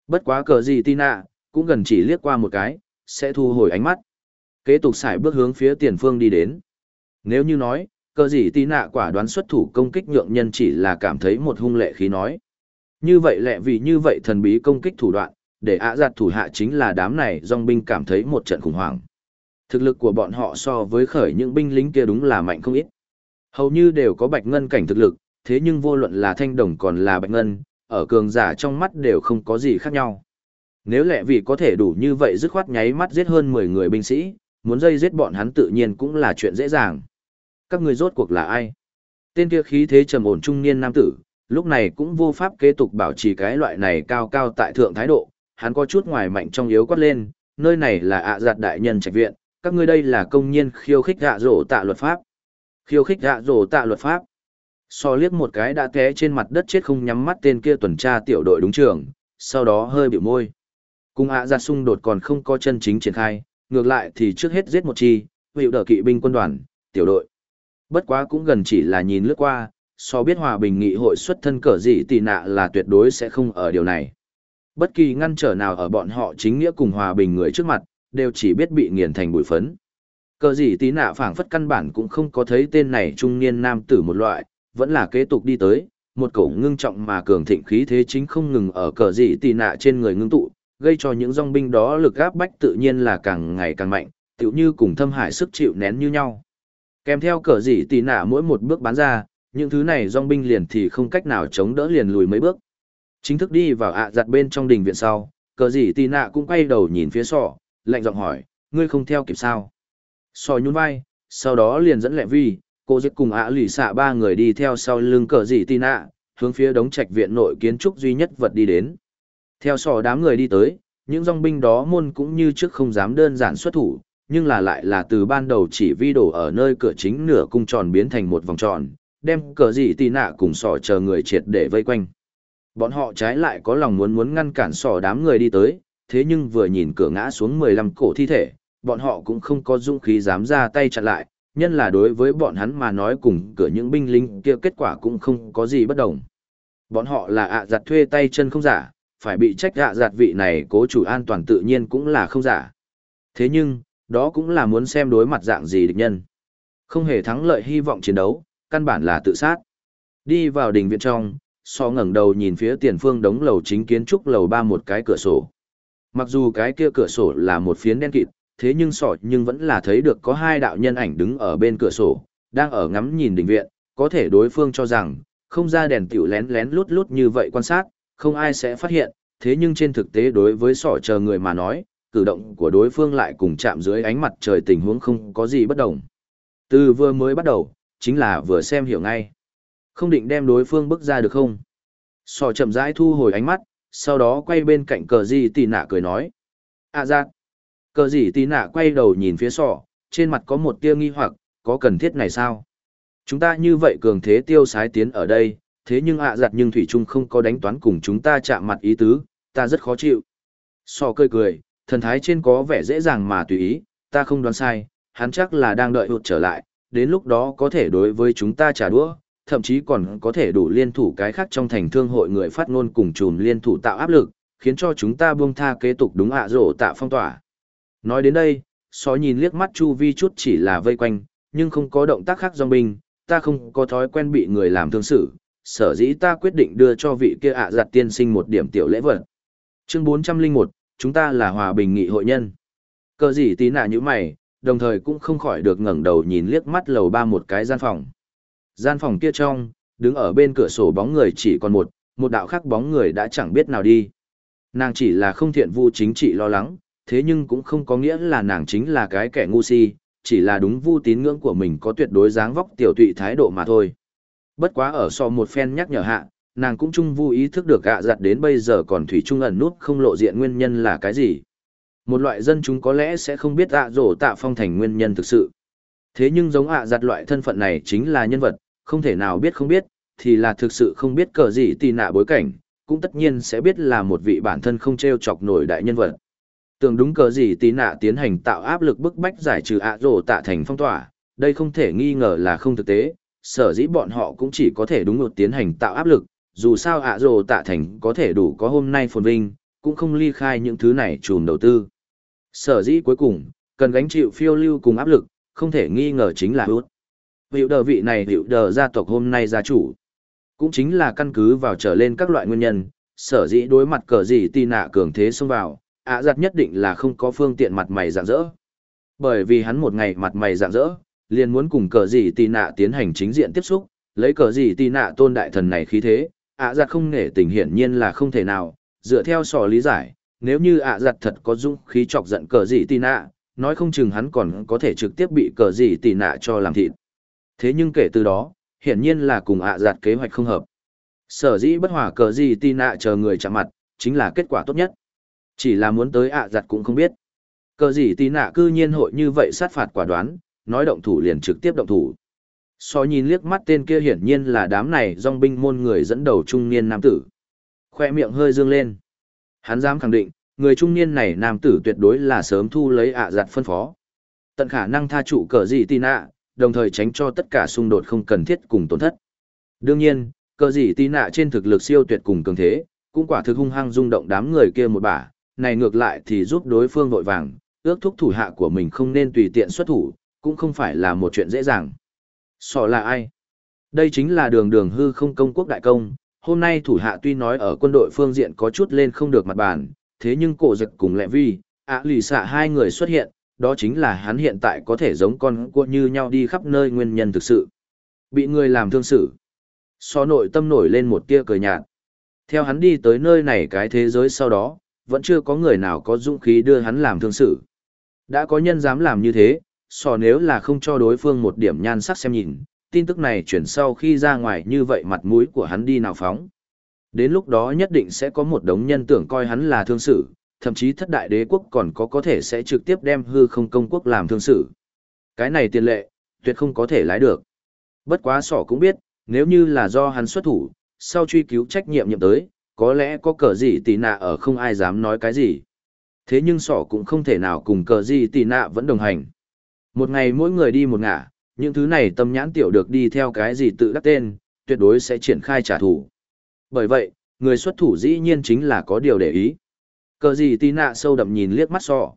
Bất quá cờ gì tin ạ, cũng gần chỉ liếc qua một cái, sẽ thu hồi ánh mắt. Kế tục xài bước hướng phía tiền phương đi đến. Nếu như nói, cờ gì tin ạ quả đoán xuất thủ công kích nhượng nhân chỉ là cảm thấy một hung lệ khí nói. Như vậy lẹ vì như vậy thần bí công kích thủ đoạn, để ạ giặt thủ hạ chính là đám này dòng binh cảm thấy một trận khủng hoảng. Thực lực của bọn họ so với khởi những binh lính kia đúng là mạnh không ít. Hầu như đều có bạch ngân cảnh thực lực, thế nhưng vô luận là thanh đồng còn là bạch ngân, ở cường giả trong mắt đều không có gì khác nhau. Nếu lẽ vì có thể đủ như vậy dứt khoát nháy mắt giết hơn 10 người binh sĩ, muốn dây giết bọn hắn tự nhiên cũng là chuyện dễ dàng. Các người rốt cuộc là ai? Tên kia khí thế trầm ổn trung niên nam tử, lúc này cũng vô pháp kế tục bảo trì cái loại này cao cao tại thượng thái độ, hắn có chút ngoài mạnh trong yếu quát lên, nơi này là ạ giặt đại nhân trạch viện, các ngươi đây là công nhiên khiêu khích ạ rổ tạ luật pháp. Khiêu khích ạ rổ tạ luật pháp. So liếc một cái đã té trên mặt đất chết không nhắm mắt tên kia tuần tra tiểu đội đúng trường, sau đó hơi biểu môi. Cùng ạ giặt xung đột còn không có chân chính triển khai, ngược lại thì trước hết giết một chi, hiệu đỡ kỵ binh quân đoàn, tiểu đội. Bất quá cũng gần chỉ là nhìn lướt qua, so biết hòa bình nghị hội xuất thân cờ gì tì nạ là tuyệt đối sẽ không ở điều này. Bất kỳ ngăn trở nào ở bọn họ chính nghĩa cùng hòa bình người trước mặt, đều chỉ biết bị nghiền thành bụi phấn. Cờ gì tí nạ phảng phất căn bản cũng không có thấy tên này trung niên nam tử một loại, vẫn là kế tục đi tới, một cổ ngưng trọng mà cường thịnh khí thế chính không ngừng ở cờ gì tí nạ trên người ngưng tụ, gây cho những dòng binh đó lực áp bách tự nhiên là càng ngày càng mạnh, tựu như cùng thâm hải sức chịu nén như nhau. Kèm theo cờ gì tí nạ mỗi một bước bắn ra, những thứ này dòng binh liền thì không cách nào chống đỡ liền lùi mấy bước. Chính thức đi vào ạ giặt bên trong đình viện sau, cờ gì tí nạ cũng quay đầu nhìn phía sọ, lạnh giọng hỏi, ngươi không theo kịp sao? Sọ nhún vai, sau đó liền dẫn lẹ vi, cô giết cùng ạ lì xạ ba người đi theo sau lưng cờ gì tí nạ, hướng phía đống trạch viện nội kiến trúc duy nhất vật đi đến. Theo sọ đám người đi tới, những dòng binh đó môn cũng như trước không dám đơn giản xuất thủ, nhưng là lại là từ ban đầu chỉ vi đổ ở nơi cửa chính nửa cung tròn biến thành một vòng tròn, đem cờ gì tí nạ cùng sọ chờ người triệt để vây quanh. Bọn họ trái lại có lòng muốn ngăn cản sỏ đám người đi tới, thế nhưng vừa nhìn cửa ngã xuống 15 cổ thi thể, bọn họ cũng không có dũng khí dám ra tay chặn lại, nhân là đối với bọn hắn mà nói cùng cửa những binh lính kia kết quả cũng không có gì bất đồng. Bọn họ là ạ giặt thuê tay chân không giả, phải bị trách ạ giặt vị này cố chủ an toàn tự nhiên cũng là không giả. Thế nhưng, đó cũng là muốn xem đối mặt dạng gì địch nhân. Không hề thắng lợi hy vọng chiến đấu, căn bản là tự sát. Đi vào đình viện trong, so ngẩng đầu nhìn phía tiền phương đống lầu chính kiến trúc lầu 3 một cái cửa sổ. Mặc dù cái kia cửa sổ là một phiến đen kịt, thế nhưng nhưng vẫn là thấy được có hai đạo nhân ảnh đứng ở bên cửa sổ, đang ở ngắm nhìn đình viện, có thể đối phương cho rằng, không ra đèn tiểu lén lén lút lút như vậy quan sát, không ai sẽ phát hiện, thế nhưng trên thực tế đối với chờ người mà nói, cử động của đối phương lại cùng chạm dưới ánh mặt trời tình huống không có gì bất đồng. Từ vừa mới bắt đầu, chính là vừa xem hiểu ngay. Không định đem đối phương bước ra được không? Sò chậm rãi thu hồi ánh mắt, sau đó quay bên cạnh cờ gì tì nạ cười nói. À ra. Cờ gì tì nạ quay đầu nhìn phía sò, trên mặt có một tia nghi hoặc, có cần thiết này sao? Chúng ta như vậy cường thế tiêu sái tiến ở đây, thế nhưng giặt nhưng Thủy Trung không có đánh toán cùng chúng ta chạm mặt ý tứ, ta rất khó chịu. Sò cười, thần thái trên có vẻ dễ dàng mà tùy ý, ta không đoán sai, hắn chắc là đang đợi hụt trở lại, đến lúc đó có thể đối với chúng ta trả đũa, thậm chí còn có thể đủ liên thủ cái khác trong thành thương hội người phát ngôn cùng chùm liên thủ tạo áp lực, khiến cho chúng ta buông tha kế tục đúng rổ tạ phong tỏa. Nói đến đây, Só nhìn liếc mắt chu vi chút chỉ là vây quanh, nhưng không có động tác khác dòng binh, ta không có thói quen bị người làm thương xử, sở dĩ ta quyết định đưa cho vị kia giặt tiên sinh một điểm tiểu lễ vật. Chương 401, chúng ta là hòa bình nghị hội nhân. Cờ gì tí nạ như mày, đồng thời cũng không khỏi được ngẩng đầu nhìn liếc mắt lầu 3 một cái gian phòng. Gian phòng kia trong, đứng ở bên cửa sổ bóng người chỉ còn một đạo khác bóng người đã chẳng biết nào đi. Nàng chỉ là không thiện vu chính trị lo lắng, thế nhưng cũng không có nghĩa là nàng chính là cái kẻ ngu si, chỉ là đúng vu tín ngưỡng của mình có tuyệt đối dáng vóc tiểu tụy thái độ mà thôi. Bất quá ở một phen nhắc nhở hạ, nàng cũng chung vu ý thức được giặt đến bây giờ còn thủy chung ẩn nút không lộ diện nguyên nhân là cái gì. Một loại dân chúng có lẽ sẽ không biết rổ tạ phong thành nguyên nhân thực sự. Thế nhưng giống giặt loại thân phận này chính là nhân vật, không thể nào biết không biết, thì là thực sự không biết cờ gì tì nạ bối cảnh, cũng tất nhiên sẽ biết là một vị bản thân không treo chọc nổi đại nhân vật. Tưởng đúng cờ gì tì nạ tiến hành tạo áp lực bức bách giải trừ rổ tạ thành phong tỏa, đây không thể nghi ngờ là không thực tế, sở dĩ bọn họ cũng chỉ có thể đúng một tiến hành tạo áp lực, dù sao rổ tạ thành có thể đủ có hôm nay phồn vinh, cũng không ly khai những thứ này chùm đầu tư. Sở dĩ cuối cùng, cần gánh chịu phiêu lưu cùng áp lực, không thể nghi ngờ chính là Hút. Hiệu đờ vị này hiệu đờ gia tộc hôm nay gia chủ. Cũng chính là căn cứ vào trở lên các loại nguyên nhân, sở dĩ đối mặt cờ gì tì nạ cường thế xông vào, ạ giặt nhất định là không có phương tiện mặt mày rạng rỡ. Bởi vì hắn một ngày mặt mày rạng rỡ, liền muốn cùng cờ gì tì nạ tiến hành chính diện tiếp xúc, lấy cờ gì tì nạ tôn đại thần này khí thế, ạ giặt không nể tình hiển nhiên là không thể nào, dựa theo sò lý giải, nếu như ạ giặt thật có dũng khí chọc giận cờ gì tì nạ, nói không chừng hắn còn có thể trực tiếp bị cờ gì tì nạ cho làm thịt. Thế nhưng kể từ đó, hiển nhiên là cùng ạ giặt kế hoạch không hợp. Sở dĩ bất hòa cờ gì tì nạ chờ người chạm mặt, chính là kết quả tốt nhất. Chỉ là muốn tới ạ giặt cũng không biết. Cờ gì tì nạ cư nhiên hội như vậy sát phạt quả đoán, nói động thủ liền trực tiếp động thủ. So nhìn liếc mắt tên kia hiển nhiên là đám này dòng binh môn người dẫn đầu trung niên nam tử. Khoe miệng hơi dương lên. Hắn dám khẳng định, người trung niên này nam tử tuyệt đối là sớm thu lấy ạ giặt phân phó. Tận khả năng tha trụ cờ gì tì nạ, đồng thời tránh cho tất cả xung đột không cần thiết cùng tổn thất. Đương nhiên, cờ gì tì nạ trên thực lực siêu tuyệt cùng cường thế, cũng quả thực hung hăng rung động đám người kia một bả, này ngược lại thì giúp đối phương vội vàng, ước thúc thủ hạ của mình không nên tùy tiện xuất thủ, cũng không phải là một chuyện dễ dàng. Sọ là ai? Đây chính là đường đường hư không công quốc đại công, hôm nay thủ hạ tuy nói ở quân đội phương diện có chút lên không được mặt bàn, thế nhưng cổ giật cùng lẹ vi, lì xạ hai người xuất hiện, đó chính là hắn hiện tại có thể giống con cua như nhau đi khắp nơi nguyên nhân thực sự. Bị người làm thương sự. So nội tâm nổi lên một tia cười nhạt. Theo hắn đi tới nơi này cái thế giới sau đó, vẫn chưa có người nào có dũng khí đưa hắn làm thương sự. Đã có nhân dám làm như thế, so nếu là không cho đối phương một điểm nhan sắc xem nhìn, tin tức này chuyển sau khi ra ngoài như vậy mặt mũi của hắn đi nào phóng. Đến lúc đó nhất định sẽ có một đống nhân tưởng coi hắn là thương sự, thậm chí thất đại đế quốc còn có thể sẽ trực tiếp đem hư không công quốc làm thương sự. Cái này tiền lệ, tuyệt không có thể lái được. Bất quá sỏ cũng biết, nếu như là do hắn xuất thủ, sau truy cứu trách nhiệm nhậm tới, có lẽ có cờ gì tì nạ ở không ai dám nói cái gì. Thế nhưng sỏ cũng không thể nào cùng cờ gì tì nạ vẫn đồng hành. Một ngày mỗi người đi một ngả, những thứ này tâm nhãn tiểu được đi theo cái gì tự đắc tên, tuyệt đối sẽ triển khai trả thù. Bởi vậy, người xuất thủ dĩ nhiên chính là có điều để ý. Cờ gì tì nạ sâu đậm nhìn liếc mắt sọ.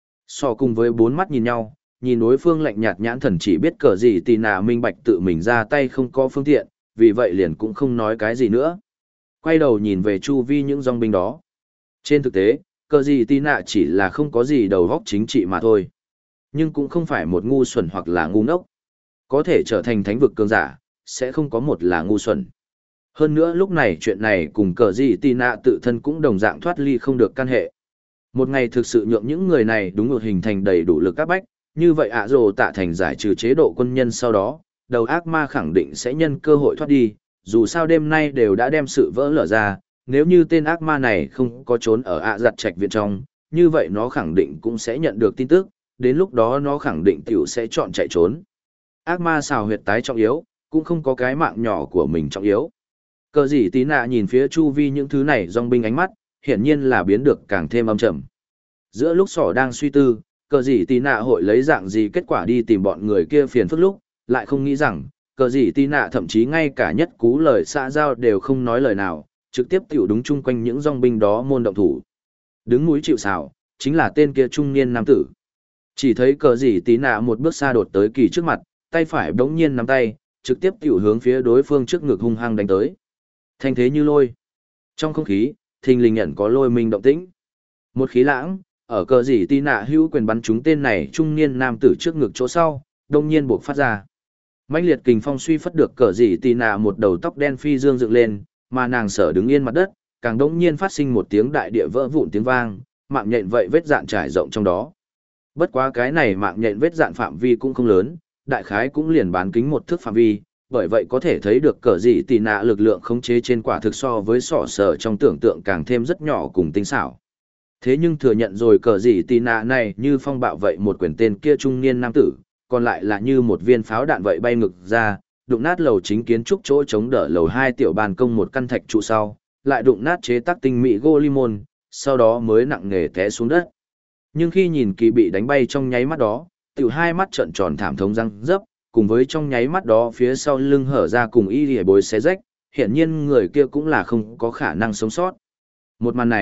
Sọ cùng với bốn mắt nhìn nhau, nhìn đối phương lạnh nhạt nhãn thần chỉ biết cờ gì tì nạ minh bạch tự mình ra tay không có phương tiện, vì vậy liền cũng không nói cái gì nữa. Quay đầu nhìn về chu vi những dòng binh đó. Trên thực tế, cờ gì tì nạ chỉ là không có gì đầu góc chính trị mà thôi. Nhưng cũng không phải một ngu xuẩn hoặc là ngu ngốc. Có thể trở thành thánh vực cường giả, sẽ không có một là ngu xuẩn. Hơn nữa lúc này chuyện này cùng cờ gì tì nạ tự thân cũng đồng dạng thoát ly không được căn hệ. Một ngày thực sự nhượng những người này đúng một hình thành đầy đủ lực áp bách, như vậy ạ rồ tạ thành giải trừ chế độ quân nhân sau đó, đầu ác ma khẳng định sẽ nhân cơ hội thoát đi, dù sao đêm nay đều đã đem sự vỡ lở ra, nếu như tên ác ma này không có trốn ở ạ giặt trạch viện trong, như vậy nó khẳng định cũng sẽ nhận được tin tức, đến lúc đó nó khẳng định tiểu sẽ chọn chạy trốn. Ác ma xào huyệt tái trọng yếu, cũng không có cái mạng nhỏ của mình trọng yếu. Cờ gì tí nạ nhìn phía chu vi những thứ này dòng binh ánh mắt, hiển nhiên là biến được càng thêm âm trầm. Giữa lúc sỏ đang suy tư, cờ gì tí nạ hội lấy dạng gì kết quả đi tìm bọn người kia phiền phức lúc, lại không nghĩ rằng, cờ gì tí nạ thậm chí ngay cả nhất cú lời xã giao đều không nói lời nào, trực tiếp tiểu đúng chung quanh những dòng binh đó môn động thủ. Đứng núi chịu sào, chính là tên kia trung niên nam tử. Chỉ thấy cờ gì tí nạ một bước xa đột tới kỳ trước mặt, tay phải bỗng nhiên nắm tay, trực tiếp tiểu hướng phía đối phương trước ngực hung hăng đánh tới. Thanh thế như lôi. Trong không khí, thình lình nhận có lôi minh động tĩnh. Một khí lãng, ở cờ gì tí nạ hữu quyền bắn trúng tên này trung niên nam tử trước ngực chỗ sau, đông nhiên buộc phát ra. Mãnh liệt kình phong suy phất được cờ gì tí nạ một đầu tóc đen phi dương dựng lên, mà nàng sở đứng yên mặt đất, càng đông nhiên phát sinh một tiếng đại địa vỡ vụn tiếng vang, mạng nhện vậy vết dạn trải rộng trong đó. Bất quá cái này mạng nhện vết dạn phạm vi cũng không lớn, đại khái cũng liền bán kính một thước phạm vi, bởi vậy có thể thấy được cờ gì tì nạ lực lượng khống chế trên quả thực so với sọ sở trong tưởng tượng càng thêm rất nhỏ cùng tinh xảo. Thế nhưng thừa nhận rồi cờ gì tì nạ này như phong bạo vậy một quyển tên kia trung niên nam tử, còn lại là như một viên pháo đạn vậy bay ngực ra, đụng nát lầu chính kiến trúc chỗ chống đỡ lầu 2 tiểu ban công một căn thạch trụ sau, lại đụng nát chế tác tinh mỹ gỗ limon, sau đó mới nặng nề té xuống đất. Nhưng khi nhìn kỳ bị đánh bay trong nháy mắt đó, tiểu hai mắt trợn tròn thảm thống răng dấp, cùng với trong nháy mắt đó phía sau lưng hở ra cùng y lìa bối xé rách, hiển nhiên người kia cũng là không có khả năng sống sót. Một màn này,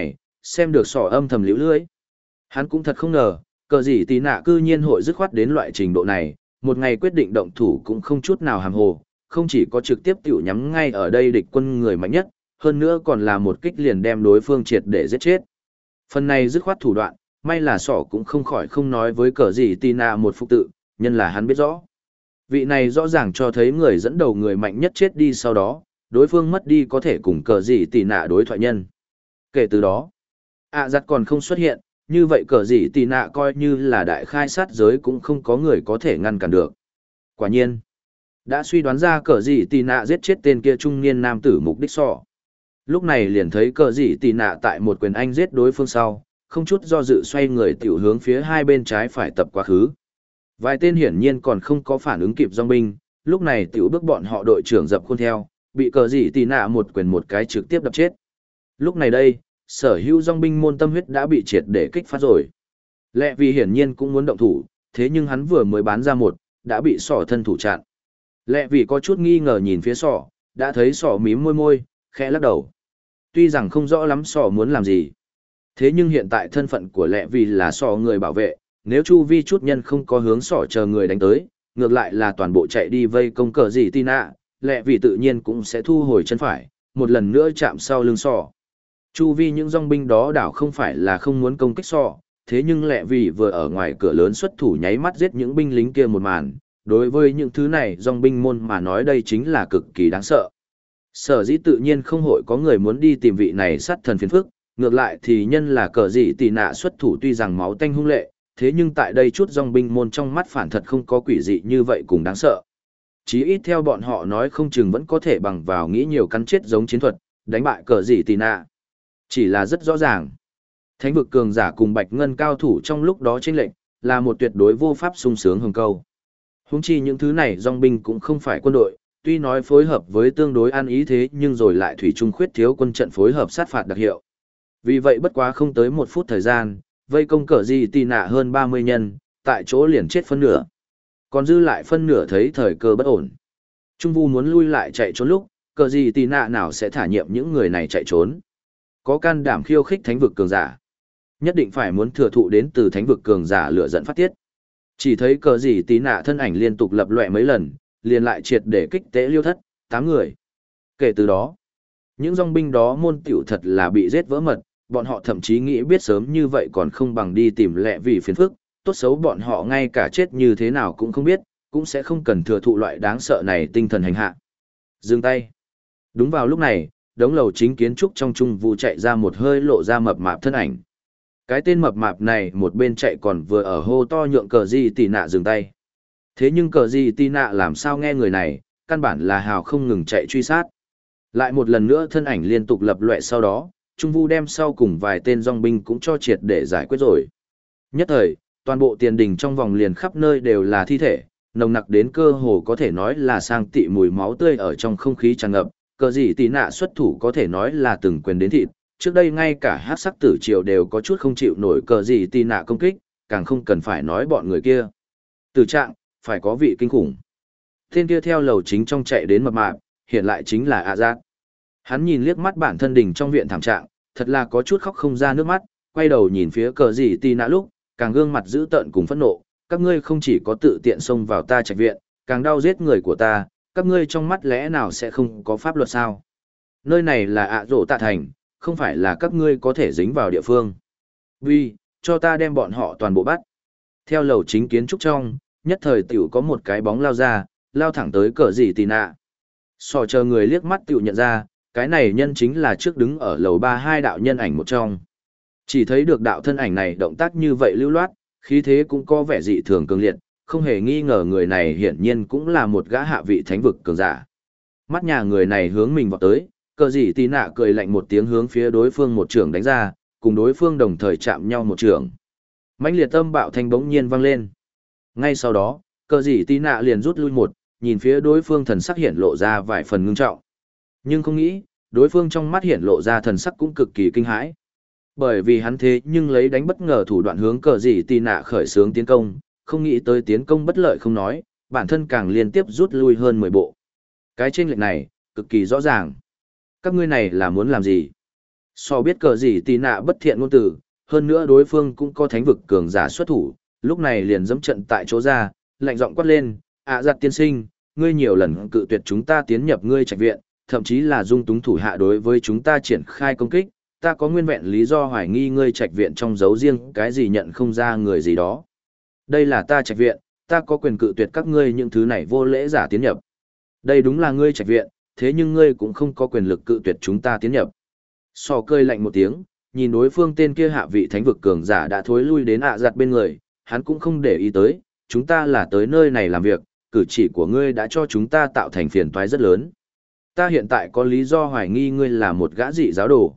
xem được sỏ âm thầm liễu lưỡi. Hắn cũng thật không ngờ, cờ gì tí nạ cư nhiên hội dứt khoát đến loại trình độ này, một ngày quyết định động thủ cũng không chút nào hàm hồ, không chỉ có trực tiếp tiểu nhắm ngay ở đây địch quân người mạnh nhất, hơn nữa còn là một kích liền đem đối phương triệt để giết chết. Phần này dứt khoát thủ đoạn, may là sỏ cũng không khỏi không nói với cờ gì tí nạ một phục tự, nhân là hắn biết rõ. Vị này rõ ràng cho thấy người dẫn đầu người mạnh nhất chết đi sau đó, đối phương mất đi có thể cùng cờ gì tì nạ đối thoại nhân. Kể từ đó, giặt còn không xuất hiện, như vậy cờ gì tì nạ coi như là đại khai sát giới cũng không có người có thể ngăn cản được. Quả nhiên, đã suy đoán ra cờ gì tì nạ giết chết tên kia trung niên nam tử mục đích sọ. Lúc này liền thấy cờ gì tì nạ tại một quyền anh giết đối phương sau, không chút do dự xoay người tiểu hướng phía hai bên trái phải tập quá khứ. Vài tên hiển nhiên còn không có phản ứng kịp dòng binh, lúc này tiểu bước bọn họ đội trưởng dập khuôn theo, bị cờ gì tì nạ một quyền một cái trực tiếp đập chết. Lúc này đây, sở hữu dòng binh môn tâm huyết đã bị triệt để kích phát rồi. Lẹ vì hiển nhiên cũng muốn động thủ, thế nhưng hắn vừa mới bán ra một, đã bị sỏ thân thủ chặn. Lẹ vì có chút nghi ngờ nhìn phía sỏ, đã thấy sỏ mím môi môi, khẽ lắc đầu. Tuy rằng không rõ lắm sỏ muốn làm gì, thế nhưng hiện tại thân phận của lẹ vì là sỏ người bảo vệ, nếu chu vi chút nhân không có hướng sỏ chờ người đánh tới, ngược lại là toàn bộ chạy đi vây công cờ gì tì nạ, lẹ vì tự nhiên cũng sẽ thu hồi chân phải, một lần nữa chạm sau lưng sỏ. Chu vi những dòng binh đó đảo không phải là không muốn công kích sỏ, thế nhưng lẹ vì vừa ở ngoài cửa lớn xuất thủ nháy mắt giết những binh lính kia một màn, đối với những thứ này dòng binh môn mà nói đây chính là cực kỳ đáng sợ. Sở dĩ tự nhiên không hội có người muốn đi tìm vị này sát thần phiền phức, ngược lại thì nhân là cờ gì tì nạ xuất thủ tuy rằng máu tanh hung lệ, thế nhưng tại đây chút dòng binh môn trong mắt phản thật không có quỷ dị như vậy cũng đáng sợ. Chí ít theo bọn họ nói không chừng vẫn có thể bằng vào nghĩ nhiều cắn chết giống chiến thuật, đánh bại cờ gì tì nạ. Chỉ là rất rõ ràng. Thánh vực cường giả cùng bạch ngân cao thủ trong lúc đó chênh lệnh, là một tuyệt đối vô pháp sung sướng hồng câu. Huống chi những thứ này dòng binh cũng không phải quân đội, tuy nói phối hợp với tương đối ăn ý thế nhưng rồi lại thủy chung khuyết thiếu quân trận phối hợp sát phạt đặc hiệu. Vì vậy bất quá không tới một phút thời gian, vây công cờ gì tì nạ hơn 30 nhân, tại chỗ liền chết phân nửa. Còn dư lại phân nửa thấy thời cơ bất ổn. Trung Vu muốn lui lại chạy trốn lúc, cờ gì tì nạ nào sẽ thả nhiệm những người này chạy trốn. Có can đảm khiêu khích thánh vực cường giả. Nhất định phải muốn thừa thụ đến từ thánh vực cường giả lửa dẫn phát tiết. Chỉ thấy cờ gì tì nạ thân ảnh liên tục lập lòe mấy lần, liền lại triệt để kích tế liêu thất, 8 người. Kể từ đó, những dòng binh đó môn tiểu thật là bị giết vỡ mật, bọn họ thậm chí nghĩ biết sớm như vậy còn không bằng đi tìm lẹ vì phiền phức, tốt xấu bọn họ ngay cả chết như thế nào cũng không biết, cũng sẽ không cần thừa thụ loại đáng sợ này tinh thần hành hạ. Dừng tay. Đúng vào lúc này, đống lầu chính kiến trúc trong trung vụ chạy ra một hơi lộ ra mập mạp thân ảnh. Cái tên mập mạp này một bên chạy còn vừa ở hô to nhượng cờ gì tì nạ dừng tay. Thế nhưng cờ gì tì nạ làm sao nghe người này, căn bản là hào không ngừng chạy truy sát. Lại một lần nữa thân ảnh liên tục lập lòe sau đó, Trung Vu đem sau cùng vài tên dòng binh cũng cho triệt để giải quyết rồi. Nhất thời, toàn bộ tiền đình trong vòng liền khắp nơi đều là thi thể, nồng nặc đến cơ hồ có thể nói là sang tị mùi máu tươi ở trong không khí tràn ngập, cờ gì tì nạ xuất thủ có thể nói là từng quyền đến thịt, trước đây ngay cả hát sắc tử triều đều có chút không chịu nổi cờ gì tì nạ công kích, càng không cần phải nói bọn người kia. Tử trạng, phải có vị kinh khủng. Tên kia theo lầu chính trong chạy đến mập mạp, hiện lại chính là A Giác. Hắn nhìn liếc mắt bản thân đình trong viện thảm trạng, thật là có chút khóc không ra nước mắt, quay đầu nhìn phía cờ gì tì nạ lúc, càng gương mặt dữ tợn cùng phẫn nộ, các ngươi không chỉ có tự tiện xông vào ta trạch viện, càng đau giết người của ta, các ngươi trong mắt lẽ nào sẽ không có pháp luật sao? Nơi này là ạ rổ tạ thành, không phải là các ngươi có thể dính vào địa phương. Vì, cho ta đem bọn họ toàn bộ bắt. Theo lầu chính kiến trúc trong, nhất thời tiểu có một cái bóng lao ra, lao thẳng tới cờ gì tì nạ. Sò chờ người liếc mắt tiểu nhận ra, cái này nhân chính là trước đứng ở lầu 32 đạo nhân ảnh một trong. Chỉ thấy được đạo thân ảnh này động tác như vậy lưu loát, khí thế cũng có vẻ dị thường cường liệt, không hề nghi ngờ người này hiển nhiên cũng là một gã hạ vị thánh vực cường giả. Mắt nhà người này hướng mình vọt tới, cờ gì tì nạ cười lạnh một tiếng hướng phía đối phương một trường đánh ra, cùng đối phương đồng thời chạm nhau một trường. Mãnh liệt âm bạo thanh bỗng nhiên vang lên. Ngay sau đó, cờ gì tì nạ liền rút lui một, nhìn phía đối phương thần sắc hiển lộ ra vài phần ngưng trọng. Nhưng không nghĩ, đối phương trong mắt hiển lộ ra thần sắc cũng cực kỳ kinh hãi. Bởi vì hắn thế nhưng lấy đánh bất ngờ thủ đoạn hướng cờ gì tì nạ khởi xướng tiến công, không nghĩ tới tiến công bất lợi không nói, bản thân càng liên tiếp rút lui hơn 10 bộ. Cái chênh lệch này, cực kỳ rõ ràng. Các ngươi này là muốn làm gì? So biết cờ gì tì nạ bất thiện ngôn từ, hơn nữa đối phương cũng có thánh vực cường giả xuất thủ, lúc này liền dẫm trận tại chỗ ra, lạnh giọng quát lên, giặt tiên sinh, ngươi nhiều lần cự tuyệt chúng ta tiến nhập ngươi trạch viện, thậm chí là dung túng thủ hạ đối với chúng ta triển khai công kích, ta có nguyên vẹn lý do hoài nghi ngươi trạch viện trong dấu riêng cái gì nhận không ra người gì đó. Đây là ta trạch viện, ta có quyền cự tuyệt các ngươi những thứ này vô lễ giả tiến nhập. Đây đúng là ngươi trạch viện, thế nhưng ngươi cũng không có quyền lực cự tuyệt chúng ta tiến nhập. So cơi lạnh một tiếng, nhìn đối phương tên kia hạ vị thánh vực cường giả đã thối lui đến giặt bên người, hắn cũng không để ý tới, chúng ta là tới nơi này làm việc, cử chỉ của ngươi đã cho chúng ta tạo thành phiền toái rất lớn. Ta hiện tại có lý do hoài nghi ngươi là một gã dị giáo đồ.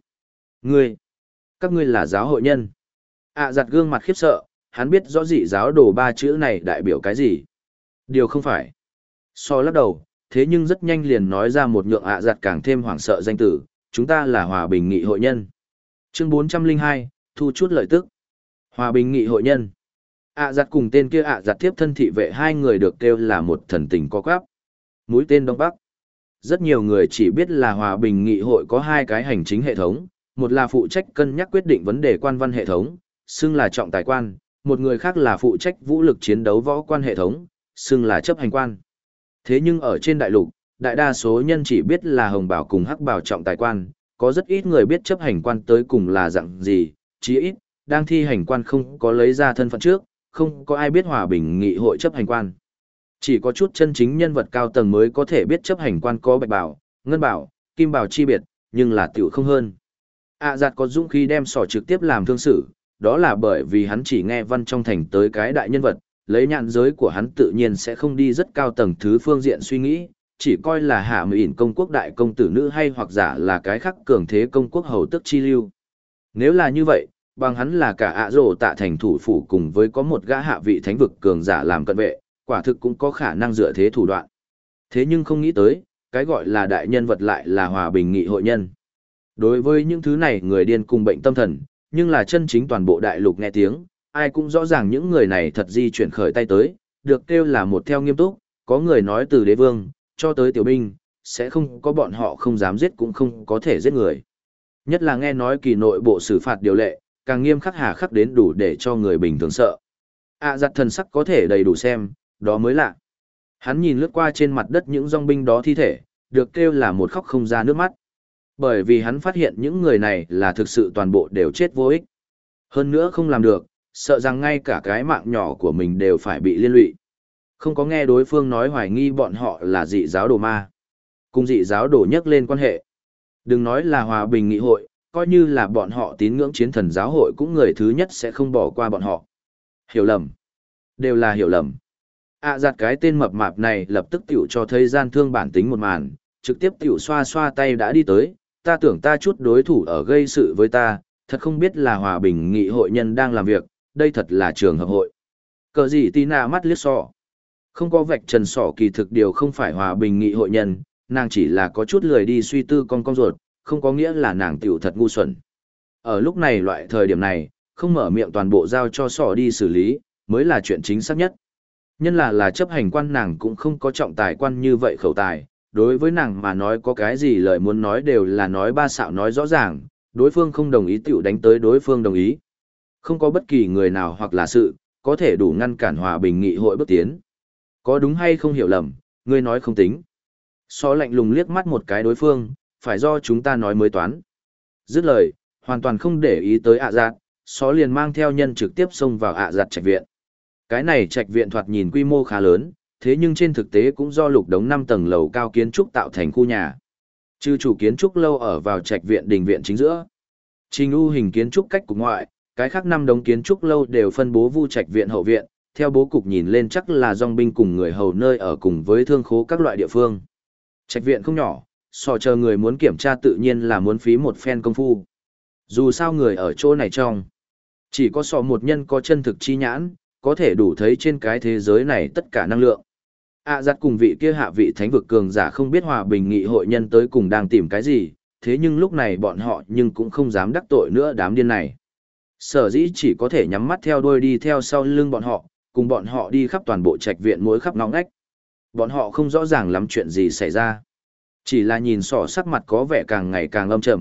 Các ngươi là giáo hội nhân. Giặt gương mặt khiếp sợ, hắn biết rõ dị giáo đồ ba chữ này đại biểu cái gì. Điều không phải. So lắc đầu, thế nhưng rất nhanh liền nói ra một nhượng giặt càng thêm hoảng sợ danh tử, chúng ta là Hòa Bình Nghị hội nhân. Chương 402, thu chút lợi tức. Hòa Bình Nghị hội nhân. Giặt cùng tên kia giặt tiếp thân thị vệ hai người được kêu là một thần tình co quắp. Mũi tên Đông Bắc. Rất nhiều người chỉ biết là Hòa Bình Nghị hội có hai cái hành chính hệ thống, một là phụ trách cân nhắc quyết định vấn đề quan văn hệ thống, xưng là trọng tài quan, một người khác là phụ trách vũ lực chiến đấu võ quan hệ thống, xưng là chấp hành quan. Thế nhưng ở trên đại lục, đại đa số nhân chỉ biết là hồng bảo cùng hắc bảo trọng tài quan, có rất ít người biết chấp hành quan tới cùng là dạng gì, chí ít, đang thi hành quan không có lấy ra thân phận trước, không có ai biết Hòa Bình Nghị hội chấp hành quan. Chỉ có chút chân chính nhân vật cao tầng mới có thể biết chấp hành quan có bạch bảo, ngân bảo, kim bảo chi biệt, nhưng là tiểu không hơn. Giặt có dũng khí đem sỏ trực tiếp làm thương sự, đó là bởi vì hắn chỉ nghe văn trong thành tới cái đại nhân vật, lấy nhãn giới của hắn tự nhiên sẽ không đi rất cao tầng thứ phương diện suy nghĩ, chỉ coi là hạ mị ỉn công quốc đại công tử nữ hay hoặc giả là cái khác cường thế công quốc hầu tức chi lưu. Nếu là như vậy, bằng hắn là cả rổ tạ thành thủ phủ cùng với có một gã hạ vị thánh vực cường giả làm cận vệ, quả thực cũng có khả năng dựa thế thủ đoạn. Thế nhưng không nghĩ tới, cái gọi là đại nhân vật lại là Hòa Bình Nghị hội nhân. Đối với những thứ này người điên cùng bệnh tâm thần, nhưng là chân chính toàn bộ đại lục nghe tiếng, ai cũng rõ ràng những người này thật di chuyển khởi tay tới, được kêu là một theo nghiêm túc, có người nói từ đế vương, cho tới tiểu binh, sẽ không có bọn họ không dám giết cũng không có thể giết người. Nhất là nghe nói kỳ nội bộ xử phạt điều lệ, càng nghiêm khắc hà khắc đến đủ để cho người bình thường sợ. Giặt thần sắc có thể đầy đủ xem, đó mới lạ. Hắn nhìn lướt qua trên mặt đất những dòng binh đó thi thể, được kêu là một khóc không ra nước mắt. Bởi vì hắn phát hiện những người này là thực sự toàn bộ đều chết vô ích. Hơn nữa không làm được, sợ rằng ngay cả cái mạng nhỏ của mình đều phải bị liên lụy. Không có nghe đối phương nói hoài nghi bọn họ là dị giáo đồ ma. Cùng dị giáo đồ nhắc lên quan hệ. Đừng nói là Hòa Bình Nghị hội, coi như là bọn họ tín ngưỡng chiến thần giáo hội cũng người thứ nhất sẽ không bỏ qua bọn họ. Hiểu lầm. Đều là hiểu lầm. Giặt cái tên mập mạp này lập tức tiểu cho thấy gian thương bản tính một màn, trực tiếp tiểu xoa xoa tay đã đi tới, ta tưởng ta chút đối thủ ở gây sự với ta, thật không biết là Hòa Bình Nghị hội nhân đang làm việc, đây thật là trường hợp hội. Cờ gì tí nạ mắt liếc sọ. Không có vạch trần sọ kỳ thực điều không phải Hòa Bình Nghị hội nhân, nàng chỉ là có chút lười đi suy tư con ruột, không có nghĩa là nàng tiểu thật ngu xuẩn. Ở lúc này loại thời điểm này, không mở miệng toàn bộ giao cho sọ đi xử lý, mới là chuyện chính xác nhất. Nhân là chấp hành quan nàng cũng không có trọng tài quan như vậy khẩu tài, đối với nàng mà nói có cái gì lời muốn nói đều là nói ba xạo nói rõ ràng, đối phương không đồng ý tiểu đánh tới đối phương đồng ý. Không có bất kỳ người nào hoặc là sự, có thể đủ ngăn cản Hòa Bình Nghị hội bước tiến. Có đúng hay không hiểu lầm, ngươi nói không tính. So lạnh lùng liếc mắt một cái đối phương, phải do chúng ta nói mới toán. Dứt lời, hoàn toàn không để ý tới giặt, so liền mang theo nhân trực tiếp xông vào giặt trạch viện. Cái này trạch viện thoạt nhìn quy mô khá lớn, thế nhưng trên thực tế cũng do lục đống 5 tầng lầu cao kiến trúc tạo thành khu nhà. Trừ chủ kiến trúc lâu ở vào trạch viện đình viện chính giữa. Trình u hình kiến trúc cách cục ngoại, cái khác 5 đống kiến trúc lâu đều phân bố vu trạch viện hậu viện, theo bố cục nhìn lên chắc là dòng binh cùng người hầu nơi ở cùng với thương khố các loại địa phương. Trạch viện không nhỏ, so chờ người muốn kiểm tra tự nhiên là muốn phí một phen công phu. Dù sao người ở chỗ này trong, chỉ có so một nhân có chân thực chi nhãn, có thể đủ thấy trên cái thế giới này tất cả năng lượng. Giặt cùng vị kia hạ vị thánh vực cường giả không biết Hòa Bình Nghị hội nhân tới cùng đang tìm cái gì, thế nhưng lúc này bọn họ nhưng cũng không dám đắc tội nữa đám điên này. Sở dĩ chỉ có thể nhắm mắt theo đuôi đi theo sau lưng bọn họ, cùng bọn họ đi khắp toàn bộ trạch viện mỗi khắp ngóc ngách. Bọn họ không rõ ràng lắm chuyện gì xảy ra. Chỉ là nhìn sỏ sắc mặt có vẻ càng ngày càng âm trầm,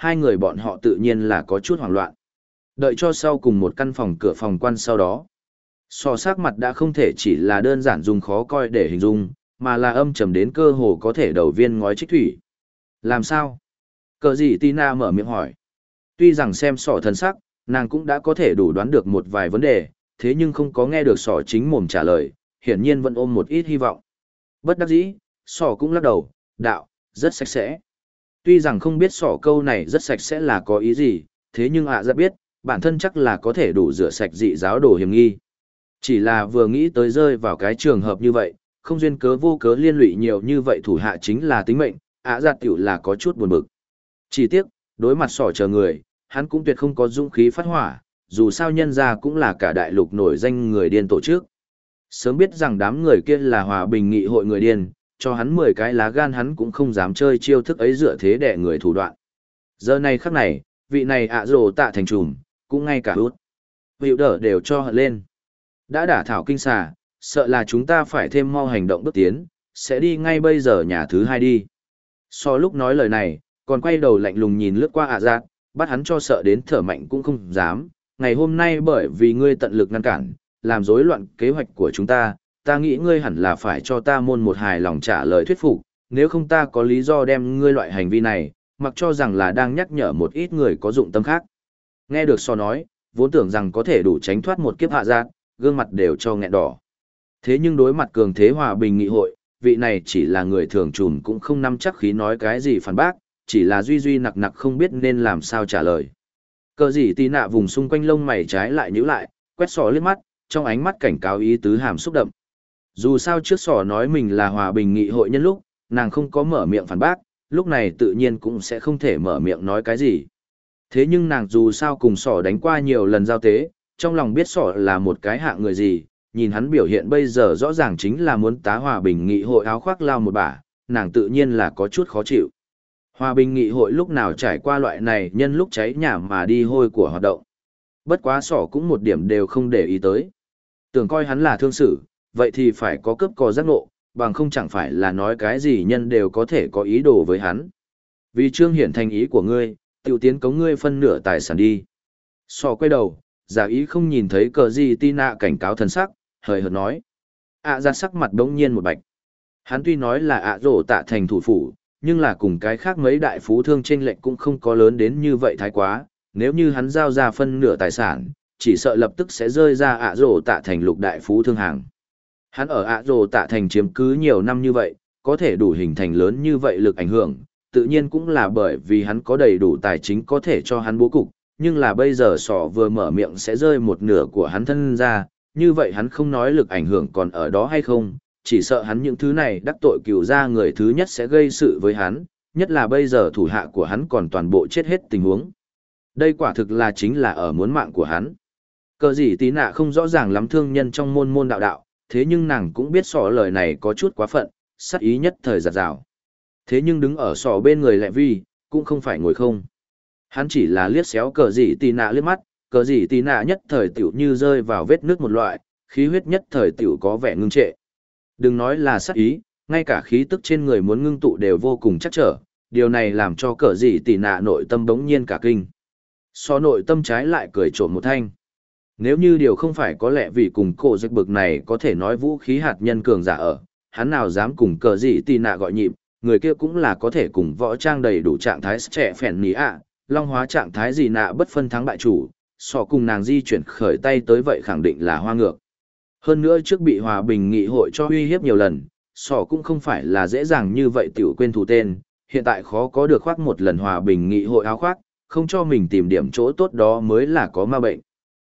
hai người bọn họ tự nhiên là có chút hoảng loạn. Đợi cho sau cùng một căn phòng cửa phòng quan sau đó. Sò sắc mặt đã không thể chỉ là đơn giản dùng khó coi để hình dung, mà là âm trầm đến cơ hồ có thể đầu viên ngói trích thủy. Làm sao? Cờ gì Tina mở miệng hỏi. Tuy rằng xem sỏ thần sắc, nàng cũng đã có thể đủ đoán được một vài vấn đề, thế nhưng không có nghe được sỏ chính mồm trả lời, hiển nhiên vẫn ôm một ít hy vọng. Bất đắc dĩ, sỏ cũng lắc đầu, đạo, rất sạch sẽ. Tuy rằng không biết sỏ câu này rất sạch sẽ là có ý gì, thế nhưng rất biết, bản thân chắc là có thể đủ rửa sạch dị giáo đồ hiểm nghi. Chỉ là vừa nghĩ tới rơi vào cái trường hợp như vậy, không duyên cớ vô cớ liên lụy nhiều như vậy thủ hạ chính là tính mệnh, giặt tiểu là có chút buồn bực. Chỉ tiếc, đối mặt sỏ chờ người, hắn cũng tuyệt không có dũng khí phát hỏa, dù sao nhân ra cũng là cả đại lục nổi danh người điên tổ chức. Sớm biết rằng đám người kia là hòa bình nghị hội người điên, cho hắn 10 cái lá gan hắn cũng không dám chơi chiêu thức ấy dựa thế để người thủ đoạn. Giờ này khắc này, vị này rồ tạ thành trùm, cũng ngay cả út. Hiệu đỡ đều cho hận lên. Đã đả thảo kinh xà, sợ là chúng ta phải thêm mau hành động bước tiến, sẽ đi ngay bây giờ nhà thứ 2 đi. So lúc nói lời này, còn quay đầu lạnh lùng nhìn lướt qua giặt, bắt hắn cho sợ đến thở mạnh cũng không dám. Ngày hôm nay bởi vì ngươi tận lực ngăn cản, làm rối loạn kế hoạch của chúng ta nghĩ ngươi hẳn là phải cho ta môn một hài lòng trả lời thuyết phục, nếu không ta có lý do đem ngươi loại hành vi này, mặc cho rằng là đang nhắc nhở một ít người có dụng tâm khác. Nghe được so nói, vốn tưởng rằng có thể đủ tránh thoát một kiếp hạ giác, gương mặt đều cho nghẹn đỏ. Thế nhưng đối mặt cường thế hòa bình nghị hội, vị này chỉ là người thường trùm cũng không nắm chắc khí nói cái gì phản bác, chỉ là duy nặc nặc không biết nên làm sao trả lời. Cờ gì tí nạ vùng xung quanh lông mày trái lại nhíu lại, quét sò liếc mắt, trong ánh mắt cảnh cáo ý tứ hàm xúc đậm. Dù sao trước sò nói mình là hòa bình nghị hội nhân lúc, nàng không có mở miệng phản bác, lúc này tự nhiên cũng sẽ không thể mở miệng nói cái gì. Thế nhưng nàng dù sao cùng sò đánh qua nhiều lần giao tế, trong lòng biết sò là một cái hạng người gì, nhìn hắn biểu hiện bây giờ rõ ràng chính là muốn tá hòa bình nghị hội áo khoác lao một bả, nàng tự nhiên là có chút khó chịu. Hòa bình nghị hội lúc nào trải qua loại này nhân lúc cháy nhà mà đi hôi của hoạt động. Bất quá sỏ cũng một điểm đều không để ý tới. Tưởng coi hắn là thương sử, vậy thì phải có cướp cò giác ngộ, bằng không chẳng phải là nói cái gì nhân đều có thể có ý đồ với hắn. Vì trương hiển thành ý của ngươi, tiểu tiến cống ngươi phân nửa tài sản đi. Sỏ quay đầu, giả ý không nhìn thấy cờ gì Tina cảnh cáo thần sắc, hời hợt nói. Ra sắc mặt đống nhiên một bạch. Hắn tuy nói là rồ tạ thành thủ phủ, nhưng là cùng cái khác mấy đại phú thương chênh lệch cũng không có lớn đến như vậy thái quá, nếu như hắn giao ra phân nửa tài sản, chỉ sợ lập tức sẽ rơi ra rồ tạ thành lục đại phú thương hàng. Hắn ở rồ tạ thành chiếm cứ nhiều năm như vậy, có thể đủ hình thành lớn như vậy lực ảnh hưởng, tự nhiên cũng là bởi vì hắn có đầy đủ tài chính có thể cho hắn bố cục, nhưng là bây giờ sỏ vừa mở miệng sẽ rơi một nửa của hắn thân ra, như vậy hắn không nói lực ảnh hưởng còn ở đó hay không, chỉ sợ hắn những thứ này đắc tội cửu ra người thứ nhất sẽ gây sự với hắn, nhất là bây giờ thủ hạ của hắn còn toàn bộ chết hết tình huống. Đây quả thực là chính là ở muốn mạng của hắn. Cờ gì tí nạ không rõ ràng lắm thương nhân trong môn đạo, thế nhưng nàng cũng biết sỏ lời này có chút quá phận, sát ý nhất thời giặt rào. Thế nhưng đứng ở sỏ bên người Lệ Vi, cũng không phải ngồi không. Hắn chỉ là liếc xéo cờ gì tí nạ liếc mắt, cờ gì tí nạ nhất thời tiểu như rơi vào vết nước một loại, khí huyết nhất thời tiểu có vẻ ngưng trệ. Đừng nói là sát ý, ngay cả khí tức trên người muốn ngưng tụ đều vô cùng chắc trở, điều này làm cho cờ gì tỉ nạ nội tâm bỗng nhiên cả kinh. So nội tâm trái lại cười trộm một thanh. Nếu như điều không phải có lẽ vì cùng cổ dịch bực này có thể nói vũ khí hạt nhân cường giả ở, hắn nào dám cùng cờ gì tỉ nạ gọi nhịp, người kia cũng là có thể cùng võ trang đầy đủ trạng thái trẻ phèn ní long hóa trạng thái gì nạ bất phân thắng bại chủ, so cùng nàng di chuyển khởi tay tới vậy khẳng định là hoa ngược. Hơn nữa trước bị hòa bình nghị hội cho uy hiếp nhiều lần, sỏ cũng không phải là dễ dàng như vậy tiểu quên thủ tên, hiện tại khó có được khoác một lần hòa bình nghị hội áo khoác, không cho mình tìm điểm chỗ tốt đó mới là có ma bệnh.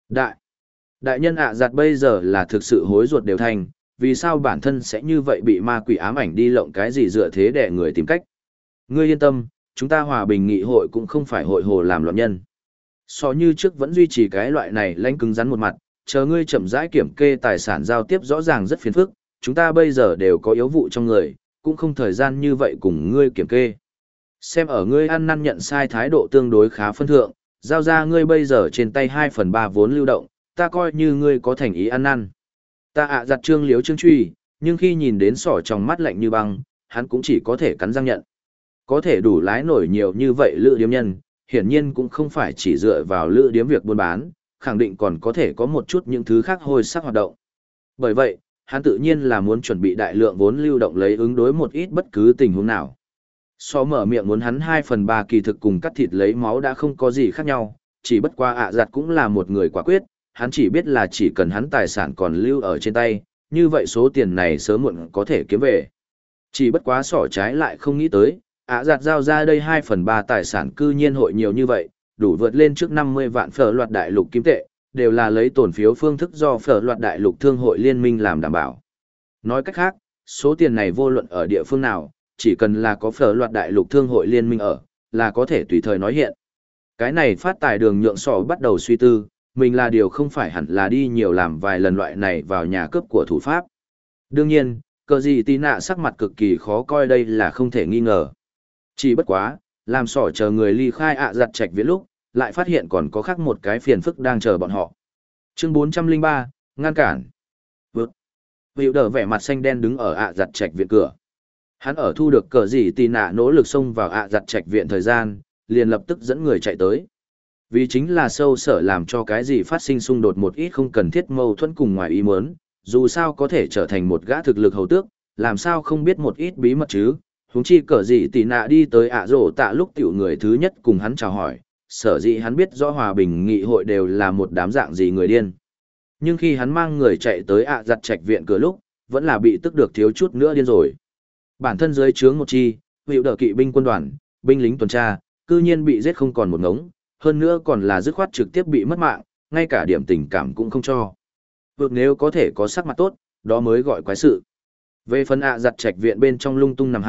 Đại nhân giặt bây giờ là thực sự hối ruột đều thành, vì sao bản thân sẽ như vậy bị ma quỷ ám ảnh đi lộng cái gì dựa thế để người tìm cách. Ngươi yên tâm, chúng ta hòa bình nghị hội cũng không phải hội hồ làm loạn nhân. So như trước vẫn duy trì cái loại này lãnh cứng rắn một mặt, chờ ngươi chậm rãi kiểm kê tài sản giao tiếp rõ ràng rất phiền phức, chúng ta bây giờ đều có yếu vụ trong người, cũng không thời gian như vậy cùng ngươi kiểm kê. Xem ở ngươi ăn năn nhận sai thái độ tương đối khá phân thượng, giao ra ngươi bây giờ trên tay 2/3 vốn lưu động, ta coi như ngươi có thành ý ăn năn. Ta giặt trương liếu trương truy, nhưng khi nhìn đến sỏ trong mắt lạnh như băng, hắn cũng chỉ có thể cắn răng nhận. Có thể đủ lái nổi nhiều như vậy lựa điếm nhân, hiển nhiên cũng không phải chỉ dựa vào lữ điếm việc buôn bán, khẳng định còn có thể có một chút những thứ khác hôi sắc hoạt động. Bởi vậy, hắn tự nhiên là muốn chuẩn bị đại lượng vốn lưu động lấy ứng đối một ít bất cứ tình huống nào. So mở miệng muốn hắn 2/3 kỳ thực cùng cắt thịt lấy máu đã không có gì khác nhau, chỉ bất qua ạ giặt cũng là một người quả quyết, hắn chỉ biết là chỉ cần hắn tài sản còn lưu ở trên tay, như vậy số tiền này sớm muộn có thể kiếm về. Chỉ bất quá sỏ trái lại không nghĩ tới, ạ giặt giao ra đây 2/3 tài sản cư nhiên hội nhiều như vậy, đủ vượt lên trước 50 vạn phở loạt đại lục kim tệ, đều là lấy tổn phiếu phương thức do phở loạt đại lục thương hội liên minh làm đảm bảo. Nói cách khác, số tiền này vô luận ở địa phương nào, chỉ cần là có phở loạt đại lục thương hội liên minh ở, là có thể tùy thời nói hiện. Cái này phát tài đường nhượng sọ bắt đầu suy tư, mình là điều không phải hẳn là đi nhiều làm vài lần loại này vào nhà cướp của thủ pháp. Đương nhiên, cờ gì tí nạ sắc mặt cực kỳ khó coi đây là không thể nghi ngờ. Chỉ bất quá, làm sỏ chờ người ly khai giặt trạch viễn lúc, lại phát hiện còn có khác một cái phiền phức đang chờ bọn họ. Chương 403, ngăn cản. Vượt. Hiệu đờ vẻ mặt xanh đen đứng ở giặt trạch viện cửa. Hắn ở thu được cờ gì tì nạ nỗ lực xông vào giặt trạch viện thời gian, liền lập tức dẫn người chạy tới. Vì chính là sâu sở làm cho cái gì phát sinh xung đột một ít không cần thiết mâu thuẫn cùng ngoài ý muốn, dù sao có thể trở thành một gã thực lực hầu tước, làm sao không biết một ít bí mật chứ, huống chi cờ gì tì nạ đi tới rổ tạ lúc tiểu người thứ nhất cùng hắn chào hỏi, sở dĩ hắn biết rõ hòa bình nghị hội đều là một đám dạng gì người điên. Nhưng khi hắn mang người chạy tới giặt trạch viện cửa lúc, vẫn là bị tức được thiếu chút nữa điên rồi. Bản thân dưới trướng một chi, hiệu đờ kỵ binh quân đoàn, binh lính tuần tra, cư nhiên bị giết không còn một ngống, hơn nữa còn là dứt khoát trực tiếp bị mất mạng, ngay cả điểm tình cảm cũng không cho. Vượt nếu có thể có sắc mặt tốt, đó mới gọi quái sự. Về phần giặt trạch viện bên trong lung tung nằm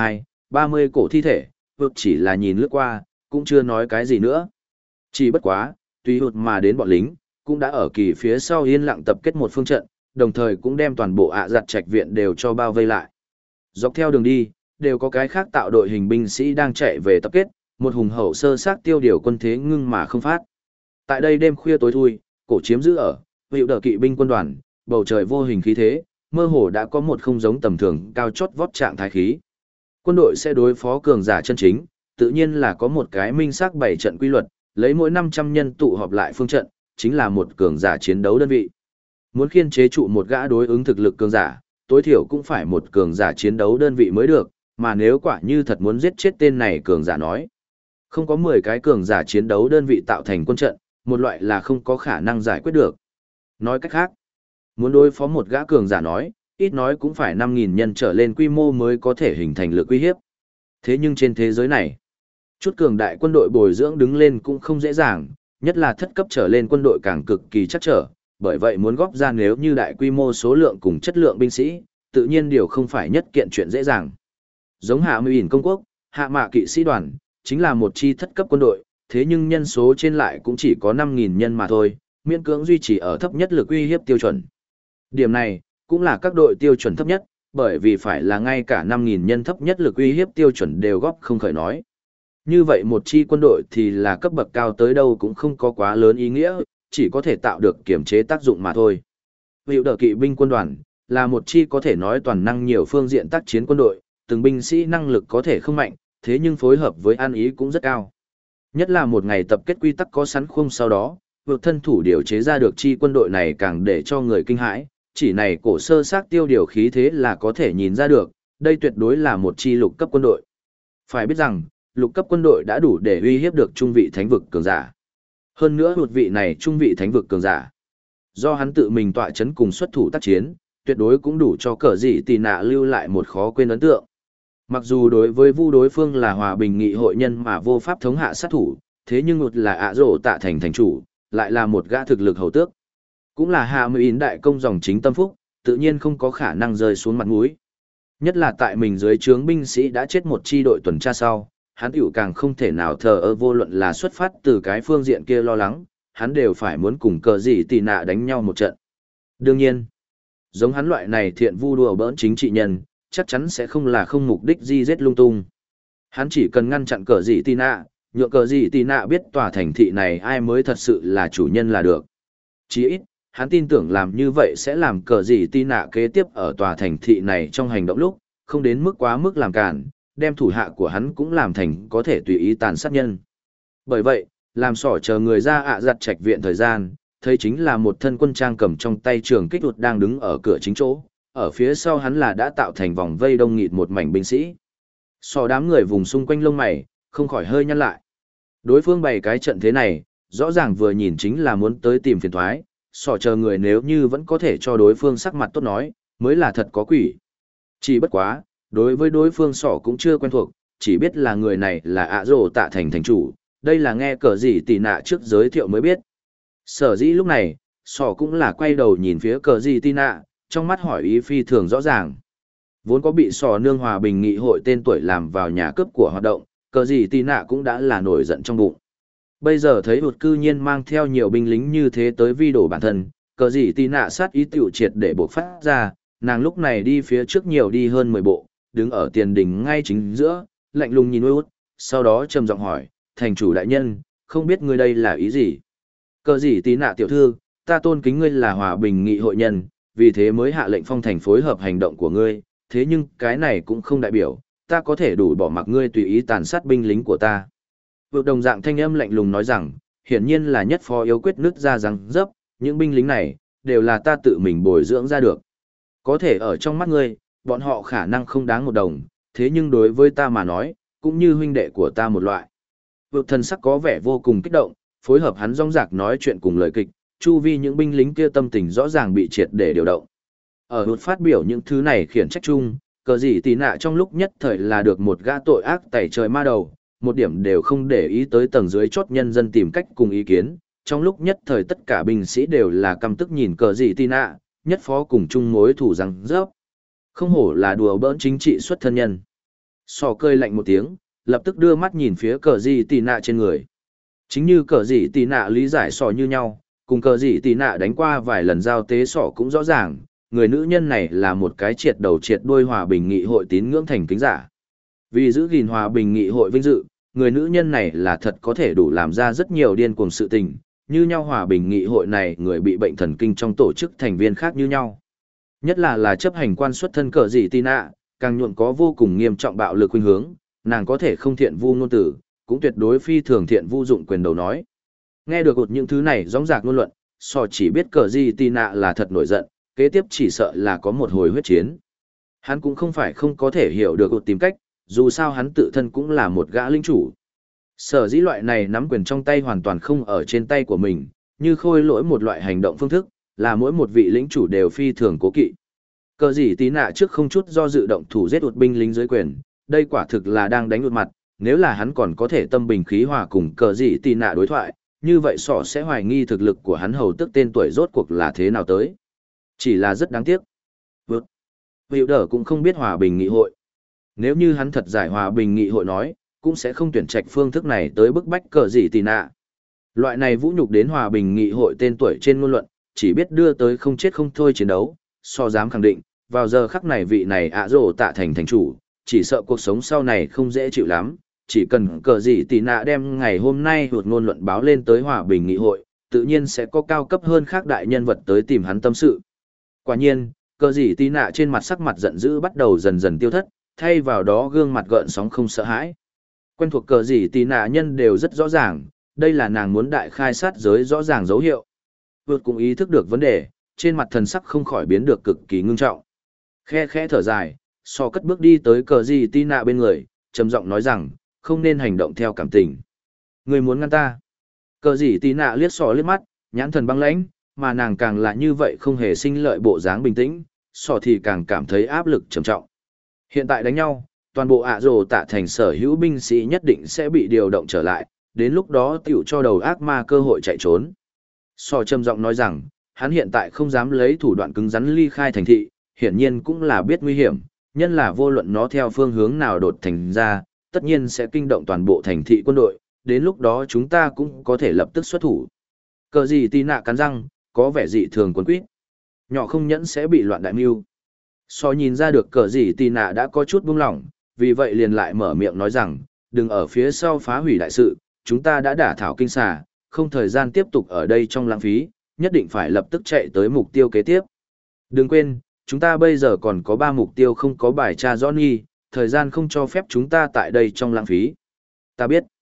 30 cổ thi thể, vượt chỉ là nhìn lướt qua, cũng chưa nói cái gì nữa. Chỉ bất quá, tùy hụt mà đến bọn lính, cũng đã ở kỳ phía sau yên lặng tập kết một phương trận, đồng thời cũng đem toàn bộ giặt trạch viện đều cho bao vây lại. Dọc theo đường đi, đều có cái khác tạo đội hình binh sĩ đang chạy về tập kết, một hùng hậu sơ xác tiêu điều quân thế ngưng mà không phát. Tại đây đêm khuya tối thui, cổ chiếm giữ ở, hiệu đờ kỵ binh quân đoàn, bầu trời vô hình khí thế, mơ hồ đã có một không giống tầm thường cao chót vót trạng thái khí. Quân đội sẽ đối phó cường giả chân chính, tự nhiên là có một cái minh xác bảy trận quy luật, lấy mỗi 500 nhân tụ họp lại phương trận, chính là một cường giả chiến đấu đơn vị. Muốn khiên chế trụ một gã đối ứng thực lực cường giả, tối thiểu cũng phải một cường giả chiến đấu đơn vị mới được, mà nếu quả như thật muốn giết chết tên này cường giả nói. Không có 10 cái cường giả chiến đấu đơn vị tạo thành quân trận, một loại là không có khả năng giải quyết được. Nói cách khác, muốn đối phó một gã cường giả nói, ít nói cũng phải 5.000 nhân trở lên quy mô mới có thể hình thành lực uy hiếp. Thế nhưng trên thế giới này, chút cường đại quân đội bồi dưỡng đứng lên cũng không dễ dàng, nhất là thất cấp trở lên quân đội càng cực kỳ chắc trở, bởi vậy muốn góp ra nếu như đại quy mô số lượng cùng chất lượng binh sĩ, tự nhiên điều không phải nhất kiện chuyện dễ dàng. Giống Hạ Mị ỉn công quốc, Hạ Mạ kỵ sĩ đoàn, chính là một chi thất cấp quân đội, thế nhưng nhân số trên lại cũng chỉ có 5.000 nhân mà thôi, miễn cưỡng duy trì ở thấp nhất lực uy hiếp tiêu chuẩn. Điểm này, cũng là các đội tiêu chuẩn thấp nhất, bởi vì phải là ngay cả 5.000 nhân thấp nhất lực uy hiếp tiêu chuẩn đều góp không khởi nói. Như vậy một chi quân đội thì là cấp bậc cao tới đâu cũng không có quá lớn ý nghĩa, chỉ có thể tạo được kiểm chế tác dụng mà thôi. Hiệu đờ kỵ binh quân đoàn, là một chi có thể nói toàn năng nhiều phương diện tác chiến quân đội, từng binh sĩ năng lực có thể không mạnh, thế nhưng phối hợp với an ý cũng rất cao. Nhất là một ngày tập kết quy tắc có sẵn khung sau đó, việc thân thủ điều chế ra được chi quân đội này càng để cho người kinh hãi, chỉ này cổ sơ xác tiêu điều khí thế là có thể nhìn ra được, đây tuyệt đối là một chi lục cấp quân đội. Phải biết rằng, lục cấp quân đội đã đủ để uy hiếp được trung vị thánh vực cường giả. Hơn nữa một vị này trung vị thánh vực cường giả. Do hắn tự mình tọa chấn cùng xuất thủ tác chiến, tuyệt đối cũng đủ cho cờ gì tì nạ lưu lại một khó quên ấn tượng. Mặc dù đối với vu đối phương là hòa bình nghị hội nhân mà vô pháp thống hạ sát thủ, thế nhưng một là rổ tạ thành thành chủ, lại là một gã thực lực hầu tước. Cũng là Hạ Mị ỉn đại công dòng chính tâm phúc, tự nhiên không có khả năng rơi xuống mặt mũi. Nhất là tại mình dưới trướng binh sĩ đã chết một chi đội tuần tra sau, hắn tiểu càng không thể nào thờ ơ vô luận là xuất phát từ cái phương diện kia lo lắng, hắn đều phải muốn cùng cờ gì tì nạ đánh nhau một trận. Đương nhiên, giống hắn loại này thiện vu đùa bỡn chính trị nhân, chắc chắn sẽ không là không mục đích di giết lung tung. Hắn chỉ cần ngăn chặn cờ gì tì nạ, nhượng cờ gì tì nạ biết tòa thành thị này ai mới thật sự là chủ nhân là được. Chỉ ít, hắn tin tưởng làm như vậy sẽ làm cờ gì tì nạ kế tiếp ở tòa thành thị này trong hành động lúc, không đến mức quá mức làm cản, đem thủ hạ của hắn cũng làm thành có thể tùy ý tàn sát nhân. Bởi vậy, làm sỏ chờ người ra giặt trạch viện thời gian, thấy chính là một thân quân trang cầm trong tay trường kích đột đang đứng ở cửa chính chỗ, ở phía sau hắn là đã tạo thành vòng vây đông nghịt một mảnh binh sĩ. Sỏ đám người vùng xung quanh lông mày, không khỏi hơi nhăn lại. Đối phương bày cái trận thế này, rõ ràng vừa nhìn chính là muốn tới tìm phiền thoái, sỏ chờ người nếu như vẫn có thể cho đối phương sắc mặt tốt nói, mới là thật có quỷ. Chỉ bất quá, đối với đối phương sỏ cũng chưa quen thuộc, chỉ biết là người này là ạ rồ tạ thành thành chủ, đây là nghe cờ gì tì nạ trước giới thiệu mới biết. Sở dĩ lúc này, sỏ cũng là quay đầu nhìn phía cờ gì tì nạ, trong mắt hỏi ý phi thường rõ ràng. Vốn có bị sỏ nương hòa bình nghị hội tên tuổi làm vào nhà cướp của hoạt động, cờ gì tì nạ cũng đã là nổi giận trong bụng. Bây giờ thấy hụt cư nhiên mang theo nhiều binh lính như thế tới vi đổ bản thân, cờ gì tì nạ sát ý tiểu triệt để bộc phát ra, nàng lúc này đi phía trước nhiều đi hơn 10 bộ, đứng ở tiền đình ngay chính giữa, lạnh lùng nhìn út, sau đó trầm giọng hỏi, thành chủ đại nhân, không biết ngươi đây là ý gì? Cờ gì tì nạ tiểu thư, ta tôn kính ngươi là hòa bình nghị hội nhân, vì thế mới hạ lệnh phong thành phối hợp hành động của ngươi, thế nhưng cái này cũng không đại biểu, ta có thể đủ bỏ mặc ngươi tùy ý tàn sát binh lính của ta. Vượt đồng dạng thanh âm lạnh lùng nói rằng, hiển nhiên là nhất phó yếu quyết nứt ra răng dấp, những binh lính này, đều là ta tự mình bồi dưỡng ra được. Có thể ở trong mắt ngươi, bọn họ khả năng không đáng một đồng, thế nhưng đối với ta mà nói, cũng như huynh đệ của ta một loại. Vượt thần sắc có vẻ vô cùng kích động, phối hợp hắn rong rạc nói chuyện cùng lời kịch, chu vi những binh lính kia tâm tình rõ ràng bị triệt để điều động. Ở hụt phát biểu những thứ này khiển trách chung, cờ gì tì nạ trong lúc nhất thời là được một gã tội ác tẩy trời ma đầu, một điểm đều không để ý tới tầng dưới chót nhân dân tìm cách cùng ý kiến, trong lúc nhất thời tất cả binh sĩ đều là căm tức nhìn cờ gì tì nạ, nhất phó cùng chung mối thủ răng rớp. Không hổ là đùa bỡn chính trị xuất thân nhân. Sò cơi lạnh một tiếng, lập tức đưa mắt nhìn phía cờ gì tì nạ trên người. Chính như cờ gì tì nạ lý giải sò như nhau, cùng cờ gì tì nạ đánh qua vài lần giao tế sò cũng rõ ràng, người nữ nhân này là một cái triệt đầu triệt đuôi hòa bình nghị hội tín ngưỡng thành kính giả. Vì giữ gìn hòa bình nghị hội vinh dự, người nữ nhân này là thật có thể đủ làm ra rất nhiều điên cuồng sự tình, như nhau hòa bình nghị hội này người bị bệnh thần kinh trong tổ chức thành viên khác như nhau. Nhất là chấp hành quan xuất thân cờ gì tì nạ, càng nhuộm có vô cùng nghiêm trọng bạo lực khuynh hướng, nàng có thể không thiện vu ngôn tử, cũng tuyệt đối phi thường thiện vu dụng quyền đầu nói. Nghe được những thứ này rõng rạc ngôn luận, sò chỉ biết cờ gì tì nạ là thật nổi giận, kế tiếp chỉ sợ là có một hồi huyết chiến. Hắn cũng không phải không có thể hiểu được tìm cách, dù sao hắn tự thân cũng là một gã linh chủ. Sở dĩ loại này nắm quyền trong tay hoàn toàn không ở trên tay của mình, như khôi lỗi một loại hành động phương thức, là mỗi một vị lĩnh chủ đều phi thường cố kỵ. Cờ gì tí nạ trước không chút do dự động thủ giết ụt binh lính dưới quyền, đây quả thực là đang đánh ụt mặt, nếu là hắn còn có thể tâm bình khí hòa cùng cờ gì tí nạ đối thoại, như vậy sọ sẽ hoài nghi thực lực của hắn hầu tức tên tuổi rốt cuộc là thế nào tới. Chỉ là rất đáng tiếc. Vượt. Hiệu đỡ cũng không biết hòa bình nghị hội. Nếu như hắn thật giải hòa bình nghị hội nói, cũng sẽ không tuyển trạch phương thức này tới bức bách cờ gì tì nạ. Loại này vũ nhục đến hòa bình nghị hội tên tuổi trên ngôn luận, chỉ biết đưa tới không chết không thôi chiến đấu, so dám khẳng định, vào giờ khắc này vị này ạ rồ tạ thành thành chủ, chỉ sợ cuộc sống sau này không dễ chịu lắm, chỉ cần cờ gì tì nạ đem ngày hôm nay hụt ngôn luận báo lên tới hòa bình nghị hội, tự nhiên sẽ có cao cấp hơn khác đại nhân vật tới tìm hắn tâm sự. Quả nhiên, cờ gì tì nạ trên mặt sắc mặt giận dữ bắt đầu dần dần tiêu thất, thay vào đó gương mặt gợn sóng không sợ hãi. Quen thuộc cờ gì tì nạ nhân đều rất rõ ràng, đây là nàng muốn đại khai sát giới rõ ràng dấu hiệu. Vượt cũng ý thức được vấn đề, trên mặt thần sắc không khỏi biến được cực kỳ ngưng trọng. Khe khẽ thở dài, so cất bước đi tới cờ gì tì nạ bên người, trầm giọng nói rằng, không nên hành động theo cảm tình. Người muốn ngăn ta. Cờ gì tì nạ liếc sò liếc mắt, nhãn thần băng lãnh, mà nàng càng là như vậy không hề sinh lợi bộ dáng bình tĩnh, sò thì càng cảm thấy áp lực trầm trọng. Hiện tại đánh nhau, toàn bộ ạ rồ tạ thành sở hữu binh sĩ nhất định sẽ bị điều động trở lại, đến lúc đó tiểu cho đầu ác ma cơ hội chạy trốn. Sò trầm giọng nói rằng, hắn hiện tại không dám lấy thủ đoạn cứng rắn ly khai thành thị, hiển nhiên cũng là biết nguy hiểm, nhân là vô luận nó theo phương hướng nào đột thành ra, tất nhiên sẽ kinh động toàn bộ thành thị quân đội, đến lúc đó chúng ta cũng có thể lập tức xuất thủ. Cờ gì tì nạ cắn răng, có vẻ dị thường quấn quýt. Nhỏ không nhẫn sẽ bị loạn đại mưu. So nhìn ra được cờ gì tì nạ đã có chút buông lỏng, vì vậy liền lại mở miệng nói rằng, đừng ở phía sau phá hủy đại sự, chúng ta đã đả thảo kinh xà, không thời gian tiếp tục ở đây trong lãng phí, nhất định phải lập tức chạy tới mục tiêu kế tiếp. Đừng quên, chúng ta bây giờ còn có 3 mục tiêu không có bài tra rõ nghi, thời gian không cho phép chúng ta tại đây trong lãng phí. Ta biết.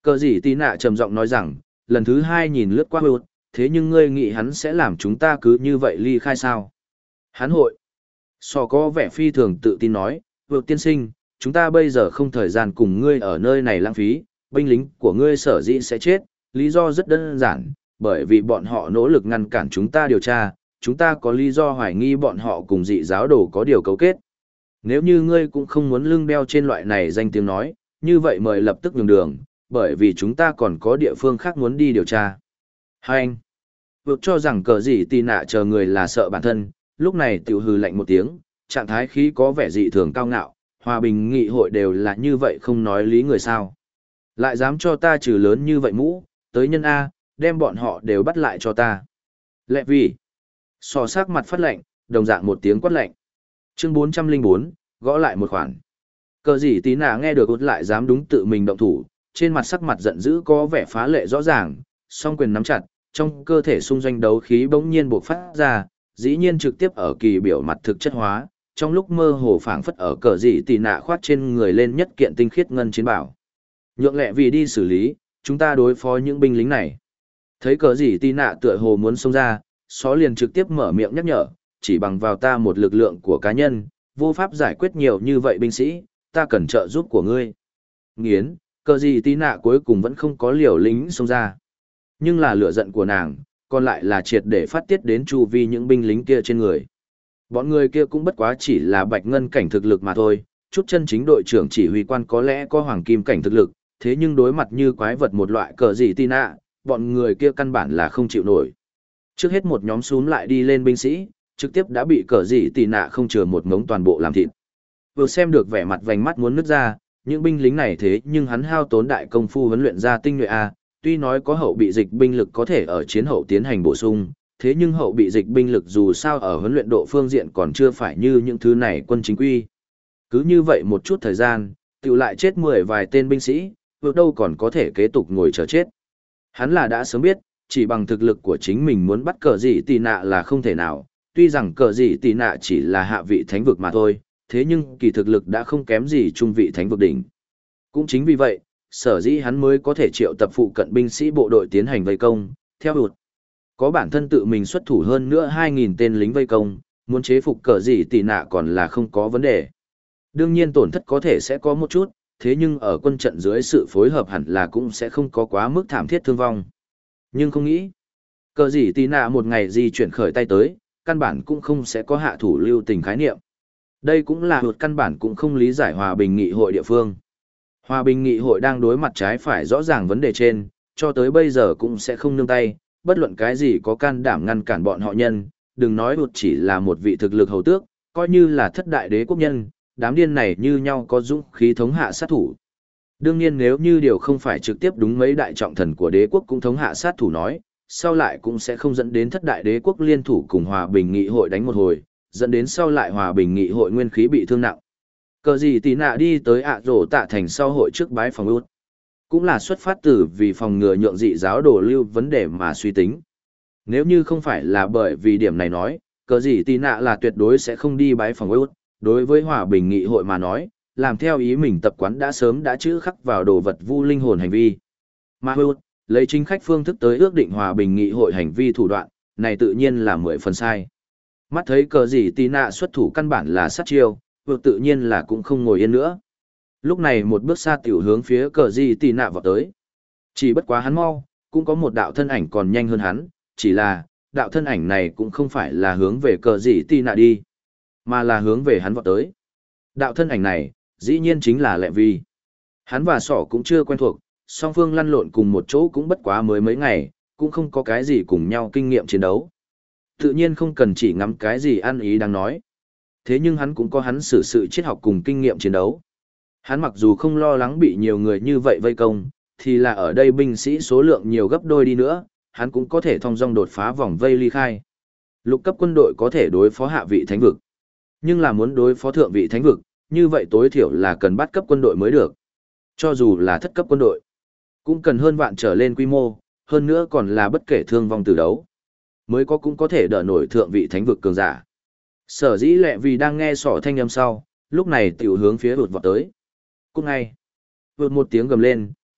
Cờ gì tí nạ trầm giọng nói rằng, lần thứ hai nhìn lướt qua hụt, thế nhưng ngươi nghĩ hắn sẽ làm chúng ta cứ như vậy ly khai sao? Hắn hội. Sò có vẻ phi thường tự tin nói, hụt tiên sinh, chúng ta bây giờ không thời gian cùng ngươi ở nơi này lãng phí, binh lính của ngươi sở dĩ sẽ chết, lý do rất đơn giản, bởi vì bọn họ nỗ lực ngăn cản chúng ta điều tra, chúng ta có lý do hoài nghi bọn họ cùng dị giáo đồ có điều cấu kết. Nếu như ngươi cũng không muốn lưng đeo trên loại này danh tiếng nói, như vậy mời lập tức nhường đường, bởi vì chúng ta còn có địa phương khác muốn đi điều tra. Hai anh, vượt cho rằng cờ gì tì nạ chờ người là sợ bản thân, lúc này tiểu hừ lạnh một tiếng, trạng thái khí có vẻ dị thường cao ngạo, hòa bình nghị hội đều là như vậy không nói lý người sao. Lại dám cho ta trừ lớn như vậy mũ, tới nhân A, đem bọn họ đều bắt lại cho ta. Lẹ vì, sò sắc mặt phát lạnh, đồng dạng một tiếng quát lạnh. Chương 404, gõ lại một khoản. Cờ gì tí nạ nghe được út lại dám đúng tự mình động thủ, trên mặt sắc mặt giận dữ có vẻ phá lệ rõ ràng, song quyền nắm chặt, trong cơ thể xung doanh đấu khí bỗng nhiên bộc phát ra, dĩ nhiên trực tiếp ở kỳ biểu mặt thực chất hóa, trong lúc mơ hồ phảng phất ở cờ gì tí nạ khoát trên người lên nhất kiện tinh khiết ngân chiến bảo. Nhượng lẹ vì đi xử lý, chúng ta đối phó những binh lính này. Thấy cờ gì tí nạ tựa hồ muốn xông ra, xó liền trực tiếp mở miệng nhắc nhở, chỉ bằng vào ta một lực lượng của cá nhân, vô pháp giải quyết nhiều như vậy binh sĩ, ta cần trợ giúp của ngươi. Nghiến, cờ gì tí nạ cuối cùng vẫn không có liều lính xông ra. Nhưng là lửa giận của nàng, còn lại là triệt để phát tiết đến chu vi những binh lính kia trên người. Bọn người kia cũng bất quá chỉ là bạch ngân cảnh thực lực mà thôi, chút chân chính đội trưởng chỉ huy quan có lẽ có hoàng kim cảnh thực lực, thế nhưng đối mặt như quái vật một loại cờ gì tí nạ, bọn người kia căn bản là không chịu nổi. Trước hết một nhóm xuống lại đi lên binh sĩ, trực tiếp đã bị cờ gì tì nạ không chừa một ngống toàn bộ làm thịt. Vừa xem được vẻ mặt vành mắt muốn nứt ra, những binh lính này thế nhưng hắn hao tốn đại công phu huấn luyện ra tinh nhuệ A, tuy nói có hậu bị dịch binh lực có thể ở chiến hậu tiến hành bổ sung, thế nhưng hậu bị dịch binh lực dù sao ở huấn luyện độ phương diện còn chưa phải như những thứ này quân chính quy. Cứ như vậy một chút thời gian, tiểu lại chết 10 vài tên binh sĩ, vượt đâu còn có thể kế tục ngồi chờ chết. Hắn là đã sớm biết, chỉ bằng thực lực của chính mình muốn bắt cờ gì tì nạ là không thể nào, tuy rằng cờ gì tì nạ chỉ là hạ vị thánh vực mà thôi, thế nhưng kỳ thực lực đã không kém gì trung vị thánh vực đỉnh. Cũng chính vì vậy, sở dĩ hắn mới có thể triệu tập phụ cận binh sĩ bộ đội tiến hành vây công, theo hụt. Có bản thân tự mình xuất thủ hơn nữa 2.000 tên lính vây công, muốn chế phục cờ gì tì nạ còn là không có vấn đề. Đương nhiên tổn thất có thể sẽ có một chút, thế nhưng ở quân trận dưới sự phối hợp hẳn là cũng sẽ không có quá mức thảm thiết thương vong. Nhưng không nghĩ, cờ gì tì nạ một ngày di chuyển khởi tay tới, căn bản cũng không sẽ có hạ thủ lưu tình khái niệm. Đây cũng là một căn bản cũng không lý giải hòa bình nghị hội địa phương. Hòa bình nghị hội đang đối mặt trái phải rõ ràng vấn đề trên, cho tới bây giờ cũng sẽ không nương tay, bất luận cái gì có can đảm ngăn cản bọn họ nhân, đừng nói hụt chỉ là một vị thực lực hầu tước, coi như là thất đại đế quốc nhân, đám điên này như nhau có dũng khí thống hạ sát thủ. Đương nhiên nếu như điều không phải trực tiếp đúng mấy đại trọng thần của đế quốc cũng thống hạ sát thủ nói, sau lại cũng sẽ không dẫn đến thất đại đế quốc liên thủ cùng hòa bình nghị hội đánh một hồi, dẫn đến sau lại hòa bình nghị hội nguyên khí bị thương nặng. Cờ gì tí nạ đi tới rổ tạ thành sau hội trước bái phòng út. Cũng là xuất phát từ vì phòng ngừa nhượng dị giáo đổ lưu vấn đề mà suy tính. Nếu như không phải là bởi vì điểm này nói, cờ gì tí nạ là tuyệt đối sẽ không đi bái phòng út. Đối với hòa bình nghị hội mà nói, làm theo ý mình tập quán đã sớm đã chữ khắc vào đồ vật vu linh hồn hành vi. Mà út, lấy chính khách phương thức tới ước định hòa bình nghị hội hành vi thủ đoạn, này tự nhiên là 10 phần sai. Mắt thấy cờ gì tí nạ xuất thủ căn bản là sát chiêu, vượt tự nhiên là cũng không ngồi yên nữa. Lúc này một bước xa tiểu hướng phía cờ gì tí nạ vào tới. Chỉ bất quá hắn mau, cũng có một đạo thân ảnh còn nhanh hơn hắn, chỉ là, đạo thân ảnh này cũng không phải là hướng về cờ gì tí nạ đi, mà là hướng về hắn vào tới. Đạo thân ảnh này, dĩ nhiên chính là Lệ Vi. Hắn và Sỏ cũng chưa quen thuộc, song phương lăn lộn cùng một chỗ cũng bất quá mới mấy ngày, cũng không có cái gì cùng nhau kinh nghiệm chiến đấu. Tự nhiên không cần chỉ ngắm cái gì ăn ý đang nói. Thế nhưng hắn cũng có hắn xử sự triết học cùng kinh nghiệm chiến đấu. Hắn mặc dù không lo lắng bị nhiều người như vậy vây công, thì là ở đây binh sĩ số lượng nhiều gấp đôi đi nữa, hắn cũng có thể thong dong đột phá vòng vây ly khai. Lục cấp quân đội có thể đối phó hạ vị thánh vực. Nhưng là muốn đối phó thượng vị thánh vực, như vậy tối thiểu là cần bắt cấp quân đội mới được. Cho dù là thất cấp quân đội, cũng cần hơn vạn trở lên quy mô, hơn nữa còn là bất kể thương vong từ đấu. Mới có cũng có thể đỡ nổi thượng vị thánh vực cường giả. Sở dĩ Lệ vì đang nghe Sỏ thanh âm sau, lúc này tiểu hướng phía vụt vọt tới. Cũng ngay, vụt một tiếng gầm lên,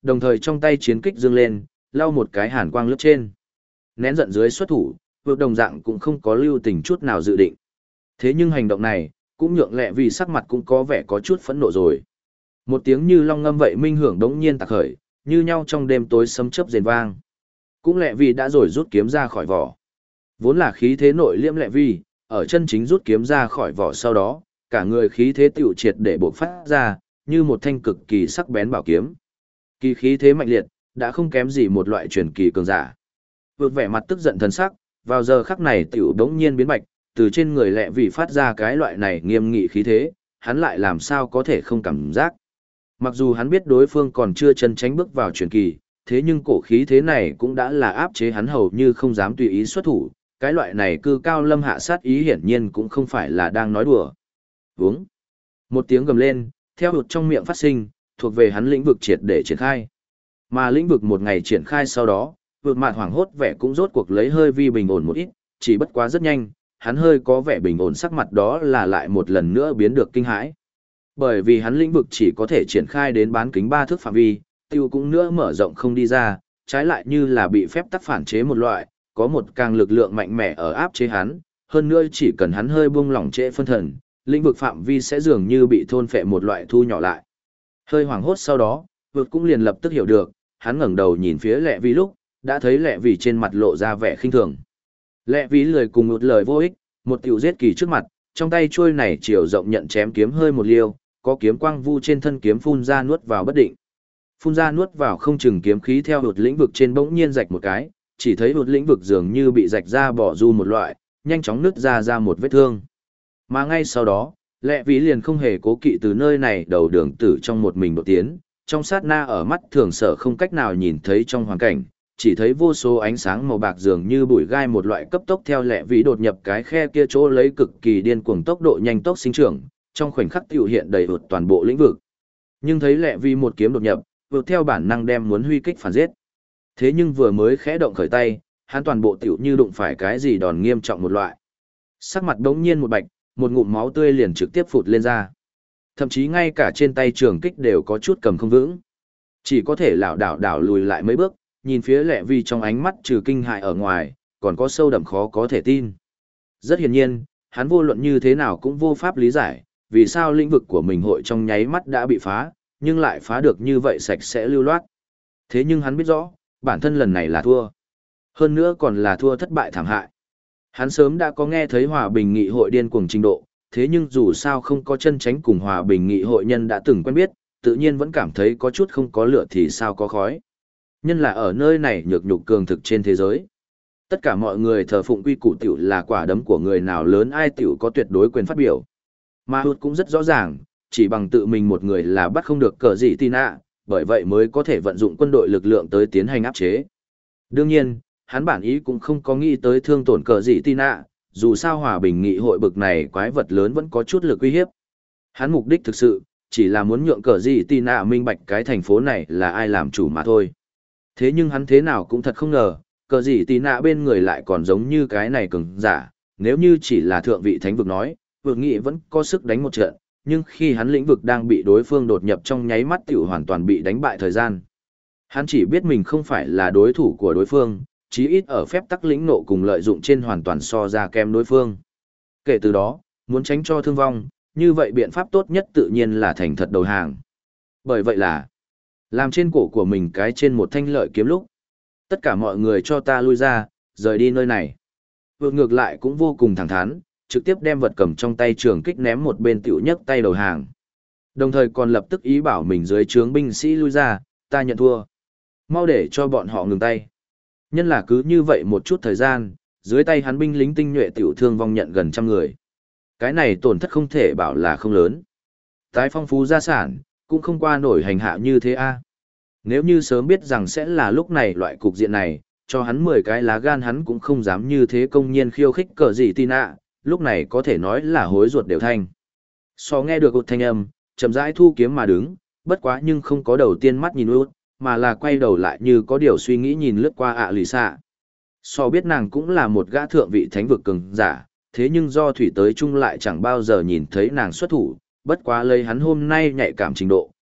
đồng thời trong tay chiến kích dương lên, lau một cái hàn quang lướt trên. Nén giận dưới xuất thủ, vượt đồng dạng cũng không có lưu tình chút nào dự định. Thế nhưng hành động này, cũng nhượng lẹ vì sắc mặt cũng có vẻ có chút phẫn nộ rồi. Một tiếng như long ngâm vậy minh hưởng đống nhiên tạc khởi, như nhau trong đêm tối sấm chớp rền vang. Cũng lẹ vì đã rồi rút kiếm ra khỏi vỏ. Vốn là khí thế nội liễm lẹ vì, ở chân chính rút kiếm ra khỏi vỏ sau đó, cả người khí thế tiểu triệt để bộc phát ra, như một thanh cực kỳ sắc bén bảo kiếm. Kỳ khí thế mạnh liệt, đã không kém gì một loại truyền kỳ cường giả. Vượt vẻ mặt tức giận thần sắc, vào giờ khắc này tiểu đống nhiên biến bạch, từ trên người lẹ vì phát ra cái loại này nghiêm nghị khí thế, hắn lại làm sao có thể không cảm giác. Mặc dù hắn biết đối phương còn chưa chân tránh bước vào truyền kỳ, thế nhưng cổ khí thế này cũng đã là áp chế hắn hầu như không dám tùy ý xuất thủ, cái loại này cư cao lâm hạ sát ý hiển nhiên cũng không phải là đang nói đùa. Vướng. Một tiếng gầm lên, theo hụt trong miệng phát sinh, thuộc về hắn lĩnh vực triệt để triển khai. Mà lĩnh vực một ngày triển khai sau đó, vượt mạn hoảng hốt vẻ cũng rốt cuộc lấy hơi vi bình ổn một ít, chỉ bất quá rất nhanh, hắn hơi có vẻ bình ổn sắc mặt đó là lại một lần nữa biến được kinh hãi. Bởi vì hắn lĩnh vực chỉ có thể triển khai đến bán kính 3 thước phạm vi, tiêu cũng nữa mở rộng không đi ra, trái lại như là bị phép tắc phản chế một loại, có một càng lực lượng mạnh mẽ ở áp chế hắn, hơn nữa chỉ cần hắn hơi buông lỏng trễ phân thần, lĩnh vực phạm vi sẽ dường như bị thôn phệ một loại thu nhỏ lại. Hơi hoảng hốt sau đó, vượt cũng liền lập tức hiểu được, hắn ngẩng đầu nhìn phía lẹ vì lúc, đã thấy lẹ vì trên mặt lộ ra vẻ khinh thường. Lẹ vì lười cùng một lời vô ích, một tiểu giết kỳ trước mặt, trong tay chuôi này chiều rộng nhận chém kiếm hơi một liêu, có kiếm quang vu trên thân kiếm phun ra nuốt vào bất định. Phun ra nuốt vào không chừng kiếm khí theo hụt lĩnh vực trên bỗng nhiên rạch một cái, chỉ thấy hụt lĩnh vực dường như bị rạch ra bỏ du một loại, nhanh chóng nứt ra một vết thương. Mà ngay sau đó, lẹ vì liền không hề cố kỵ từ nơi này đầu đường tử trong một mình đột tiến, trong sát na ở mắt thường sở không cách nào nhìn thấy trong hoàn cảnh, chỉ thấy vô số ánh sáng màu bạc dường như bụi gai một loại cấp tốc theo lẹ vì đột nhập cái khe kia chỗ lấy cực kỳ điên cuồng tốc độ nhanh tốc sinh trưởng, trong khoảnh khắc tiểu hiện đầy vượt toàn bộ lĩnh vực. Nhưng thấy lẹ vì một kiếm đột nhập, vượt theo bản năng đem muốn huy kích phản giết. Thế nhưng vừa mới khẽ động khởi tay, hắn toàn bộ tiểu như đụng phải cái gì đòn nghiêm trọng một loại. Sắc mặt đống nhiên một bạch, một ngụm máu tươi liền trực tiếp phụt lên ra. Thậm chí ngay cả trên tay trường kích đều có chút cầm không vững. Chỉ có thể lảo đảo lùi lại mấy bước, nhìn phía lẹ vì trong ánh mắt trừ kinh hại ở ngoài, còn có sâu đậm khó có thể tin. Rất hiển nhiên, hắn vô luận như thế nào cũng vô pháp lý giải, vì sao lĩnh vực của mình hội trong nháy mắt đã bị phá, nhưng lại phá được như vậy sạch sẽ lưu loát. Thế nhưng hắn biết rõ, bản thân lần này là thua. Hơn nữa còn là thua thất bại thảm hại. Hắn sớm đã có nghe thấy hòa bình nghị hội điên cuồng trình độ, thế nhưng dù sao không có chân tránh cùng hòa bình nghị hội nhân đã từng quen biết, tự nhiên vẫn cảm thấy có chút không có lửa thì sao có khói. Nhân là ở nơi này nhược nhục cường thực trên thế giới. Tất cả mọi người thờ phụng quy củ tiểu là quả đấm của người nào lớn ai tiểu có tuyệt đối quyền phát biểu. Mà hụt cũng rất rõ ràng, chỉ bằng tự mình một người là bắt không được cờ gì tin ạ, bởi vậy mới có thể vận dụng quân đội lực lượng tới tiến hành áp chế. Đương nhiên, hắn bản ý cũng không có nghĩ tới thương tổn cờ gì tin ạ, dù sao hòa bình nghị hội bực này quái vật lớn vẫn có chút lực uy hiếp. Hắn mục đích thực sự, chỉ là muốn nhượng cờ gì tin ạ minh bạch cái thành phố này là ai làm chủ mà thôi. Thế nhưng hắn thế nào cũng thật không ngờ, cờ gì tin ạ bên người lại còn giống như cái này cường giả, nếu như chỉ là thượng vị thánh vực nói, vực nghị vẫn có sức đánh một trận, nhưng khi hắn lĩnh vực đang bị đối phương đột nhập trong nháy mắt tiểu hoàn toàn bị đánh bại thời gian. Hắn chỉ biết mình không phải là đối thủ của đối phương, chí ít ở phép tắc lĩnh nộ cùng lợi dụng trên hoàn toàn so ra kém đối phương. Kể từ đó, muốn tránh cho thương vong, như vậy biện pháp tốt nhất tự nhiên là thành thật đầu hàng. Bởi vậy là, làm trên cổ của mình cái trên một thanh lợi kiếm lúc. Tất cả mọi người cho ta lui ra, rời đi nơi này. Vượt ngược lại cũng vô cùng thẳng thắn, trực tiếp đem vật cầm trong tay trường kích ném một bên tiểu nhấc tay đầu hàng. Đồng thời còn lập tức ý bảo mình dưới trướng binh sĩ lui ra, ta nhận thua. Mau để cho bọn họ ngừng tay. Nhân là cứ như vậy một chút thời gian, dưới tay hắn binh lính tinh nhuệ tiểu thương vong nhận gần 100 người. Cái này tổn thất không thể bảo là không lớn. Tái phong phú gia sản, cũng không qua nổi hành hạ như thế a. Nếu như sớm biết rằng sẽ là lúc này loại cục diện này, cho hắn 10 cái lá gan hắn cũng không dám như thế công nhiên khiêu khích cờ gì tin ạ, lúc này có thể nói là hối ruột đều thanh. So nghe được một thanh âm, chậm rãi thu kiếm mà đứng, bất quá nhưng không có đầu tiên mắt nhìn út, mà là quay đầu lại như có điều suy nghĩ nhìn lướt qua ạ lì xạ. So biết nàng cũng là một gã thượng vị thánh vực cường giả, thế nhưng do thủy tới chung lại chẳng bao giờ nhìn thấy nàng xuất thủ, bất quá lấy hắn hôm nay nhạy cảm trình độ,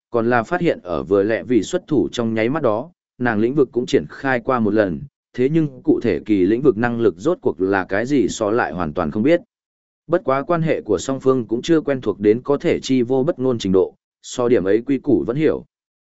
còn là phát hiện ở vừa lẹ vì xuất thủ trong nháy mắt đó, nàng lĩnh vực cũng triển khai qua một lần, thế nhưng cụ thể kỳ lĩnh vực năng lực rốt cuộc là cái gì so lại hoàn toàn không biết. Bất quá quan hệ của song phương cũng chưa quen thuộc đến có thể chi vô bất ngôn trình độ, so điểm ấy quy củ vẫn hiểu.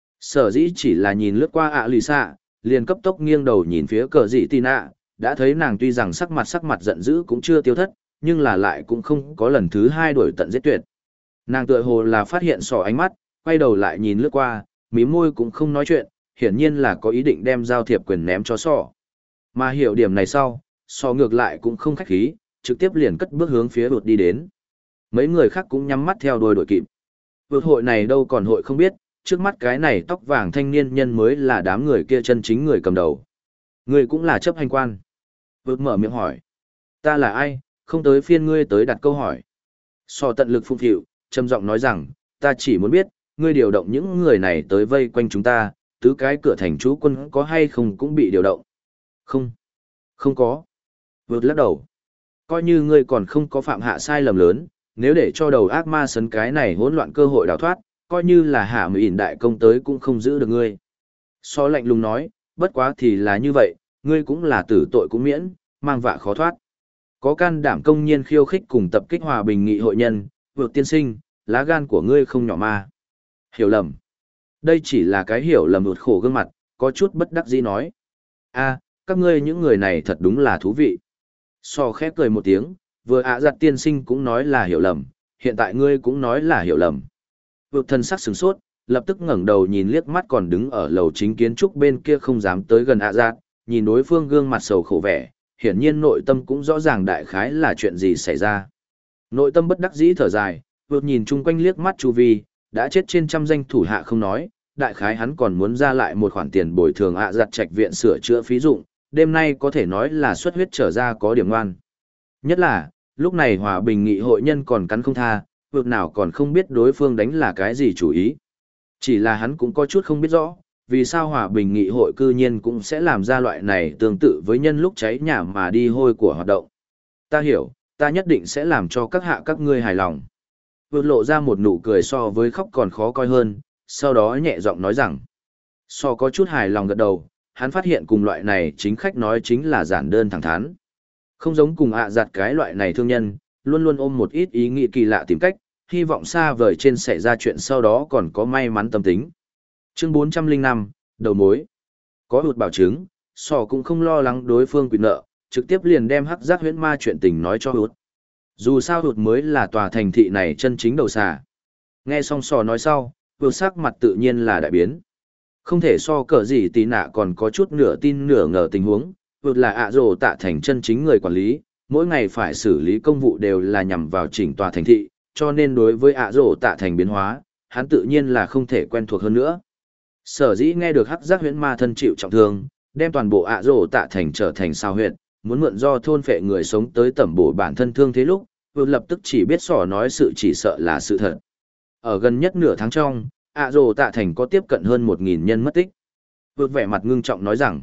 Sở dĩ chỉ là nhìn lướt qua ạ lì xạ, liền cấp tốc nghiêng đầu nhìn phía cờ dị tì nạ, đã thấy nàng tuy rằng sắc mặt giận dữ cũng chưa tiêu thất, nhưng là lại cũng không có lần thứ hai đuổi tận giết tuyệt. Nàng tựa hồ là phát hiện sỏ ánh mắt, quay đầu lại nhìn lướt qua, mím môi cũng không nói chuyện, hiển nhiên là có ý định đem giao thiệp quyền ném cho sỏ. Mà hiểu điểm này sau, sỏ ngược lại cũng không khách khí, trực tiếp liền cất bước hướng phía vượt đi đến. Mấy người khác cũng nhắm mắt theo đuôi đội kịp. Vượt hội này đâu còn hội không biết, trước mắt cái này tóc vàng thanh niên nhân mới là đám người kia chân chính người cầm đầu. Người cũng là chấp hành quan. Vượt mở miệng hỏi. Ta là ai, không tới phiên ngươi tới đặt câu hỏi. Sò tận lực phung phịu, trầm giọng nói rằng, ta chỉ muốn biết, ngươi điều động những người này tới vây quanh chúng ta, tứ cái cửa thành trú quân có hay không cũng bị điều động. Không, không có. Vượt lắc đầu. Coi như ngươi còn không có phạm hạ sai lầm lớn, nếu để cho đầu ác ma sấn cái này hỗn loạn cơ hội đào thoát, coi như là hạ mười ỉn đại công tới cũng không giữ được ngươi. So lạnh lùng nói, bất quá thì là như vậy, ngươi cũng là tử tội cũng miễn, mang vạ khó thoát. Có can đảm công nhiên khiêu khích cùng tập kích hòa bình nghị hội nhân, vượt tiên sinh, lá gan của ngươi không nhỏ ma. Hiểu lầm. Đây chỉ là cái hiểu lầm ụt khổ gương mặt, có chút bất đắc dĩ nói. A, các ngươi những người này thật đúng là thú vị. So khép cười một tiếng, vừa giặt tiên sinh cũng nói là hiểu lầm, hiện tại ngươi cũng nói là hiểu lầm. Vượt thân sắc sửng sốt, lập tức ngẩng đầu nhìn liếc mắt còn đứng ở lầu chính kiến trúc bên kia không dám tới gần giặt, nhìn đối phương gương mặt sầu khổ vẻ, hiển nhiên nội tâm cũng rõ ràng đại khái là chuyện gì xảy ra. Nội tâm bất đắc dĩ thở dài, vượt nhìn chung quanh liếc mắt chu vi, đã chết trên trăm danh thủ hạ không nói, đại khái hắn còn muốn ra lại một khoản tiền bồi thường giặt trạch viện sửa chữa phí dụng, đêm nay có thể nói là xuất huyết trở ra có điểm ngoan. Nhất là, lúc này hòa bình nghị hội nhân còn cắn không tha, vượt nào còn không biết đối phương đánh là cái gì chủ ý. Chỉ là hắn cũng có chút không biết rõ, vì sao hòa bình nghị hội cư nhiên cũng sẽ làm ra loại này tương tự với nhân lúc cháy nhà mà đi hôi của hoạt động. Ta hiểu, ta nhất định sẽ làm cho các hạ các ngươi hài lòng. Vượt lộ ra một nụ cười so với khóc còn khó coi hơn, sau đó nhẹ giọng nói rằng, so có chút hài lòng gật đầu, hắn phát hiện cùng loại này chính khách nói chính là giản đơn thẳng thắn. Không giống cùng giặt cái loại này thương nhân, luôn luôn ôm một ít ý nghĩ kỳ lạ tìm cách, hy vọng xa vời trên xảy ra chuyện sau đó còn có may mắn tâm tính. Chương 405, đầu mối. Có hụt bảo chứng, sò cũng không lo lắng đối phương quyền nợ, trực tiếp liền đem hắc giác huyễn ma chuyện tình nói cho hụt. Dù sao hụt mới là tòa thành thị này chân chính đầu xà. Nghe xong sò nói sau, vượt sắc mặt tự nhiên là đại biến. Không thể so cỡ gì tí nạ còn có chút nửa tin nửa ngờ tình huống, vượt là rồ tạ thành chân chính người quản lý, mỗi ngày phải xử lý công vụ đều là nhằm vào chỉnh tòa thành thị, cho nên đối với rồ tạ thành biến hóa, hắn tự nhiên là không thể quen thuộc hơn nữa. Sở dĩ nghe được hắc giác huyễn ma thân chịu trọng thương, đem toàn bộ rồ tạ thành trở thành sao huyệt, muốn mượn do thôn phệ người sống tới tẩm bổ bản thân thương thế lúc, vượt lập tức chỉ biết sỏ nói sự chỉ sợ là sự thật. Ở gần nhất nửa tháng trong, rồ tạ thành có tiếp cận hơn 1.000 nhân mất tích. Vượt vẻ mặt ngưng trọng nói rằng,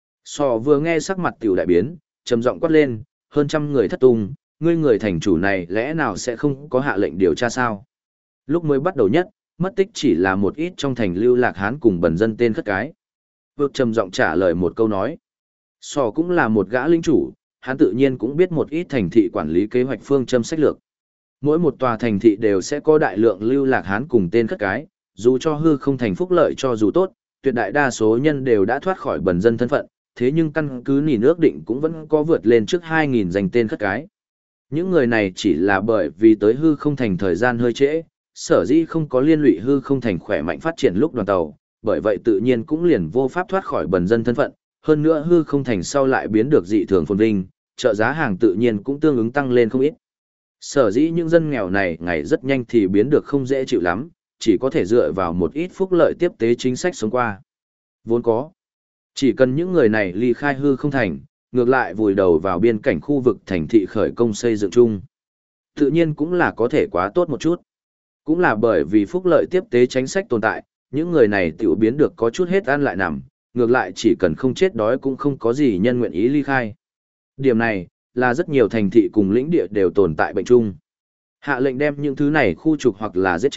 sò vừa nghe sắc mặt tiểu đại biến, trầm giọng quát lên, hơn 100 người thất tung, ngươi người thành chủ này lẽ nào sẽ không có hạ lệnh điều tra sao? Lúc mới bắt đầu nhất, mất tích chỉ là một ít trong thành lưu lạc hán cùng bần dân tên khất cái. Vượt trầm giọng trả lời một câu nói. Sò cũng là một gã linh chủ, hắn tự nhiên cũng biết một ít thành thị quản lý kế hoạch phương châm sách lược. Mỗi một tòa thành thị đều sẽ có đại lượng lưu lạc hán cùng tên khất cái, dù cho hư không thành phúc lợi cho dù tốt, tuyệt đại đa số nhân đều đã thoát khỏi bần dân thân phận, thế nhưng căn cứ nỉ nước định cũng vẫn có vượt lên trước 2.000 danh tên khất cái. Những người này chỉ là bởi vì tới hư không thành thời gian hơi trễ, sở dĩ không có liên lụy hư không thành khỏe mạnh phát triển lúc đoàn tàu, bởi vậy tự nhiên cũng liền vô pháp thoát khỏi bần dân thân phận, hơn nữa hư không thành sau lại biến được dị thường phồn vinh, trợ giá hàng tự nhiên cũng tương ứng tăng lên không ít. Sở dĩ những dân nghèo này ngày rất nhanh thì biến được không dễ chịu lắm, chỉ có thể dựa vào một ít phúc lợi tiếp tế chính sách sống qua. Vốn có. Chỉ cần những người này ly khai hư không thành, ngược lại vùi đầu vào biên cảnh khu vực thành thị khởi công xây dựng chung. Tự nhiên cũng là có thể quá tốt một chút. Cũng là bởi vì phúc lợi tiếp tế chính sách tồn tại, những người này tiểu biến được có chút hết ăn lại nằm, ngược lại chỉ cần không chết đói cũng không có gì nhân nguyện ý ly khai. Điểm này, là rất nhiều thành thị cùng lĩnh địa đều tồn tại bệnh chung. Hạ lệnh đem những thứ này khu trục hoặc là giết chết,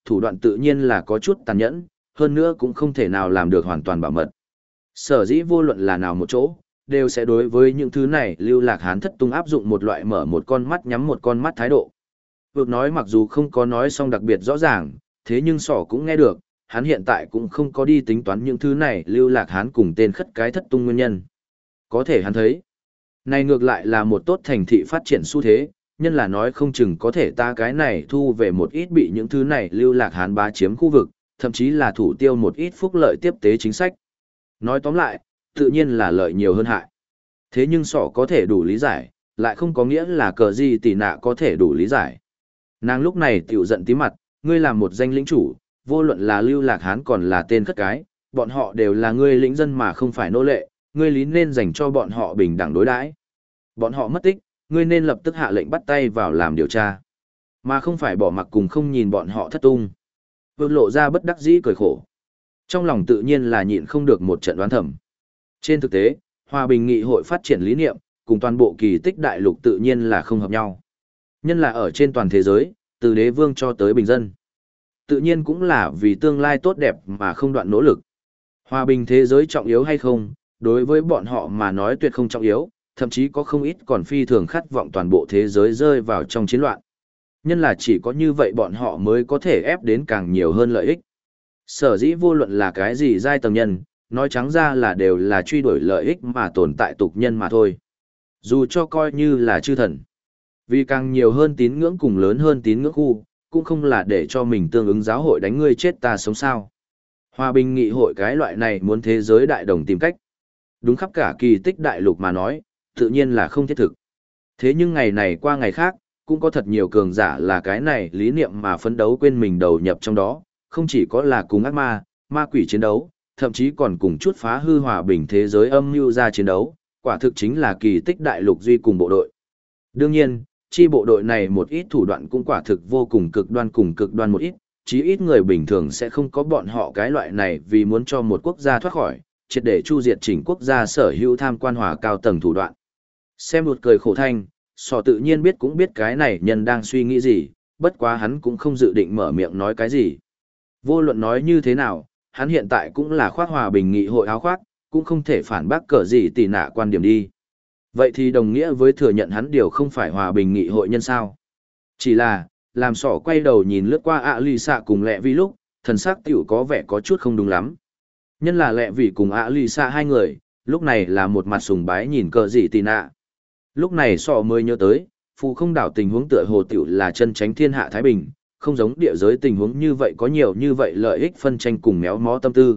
thủ đoạn tự nhiên là có chút tàn nhẫn, hơn nữa cũng không thể nào làm được hoàn toàn bảo mật. Sở dĩ vô luận là nào một chỗ, đều sẽ đối với những thứ này Lưu Lạc Hán thất tung áp dụng một loại mở một con mắt nhắm một con mắt thái độ. Vực nói mặc dù không có nói xong đặc biệt rõ ràng, thế nhưng sỏ cũng nghe được, hắn hiện tại cũng không có đi tính toán những thứ này Lưu Lạc Hán cùng tên khất cái thất tung nguyên nhân. Có thể hắn thấy, này ngược lại là một tốt thành thị phát triển xu thế, nhân là nói không chừng có thể ta cái này thu về một ít bị những thứ này Lưu Lạc Hán bá chiếm khu vực, thậm chí là thủ tiêu một ít phúc lợi tiếp tế chính sách. Nói tóm lại, tự nhiên là lợi nhiều hơn hại. Thế nhưng sỏ có thể đủ lý giải, lại không có nghĩa là cờ gì tỷ nạ có thể đủ lý giải. Nàng lúc này tiểu giận tí mặt, ngươi làm một danh lĩnh chủ, vô luận là Lưu Lạc Hán còn là tên khất cái, bọn họ đều là ngươi lĩnh dân mà không phải nô lệ, ngươi lý nên dành cho bọn họ bình đẳng đối đãi. Bọn họ mất tích, ngươi nên lập tức hạ lệnh bắt tay vào làm điều tra, mà không phải bỏ mặc cùng không nhìn bọn họ thất tung. Vương lộ ra bất đắc dĩ cười khổ. Trong lòng tự nhiên là nhịn không được một trận đoán thầm. Trên thực tế, hòa bình nghị hội phát triển lý niệm, cùng toàn bộ kỳ tích đại lục tự nhiên là không hợp nhau. Nhân là ở trên toàn thế giới, từ đế vương cho tới bình dân. Tự nhiên cũng là vì tương lai tốt đẹp mà không đoạn nỗ lực. Hòa bình thế giới trọng yếu hay không, đối với bọn họ mà nói tuyệt không trọng yếu, thậm chí có không ít còn phi thường khát vọng toàn bộ thế giới rơi vào trong chiến loạn. Nhân là chỉ có như vậy bọn họ mới có thể ép đến càng nhiều hơn lợi ích. Sở dĩ vô luận là cái gì giai tầng nhân, nói trắng ra là đều là truy đuổi lợi ích mà tồn tại tục nhân mà thôi. Dù cho coi như là chư thần. Vì càng nhiều hơn tín ngưỡng cùng lớn hơn tín ngưỡng khu, cũng không là để cho mình tương ứng giáo hội đánh ngươi chết ta sống sao. Hòa bình nghị hội cái loại này muốn thế giới đại đồng tìm cách. Đúng khắp cả kỳ tích đại lục mà nói, tự nhiên là không thiết thực. Thế nhưng ngày này qua ngày khác, cũng có thật nhiều cường giả là cái này lý niệm mà phấn đấu quên mình đầu nhập trong đó, không chỉ có là cùng ác ma, ma quỷ chiến đấu, thậm chí còn cùng chút phá hư hòa bình thế giới âm mưu ra chiến đấu, quả thực chính là kỳ tích đại lục duy cùng bộ đội. Đương nhiên, chi bộ đội này một ít thủ đoạn cũng quả thực vô cùng cực đoan một ít, chí ít người bình thường sẽ không có bọn họ cái loại này vì muốn cho một quốc gia thoát khỏi, triệt để chu diệt chỉnh quốc gia sở hữu tham quan hòa cao tầng thủ đoạn. Xem một cười khổ thanh, sò tự nhiên biết cũng biết cái này nhân đang suy nghĩ gì, bất quá hắn cũng không dự định mở miệng nói cái gì. Vô luận nói như thế nào, hắn hiện tại cũng là khoác hòa bình nghị hội áo khoác, cũng không thể phản bác cờ gì tỉ nạ quan điểm đi. Vậy thì đồng nghĩa với thừa nhận hắn điều không phải hòa bình nghị hội nhân sao. Chỉ là, làm sỏ quay đầu nhìn lướt qua ạ lì xạ cùng lẹ vi lúc, thần sắc tiểu có vẻ có chút không đúng lắm. Nhân là lẹ vi cùng ạ lì xạ hai người, lúc này là một mặt sùng bái nhìn cờ gì tỉ nạ. Lúc này sọ mới nhớ tới, phù không đảo tình huống tựa hồ tiểu là chân tránh thiên hạ Thái Bình, không giống địa giới tình huống như vậy có nhiều như vậy lợi ích phân tranh cùng méo mó tâm tư.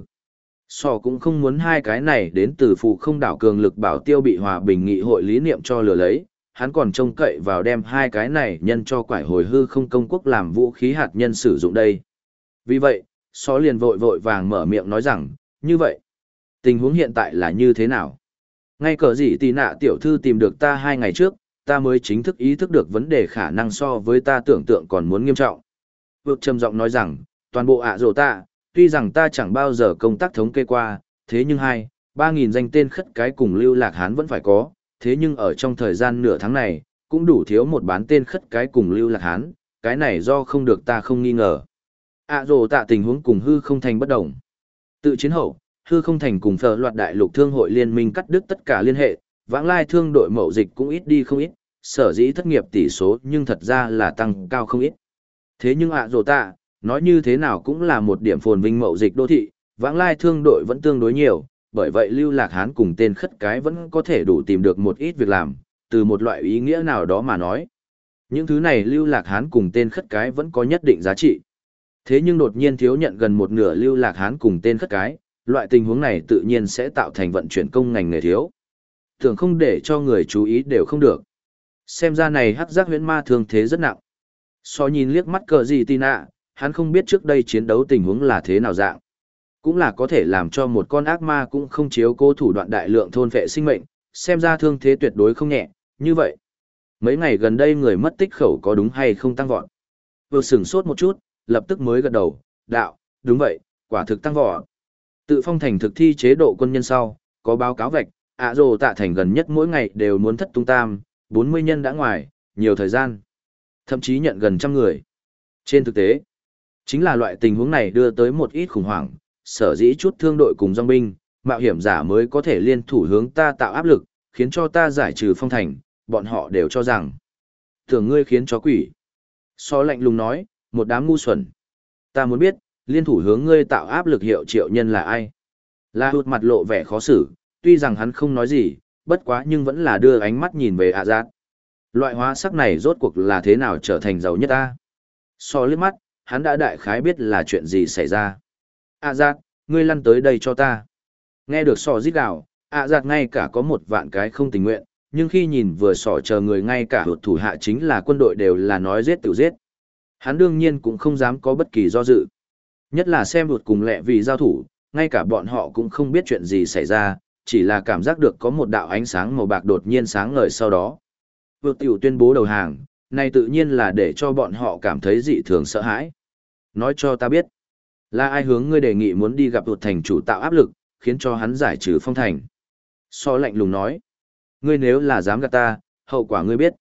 Sọ cũng không muốn hai cái này đến từ phù không đảo cường lực bảo tiêu bị hòa bình nghị hội lý niệm cho lừa lấy, hắn còn trông cậy vào đem hai cái này nhân cho quải hồi hư không công quốc làm vũ khí hạt nhân sử dụng đây. Vì vậy, Sọ liền vội vội vàng mở miệng nói rằng, như vậy, tình huống hiện tại là như thế nào? Ngay cờ gì tì nạ tiểu thư tìm được ta 2 ngày trước, ta mới chính thức ý thức được vấn đề khả năng so với ta tưởng tượng còn muốn nghiêm trọng. Vượt trầm giọng nói rằng, toàn bộ ạ rồ ta, tuy rằng ta chẳng bao giờ công tác thống kê qua, thế nhưng 2-3 nghìn danh tên khất cái cùng Lưu Lạc Hán vẫn phải có, thế nhưng ở trong thời gian nửa tháng này, cũng đủ thiếu một bán tên khất cái cùng Lưu Lạc Hán, cái này do không được ta không nghi ngờ. ạ rồ tạ tình huống cùng hư không thành bất đồng. Tự chiến hậu, hư không thành cùng phở loạt đại lục thương hội liên minh cắt đứt tất cả liên hệ, vãng lai thương đội mậu dịch cũng ít đi không ít, sở dĩ thất nghiệp tỷ số nhưng thật ra là tăng cao không ít. Thế nhưng ạ rồ tạ, nói như thế nào cũng là một điểm phồn vinh mậu dịch đô thị, vãng lai thương đội vẫn tương đối nhiều, bởi vậy Lưu Lạc Hán cùng tên khất cái vẫn có thể đủ tìm được một ít việc làm, từ một loại ý nghĩa nào đó mà nói. Những thứ này Lưu Lạc Hán cùng tên khất cái vẫn có nhất định giá trị. Thế nhưng đột nhiên thiếu nhận gần một nửa Lưu Lạc Hán cùng tên khất cái, loại tình huống này tự nhiên sẽ tạo thành vận chuyển công ngành nghề thiếu. Thường không để cho người chú ý đều không được. Xem ra này hắc giác huyễn ma thương thế rất nặng. So nhìn liếc mắt cờ gì tì nạ, hắn không biết trước đây chiến đấu tình huống là thế nào dạng. Cũng là có thể làm cho một con ác ma cũng không chiếu cố thủ đoạn đại lượng thôn vệ sinh mệnh, xem ra thương thế tuyệt đối không nhẹ, như vậy. Mấy ngày gần đây người mất tích khẩu có đúng hay không tăng vọt. Vừa sửng sốt một chút, lập tức mới gật đầu, đạo, đúng vậy, quả thực tăng vọt. Tự phong thành thực thi chế độ quân nhân sau, có báo cáo vạch, ạ rồ tạ thành gần nhất mỗi ngày đều muốn thất tung tam, 40 nhân đã ngoài, nhiều thời gian. Thậm chí nhận gần trăm người. Trên thực tế, Chính là loại tình huống này đưa tới một ít khủng hoảng, sở dĩ chút thương đội cùng dòng binh, mạo hiểm giả mới có thể liên thủ hướng ta tạo áp lực, khiến cho ta giải trừ phong thành, bọn họ đều cho rằng. Tưởng ngươi khiến chó quỷ. So lạnh lùng nói, một đám ngu xuẩn. Ta muốn biết, liên thủ hướng ngươi tạo áp lực hiệu triệu nhân là ai? La Hụt mặt lộ vẻ khó xử, tuy rằng hắn không nói gì, bất quá nhưng vẫn là đưa ánh mắt nhìn về ạ giác. Loại hóa sắc này rốt cuộc là thế nào trở thành giàu nhất ta? So liếc mắt, hắn đã đại khái biết là chuyện gì xảy ra. ạ giác, ngươi lăn tới đây cho ta. Nghe được so rít gào, ạ giác ngay cả có một vạn cái không tình nguyện, nhưng khi nhìn vừa sỏ chờ người ngay cả hụt thủ hạ chính là quân đội đều là nói giết tự giết. Hắn đương nhiên cũng không dám có bất kỳ do dự. Nhất là xem hụt cùng lẹ vì giao thủ, ngay cả bọn họ cũng không biết chuyện gì xảy ra, chỉ là cảm giác được có một đạo ánh sáng màu bạc đột nhiên sáng ngời sau đó. Vượt tiểu tuyên bố đầu hàng, này tự nhiên là để cho bọn họ cảm thấy dị thường sợ hãi. Nói cho ta biết, là ai hướng ngươi đề nghị muốn đi gặp hụt thành chủ tạo áp lực, khiến cho hắn giải trừ phong thành. So lạnh lùng nói, ngươi nếu là dám gạt ta, hậu quả ngươi biết.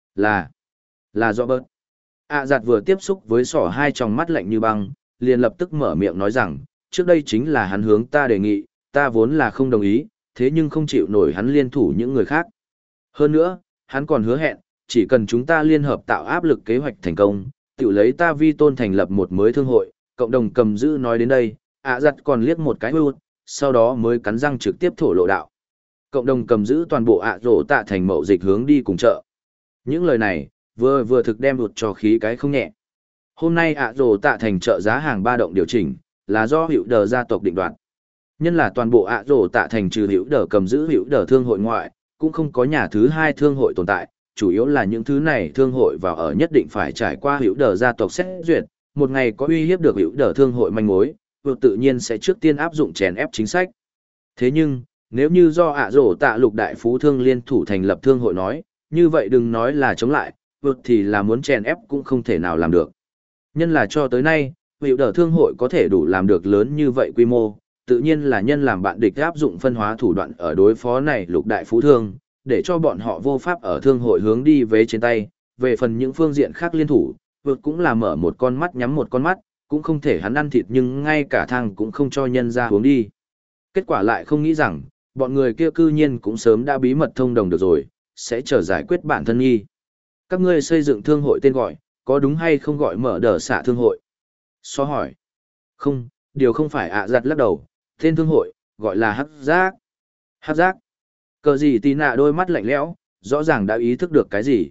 Là do bớt. Giặt vừa tiếp xúc với sỏ hai tròng mắt lạnh như băng, liền lập tức mở miệng nói rằng, trước đây chính là hắn hướng ta đề nghị, ta vốn là không đồng ý, thế nhưng không chịu nổi hắn liên thủ những người khác. Hơn nữa, hắn còn hứa hẹn, chỉ cần chúng ta liên hợp tạo áp lực kế hoạch thành công, tự lấy ta vi tôn thành lập một mới thương hội, cộng đồng cầm giữ nói đến đây, giặt còn liếc một cái hút, sau đó mới cắn răng trực tiếp thổ lộ đạo. Cộng đồng cầm giữ toàn bộ rổ tạ thành mậu dịch hướng đi cùng chợ. Những lời này, vừa thực đem hụt cho khí cái không nhẹ. Hôm nay rổ tạ thành chợ giá hàng ba động điều chỉnh, là do hiệu đờ gia tộc định đoạt. Nhân là toàn bộ rổ tạ thành trừ hiệu đờ cầm giữ hiệu đờ thương hội ngoại, cũng không có nhà thứ hai thương hội tồn tại, chủ yếu là những thứ này thương hội vào ở nhất định phải trải qua hiệu đờ gia tộc xét duyệt, một ngày có uy hiếp được hiệu đờ thương hội manh mối, vượt tự nhiên sẽ trước tiên áp dụng chèn ép chính sách. Thế nhưng, nếu như do rổ tạ lục đại phú thương liên thủ thành lập thương hội nói, như vậy đừng nói là chống lại, vượt thì là muốn chèn ép cũng không thể nào làm được. Nhân là cho tới nay, hiệu đờ thương hội có thể đủ làm được lớn như vậy quy mô, tự nhiên là nhân làm bạn địch áp dụng phân hóa thủ đoạn ở đối phó này lục đại phú thương, để cho bọn họ vô pháp ở thương hội hướng đi về trên tay, về phần những phương diện khác liên thủ, vượt cũng là mở một con mắt nhắm một con mắt, cũng không thể hắn ăn thịt nhưng ngay cả thang cũng không cho nhân ra hướng đi. Kết quả lại không nghĩ rằng, bọn người kia cư nhiên cũng sớm đã bí mật thông đồng được rồi, sẽ chờ giải quyết bản thân nghi. Các ngươi xây dựng thương hội tên gọi, có đúng hay không gọi mở đờ xạ thương hội? So hỏi. Không, điều không phải giặt lắc đầu, tên thương hội, gọi là hắc giác. Hắc giác. Cờ gì tì nạ đôi mắt lạnh lẽo, rõ ràng đã ý thức được cái gì.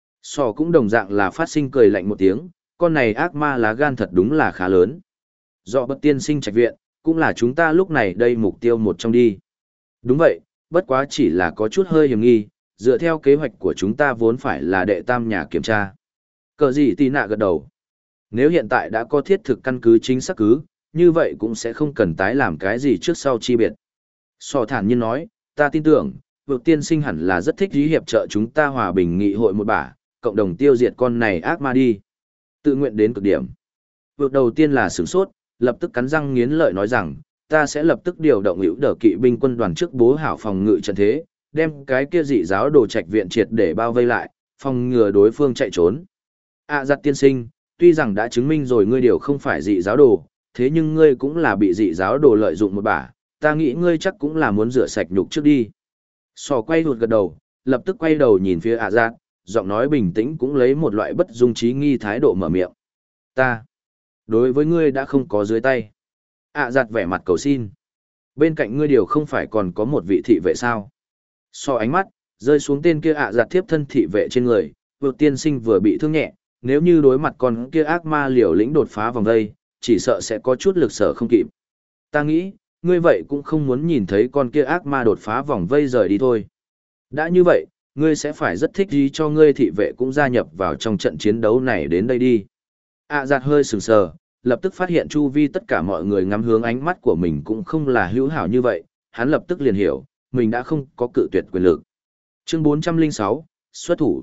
So cũng đồng dạng là phát sinh cười lạnh một tiếng, con này ác ma lá gan thật đúng là khá lớn. Do bất tiên sinh trạch viện, cũng là chúng ta lúc này đây mục tiêu một trong đi. Đúng vậy, bất quá chỉ là có chút hơi hiểm nghi, dựa theo kế hoạch của chúng ta vốn phải là đệ tam nhà kiểm tra. Cờ gì tì nạ gật đầu. Nếu hiện tại đã có thiết thực căn cứ chính xác cứ, như vậy cũng sẽ không cần tái làm cái gì trước sau chi biệt. So thản nhiên nói, ta tin tưởng, vượt tiên sinh hẳn là rất thích ý hiệp trợ chúng ta hòa bình nghị hội một bả, cộng đồng tiêu diệt con này ác ma đi. Tự nguyện đến cực điểm. Vượt đầu tiên là sửng sốt, lập tức cắn răng nghiến lợi nói rằng, ta sẽ lập tức điều động hữu đờ kỵ binh quân đoàn trước bố hảo phòng ngự trận thế, đem cái kia dị giáo đồ trạch viện triệt để bao vây lại, phòng ngừa đối phương chạy trốn. Giặt tiên sinh, tuy rằng đã chứng minh rồi ngươi điều không phải dị giáo đồ, thế nhưng ngươi cũng là bị dị giáo đồ lợi dụng một bả, ta nghĩ ngươi chắc cũng là muốn rửa sạch nhục trước đi. Sò quay hụt gật đầu, lập tức quay đầu nhìn phía giặt, giọng nói bình tĩnh cũng lấy một loại bất dung trí nghi thái độ mở miệng. Ta, đối với ngươi đã không có dưới tay. Giặt vẻ mặt cầu xin. Bên cạnh ngươi điều không phải còn có một vị thị vệ sao? So ánh mắt, rơi xuống tên kia giặt thiếp thân thị vệ trên người, vượt tiên sinh vừa bị thương nhẹ, nếu như đối mặt con kia ác ma liều lĩnh đột phá vòng vây, chỉ sợ sẽ có chút lực sở không kịp. Ta nghĩ, ngươi vậy cũng không muốn nhìn thấy con kia ác ma đột phá vòng vây rời đi thôi. Đã như vậy, ngươi sẽ phải rất thích gì cho ngươi thị vệ cũng gia nhập vào trong trận chiến đấu này đến đây đi. Giặt hơi sừng sờ, lập tức phát hiện chu vi tất cả mọi người ngắm hướng ánh mắt của mình cũng không là hữu hảo như vậy, hắn lập tức liền hiểu, mình đã không có cự tuyệt quyền lực. Chương 406, xuất thủ.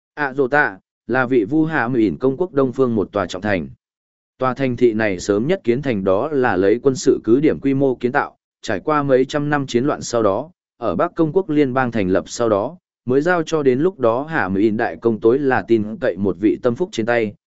Rota là vị vu hạ mỉn công quốc đông phương một tòa trọng thành. Tòa thành thị này sớm nhất kiến thành đó là lấy quân sự cứ điểm quy mô kiến tạo, trải qua mấy trăm năm chiến loạn sau đó, ở Bắc công quốc liên bang thành lập sau đó, mới giao cho đến lúc đó hạ mỉn đại công tối là tin cậy một vị tâm phúc trên tay,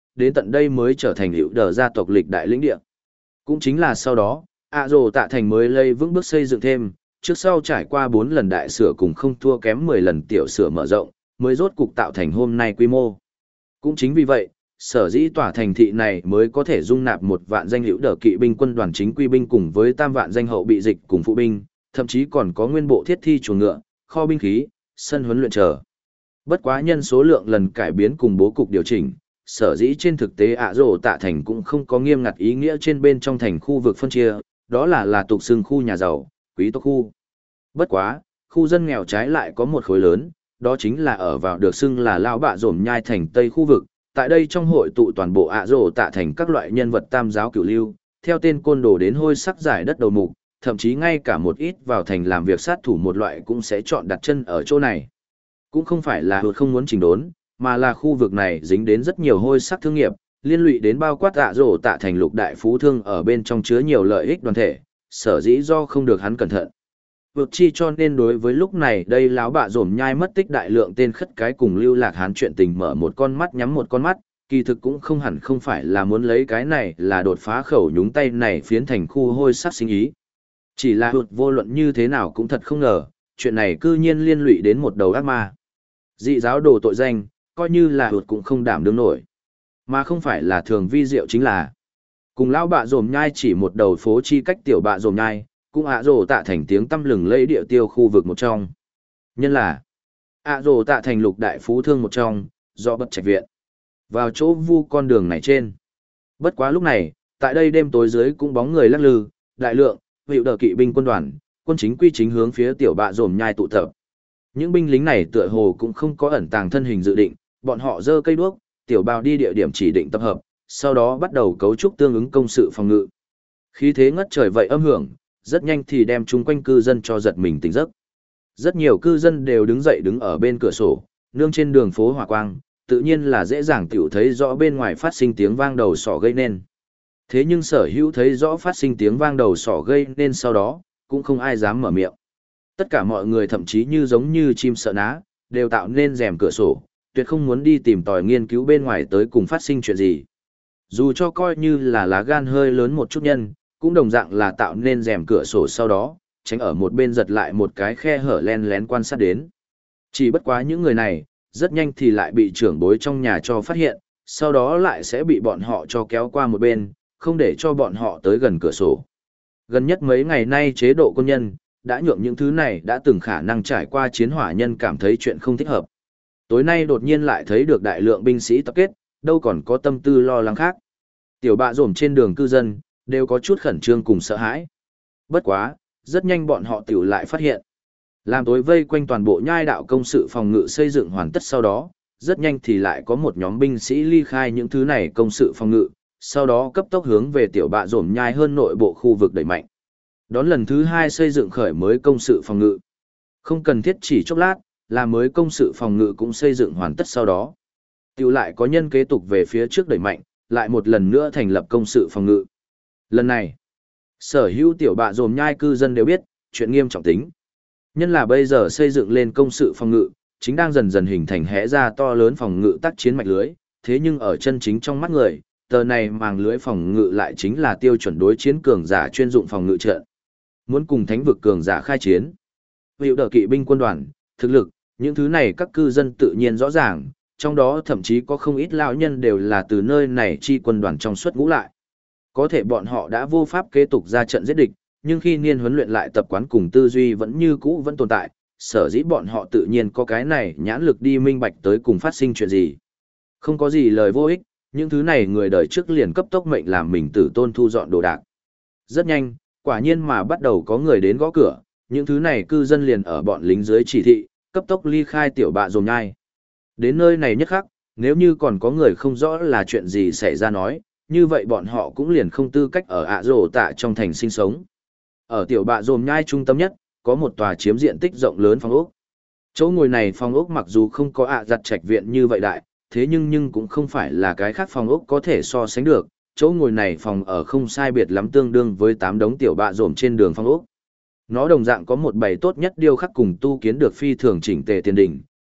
đến tận đây mới trở thành hữu đờ gia tộc lịch đại lĩnh địa. Cũng chính là sau đó, ạ rồ tạ thành mới lây vững bước xây dựng thêm, trước sau trải qua 4 lần đại sửa cùng không thua kém 10 lần tiểu sửa mở rộng, mới rốt cục tạo thành hôm nay quy mô. Cũng chính vì vậy, sở dĩ tòa thành thị này mới có thể dung nạp 1 vạn danh hữu đờ kỵ binh quân đoàn chính quy binh cùng với 3 vạn danh hậu bị dịch cùng phụ binh, thậm chí còn có nguyên bộ thiết thi chuồng ngựa, kho binh khí, sân huấn luyện chờ. Bất quá nhân số lượng lần cải biến cùng bố cục điều chỉnh, sở dĩ trên thực tế ạ rồ tạ thành cũng không có nghiêm ngặt ý nghĩa trên bên trong thành khu vực phân chia, đó là tục xưng khu nhà giàu, quý tộc khu. Bất quá, khu dân nghèo trái lại có một khối lớn, đó chính là ở vào được xưng là Lão Bạ Dổm Nhai thành Tây khu vực, tại đây trong hội tụ toàn bộ ạ rồ tạ thành các loại nhân vật tam giáo cửu lưu, theo tên côn đồ đến hôi sắc giải đất đầu mục, thậm chí ngay cả một ít vào thành làm việc sát thủ một loại cũng sẽ chọn đặt chân ở chỗ này. Cũng không phải là hụt không muốn chỉnh đốn, mà là khu vực này dính đến rất nhiều hôi sắc thương nghiệp, liên lụy đến bao quát ạ rồ tạ thành lục đại phú thương ở bên trong chứa nhiều lợi ích đoàn thể, sở dĩ do không được hắn cẩn thận. Vượt chi cho nên đối với lúc này đây Lão Bạ Dổm Nhai mất tích đại lượng tên khất cái cùng lưu lạc hán chuyện tình mở một con mắt nhắm một con mắt, kỳ thực cũng không hẳn không phải là muốn lấy cái này là đột phá khẩu nhúng tay này phiến thành khu hôi sắc sinh ý. Chỉ là hụt vô luận như thế nào cũng thật không ngờ, chuyện này cư nhiên liên lụy đến một đầu ác ma. Dị giáo đồ tội danh, coi như là hụt cũng không đảm đương nổi. Mà không phải là thường vi diệu chính là cùng Lão Bạ Dổm Nhai chỉ một đầu phố chi cách tiểu Bạ Dổm Nhai, cũng ạ rồ tạ thành tiếng tăm lừng lẫy địa tiêu khu vực một trong. Nhân là ạ rồ tạ thành lục đại phú thương một trong, do bất trạch viện. Vào chỗ vu con đường này trên. Bất quá lúc này, tại đây đêm tối dưới cũng bóng người lắc lư, đại lượng, hiệu đờ kỵ binh quân đoàn, quân chính quy chính hướng phía tiểu Bạ Dổm Nhai tụ tập. Những binh lính này tựa hồ cũng không có ẩn tàng thân hình dự định, bọn họ giơ cây đuốc, tiểu bào đi địa điểm chỉ định tập hợp, sau đó bắt đầu cấu trúc tương ứng công sự phòng ngự. Khí thế ngất trời vậy âm hưởng, rất nhanh thì đem chung quanh cư dân cho giật mình tỉnh giấc. Rất nhiều cư dân đều đứng dậy đứng ở bên cửa sổ, nương trên đường phố hỏa quang, tự nhiên là dễ dàng tiểu thấy rõ bên ngoài phát sinh tiếng vang đầu sỏ gây nên. Thế nhưng sở hữu thấy rõ phát sinh tiếng vang đầu sỏ gây nên sau đó, cũng không ai dám mở miệng. Tất cả mọi người thậm chí như giống như chim sợ ná, đều tạo nên rèm cửa sổ, tuyệt không muốn đi tìm tòi nghiên cứu bên ngoài tới cùng phát sinh chuyện gì. Dù cho coi như là lá gan hơi lớn một chút nhân, cũng đồng dạng là tạo nên rèm cửa sổ sau đó, tránh ở một bên giật lại một cái khe hở len lén quan sát đến. Chỉ bất quá những người này, rất nhanh thì lại bị trưởng bối trong nhà cho phát hiện, sau đó lại sẽ bị bọn họ cho kéo qua một bên, không để cho bọn họ tới gần cửa sổ. Gần nhất mấy ngày nay chế độ quân nhân, đã nhượng những thứ này đã từng khả năng trải qua chiến hỏa nhân cảm thấy chuyện không thích hợp. Tối nay đột nhiên lại thấy được đại lượng binh sĩ tập kết, đâu còn có tâm tư lo lắng khác. Tiểu Bạ Dổm trên đường cư dân, đều có chút khẩn trương cùng sợ hãi. Bất quá, rất nhanh bọn họ tiểu lại phát hiện. Làm tối vây quanh toàn bộ nhai đạo công sự phòng ngự xây dựng hoàn tất sau đó, rất nhanh thì lại có một nhóm binh sĩ ly khai những thứ này công sự phòng ngự, sau đó cấp tốc hướng về tiểu Bạ Dổm nhai hơn nội bộ khu vực đẩy mạnh. Đón lần thứ 2 xây dựng khởi mới công sự phòng ngự. Không cần thiết chỉ chốc lát, là mới công sự phòng ngự cũng xây dựng hoàn tất sau đó. Tiểu lại có nhân kế tục về phía trước đẩy mạnh, lại một lần nữa thành lập công sự phòng ngự. Lần này, sở hữu tiểu Bạ Dổm nhai cư dân đều biết, chuyện nghiêm trọng tính. Nhân là bây giờ xây dựng lên công sự phòng ngự, chính đang dần dần hình thành hẽ ra to lớn phòng ngự tác chiến mạch lưới, thế nhưng ở chân chính trong mắt người, tờ này màng lưới phòng ngự lại chính là tiêu chuẩn đối chiến cường giả chuyên dụng phòng ngự trận. Muốn cùng thánh vực cường giả khai chiến. Hiệu đờ kỵ binh quân đoàn, thực lực, những thứ này các cư dân tự nhiên rõ ràng, trong đó thậm chí có không ít lão nhân đều là từ nơi này chi quân đoàn trong xuất ngũ lại. Có thể bọn họ đã vô pháp kế tục ra trận giết địch, nhưng khi niên huấn luyện lại tập quán cùng tư duy vẫn như cũ vẫn tồn tại, sở dĩ bọn họ tự nhiên có cái này nhãn lực đi minh bạch tới cùng phát sinh chuyện gì. Không có gì lời vô ích, những thứ này người đời trước liền cấp tốc mệnh làm mình tử tôn thu dọn đồ đạc. Rất nhanh, quả nhiên mà bắt đầu có người đến gõ cửa, những thứ này cư dân liền ở bọn lính dưới chỉ thị, cấp tốc ly khai tiểu Bạ Dổm nhai. Đến nơi này nhất khắc, nếu như còn có người không rõ là chuyện gì xảy ra nói, như vậy bọn họ cũng liền không tư cách ở ạ rồ tạ trong thành sinh sống. Ở tiểu Bạ Dổm nhai trung tâm nhất, có một tòa chiếm diện tích rộng lớn phòng ốc. Chỗ ngồi này phòng ốc mặc dù không có giặt trạch viện như vậy đại, thế nhưng cũng không phải là cái khác phòng ốc có thể so sánh được. Chỗ ngồi này phòng ở không sai biệt lắm tương đương với 8 đống tiểu Bạ Dổm trên đường phòng ốc. Nó đồng dạng có một bày tốt nhất điêu khắc cùng tu kiến được phi thường chỉnh tề tiền đỉnh,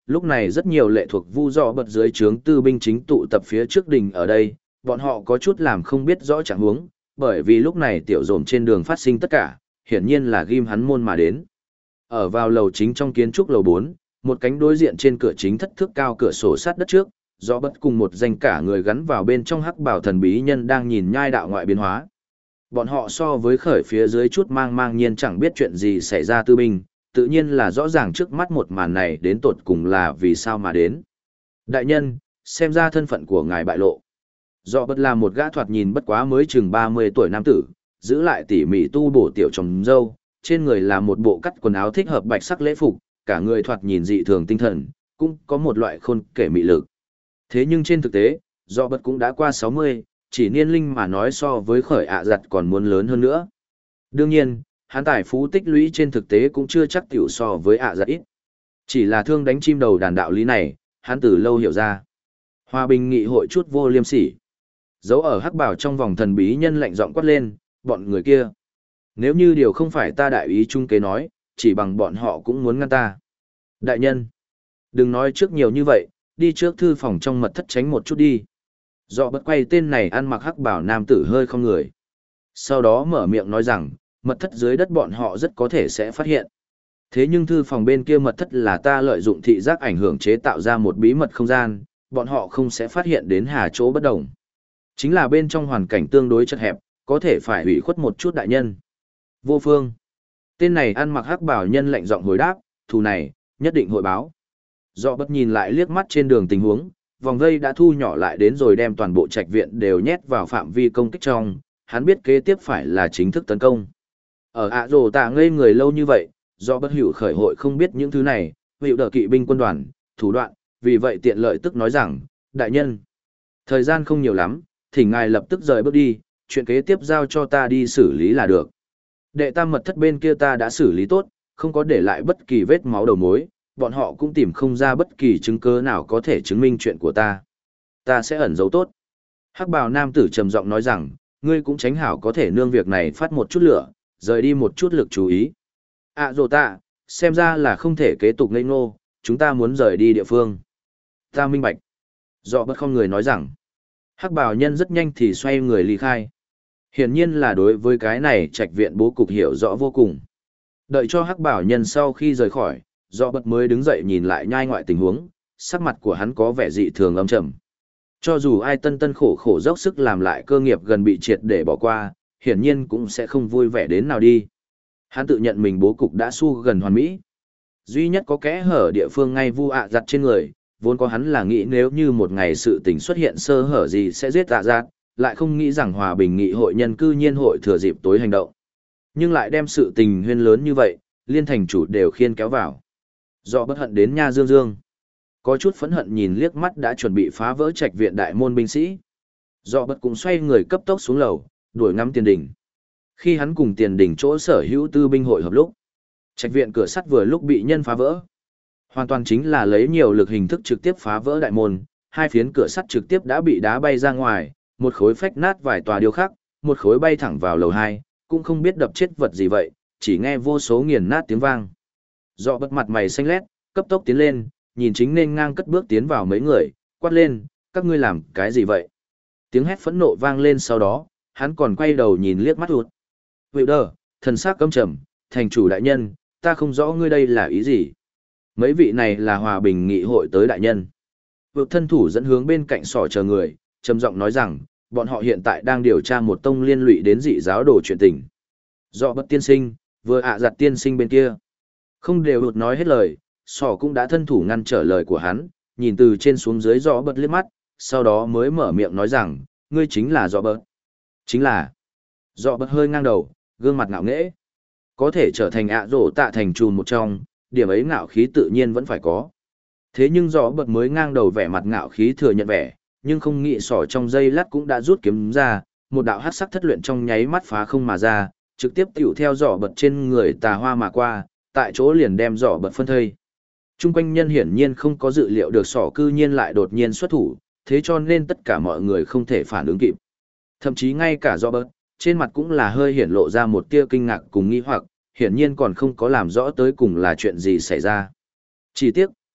lúc này rất nhiều lệ thuộc vu dọ bật dưới trướng tư binh chính tụ tập phía trước đình ở đây, bọn họ có chút làm không biết rõ trạng huống, bởi vì lúc này tiểu dồn trên đường phát sinh tất cả, hiển nhiên là ghim hắn môn mà đến. Ở vào lầu chính trong kiến trúc lầu 4, một cánh đối diện trên cửa chính thất thước cao cửa sổ sát đất trước, do bất cùng một danh cả người gắn vào bên trong hắc bảo thần bí nhân đang nhìn nhai đạo ngoại biến hóa. Bọn họ so với khởi phía dưới chút mang nhiên chẳng biết chuyện gì xảy ra tư binh, tự nhiên là rõ ràng trước mắt một màn này đến tột cùng là vì sao mà đến. Đại nhân, xem ra thân phận của ngài bại lộ. Do bất là một gã thoạt nhìn bất quá mới chừng 30 tuổi nam tử, giữ lại tỉ mỉ tu bổ tiểu trồng dâu, trên người là một bộ cắt quần áo thích hợp bạch sắc lễ phục, cả người thoạt nhìn dị thường tinh thần, cũng có một loại khôn kể mị lực. Thế nhưng trên thực tế, do bất cũng đã qua 60, chỉ niên linh mà nói so với khởi ạ giặt còn muốn lớn hơn nữa. Đương nhiên, hắn tài phú tích lũy trên thực tế cũng chưa chắc tiểu so với ạ giặt ít. Chỉ là thương đánh chim đầu đàn đạo lý này, hắn từ lâu hiểu ra. Hòa bình nghị hội chút vô liêm sỉ. Giấu ở hắc bảo trong vòng thần bí nhân lạnh giọng quát lên, bọn người kia. Nếu như điều không phải ta đại ý trung kế nói, chỉ bằng bọn họ cũng muốn ngăn ta. Đại nhân, đừng nói trước nhiều như vậy, đi trước thư phòng trong mật thất tránh một chút đi. Dọ bất quay tên này ăn mặc hắc bảo nam tử hơi không người. Sau đó mở miệng nói rằng, mật thất dưới đất bọn họ rất có thể sẽ phát hiện. Thế nhưng thư phòng bên kia mật thất là ta lợi dụng thị giác ảnh hưởng chế tạo ra một bí mật không gian, bọn họ không sẽ phát hiện đến hà chỗ bất đồng. Chính là bên trong hoàn cảnh tương đối chật hẹp, có thể phải hủy khuất một chút đại nhân. Vô phương. Tên này ăn mặc hắc bảo nhân lạnh giọng hồi đáp, thù này, nhất định hội báo. Dọ bất nhìn lại liếc mắt trên đường tình huống, vòng vây đã thu nhỏ lại đến rồi đem toàn bộ trạch viện đều nhét vào phạm vi công kích trong, hắn biết kế tiếp phải là chính thức tấn công. Ở ạ rồ tạ ngây người lâu như vậy, do bất hữu khởi hội không biết những thứ này, hữu đỡ kỵ binh quân đoàn, thủ đoạn, vì vậy tiện lợi tức nói rằng, đại nhân, thời gian không nhiều lắm, thỉnh ngài lập tức rời bước đi, chuyện kế tiếp giao cho ta đi xử lý là được. Đệ tam mật thất bên kia ta đã xử lý tốt, không có để lại bất kỳ vết máu đầu mối, bọn họ cũng tìm không ra bất kỳ chứng cứ nào có thể chứng minh chuyện của ta. Ta sẽ ẩn giấu tốt. Hắc bào nam tử trầm giọng nói rằng, ngươi cũng tránh hảo có thể nương việc này phát một chút lửa, rời đi một chút lực chú ý. À rồi ta, xem ra là không thể kế tục ngây ngô, chúng ta muốn rời đi địa phương. Ta minh bạch. Dọ bất không người nói rằng, hắc bào nhân rất nhanh thì xoay người ly khai. Hiển nhiên là đối với cái này trạch viện bố cục hiểu rõ vô cùng. Đợi cho hắc bảo nhân sau khi rời khỏi, Dọ bật mới đứng dậy nhìn lại nhai ngoại tình huống, sắc mặt của hắn có vẻ dị thường âm trầm. Cho dù ai tân tân khổ khổ dốc sức làm lại cơ nghiệp gần bị triệt để bỏ qua, hiển nhiên cũng sẽ không vui vẻ đến nào đi. Hắn tự nhận mình bố cục đã su gần hoàn mỹ. Duy nhất có kẽ hở địa phương ngay vu ạ giặt trên người, vốn có hắn là nghĩ nếu như một ngày sự tình xuất hiện sơ hở gì sẽ giết ạ giặt, lại không nghĩ rằng hòa bình nghị hội nhân cư nhiên hội thừa dịp tối hành động. Nhưng lại đem sự tình huyên lớn như vậy, liên thành chủ đều khiên kéo vào. Do bất hận đến nha dương dương. Có chút phẫn hận nhìn liếc mắt đã chuẩn bị phá vỡ trạch viện đại môn binh sĩ. Do bất cũng xoay người cấp tốc xuống lầu, đuổi ngắm tiền đỉnh. Khi hắn cùng tiền đỉnh chỗ sở hữu tư binh hội hợp lúc, trạch viện cửa sắt vừa lúc bị nhân phá vỡ. Hoàn toàn chính là lấy nhiều lực hình thức trực tiếp phá vỡ đại môn, hai phiến cửa sắt trực tiếp đã bị đá bay ra ngoài, một khối phách nát vài tòa điêu khắc, một khối bay thẳng vào lầu 2, cũng không biết đập chết vật gì vậy, chỉ nghe vô số nghiền nát tiếng vang. Dọ bất mặt mày xanh lét, cấp tốc tiến lên, nhìn chính nên ngang cất bước tiến vào mấy người, quát lên, các ngươi làm cái gì vậy? Tiếng hét phẫn nộ vang lên sau đó, hắn còn quay đầu nhìn liếc mắt hụt. Vậy đờ, thần sắc căm trầm, thành chủ đại nhân, ta không rõ ngươi đây là ý gì. Mấy vị này là hòa bình nghị hội tới đại nhân. Vượt thân thủ dẫn hướng bên cạnh sỏ chờ người, trầm giọng nói rằng, bọn họ hiện tại đang điều tra một tông liên lụy đến dị giáo đồ chuyện tình. Dọ bất tiên sinh, vừa giặt tiên sinh bên kia. Không đều hụt nói hết lời, sỏ cũng đã thân thủ ngăn trở lời của hắn, nhìn từ trên xuống dưới dọ bật liếc mắt, sau đó mới mở miệng nói rằng, ngươi chính là dọ bật. Chính là. Dọ bật hơi ngang đầu, gương mặt ngạo nghễ. Có thể trở thành rổ tạ thành trùn một trong, điểm ấy ngạo khí tự nhiên vẫn phải có. Thế nhưng dọ bật mới ngang đầu vẻ mặt ngạo khí thừa nhận vẻ, nhưng không nghĩ sỏ trong giây lát cũng đã rút kiếm ra, một đạo hắc sắc thất luyện trong nháy mắt phá không mà ra, trực tiếp tiểu theo dọ bật trên người tà hoa mà qua, tại chỗ liền đem dọ bật phân thây. Trung quanh nhân hiển nhiên không có dự liệu được sỏ cư nhiên lại đột nhiên xuất thủ, thế cho nên tất cả mọi người không thể phản ứng kịp. Thậm chí ngay cả dọ bật, trên mặt cũng là hơi hiển lộ ra một tia kinh ngạc cùng nghi hoặc, hiển nhiên còn không có làm rõ tới cùng là chuyện gì xảy ra. Chỉ tiếc,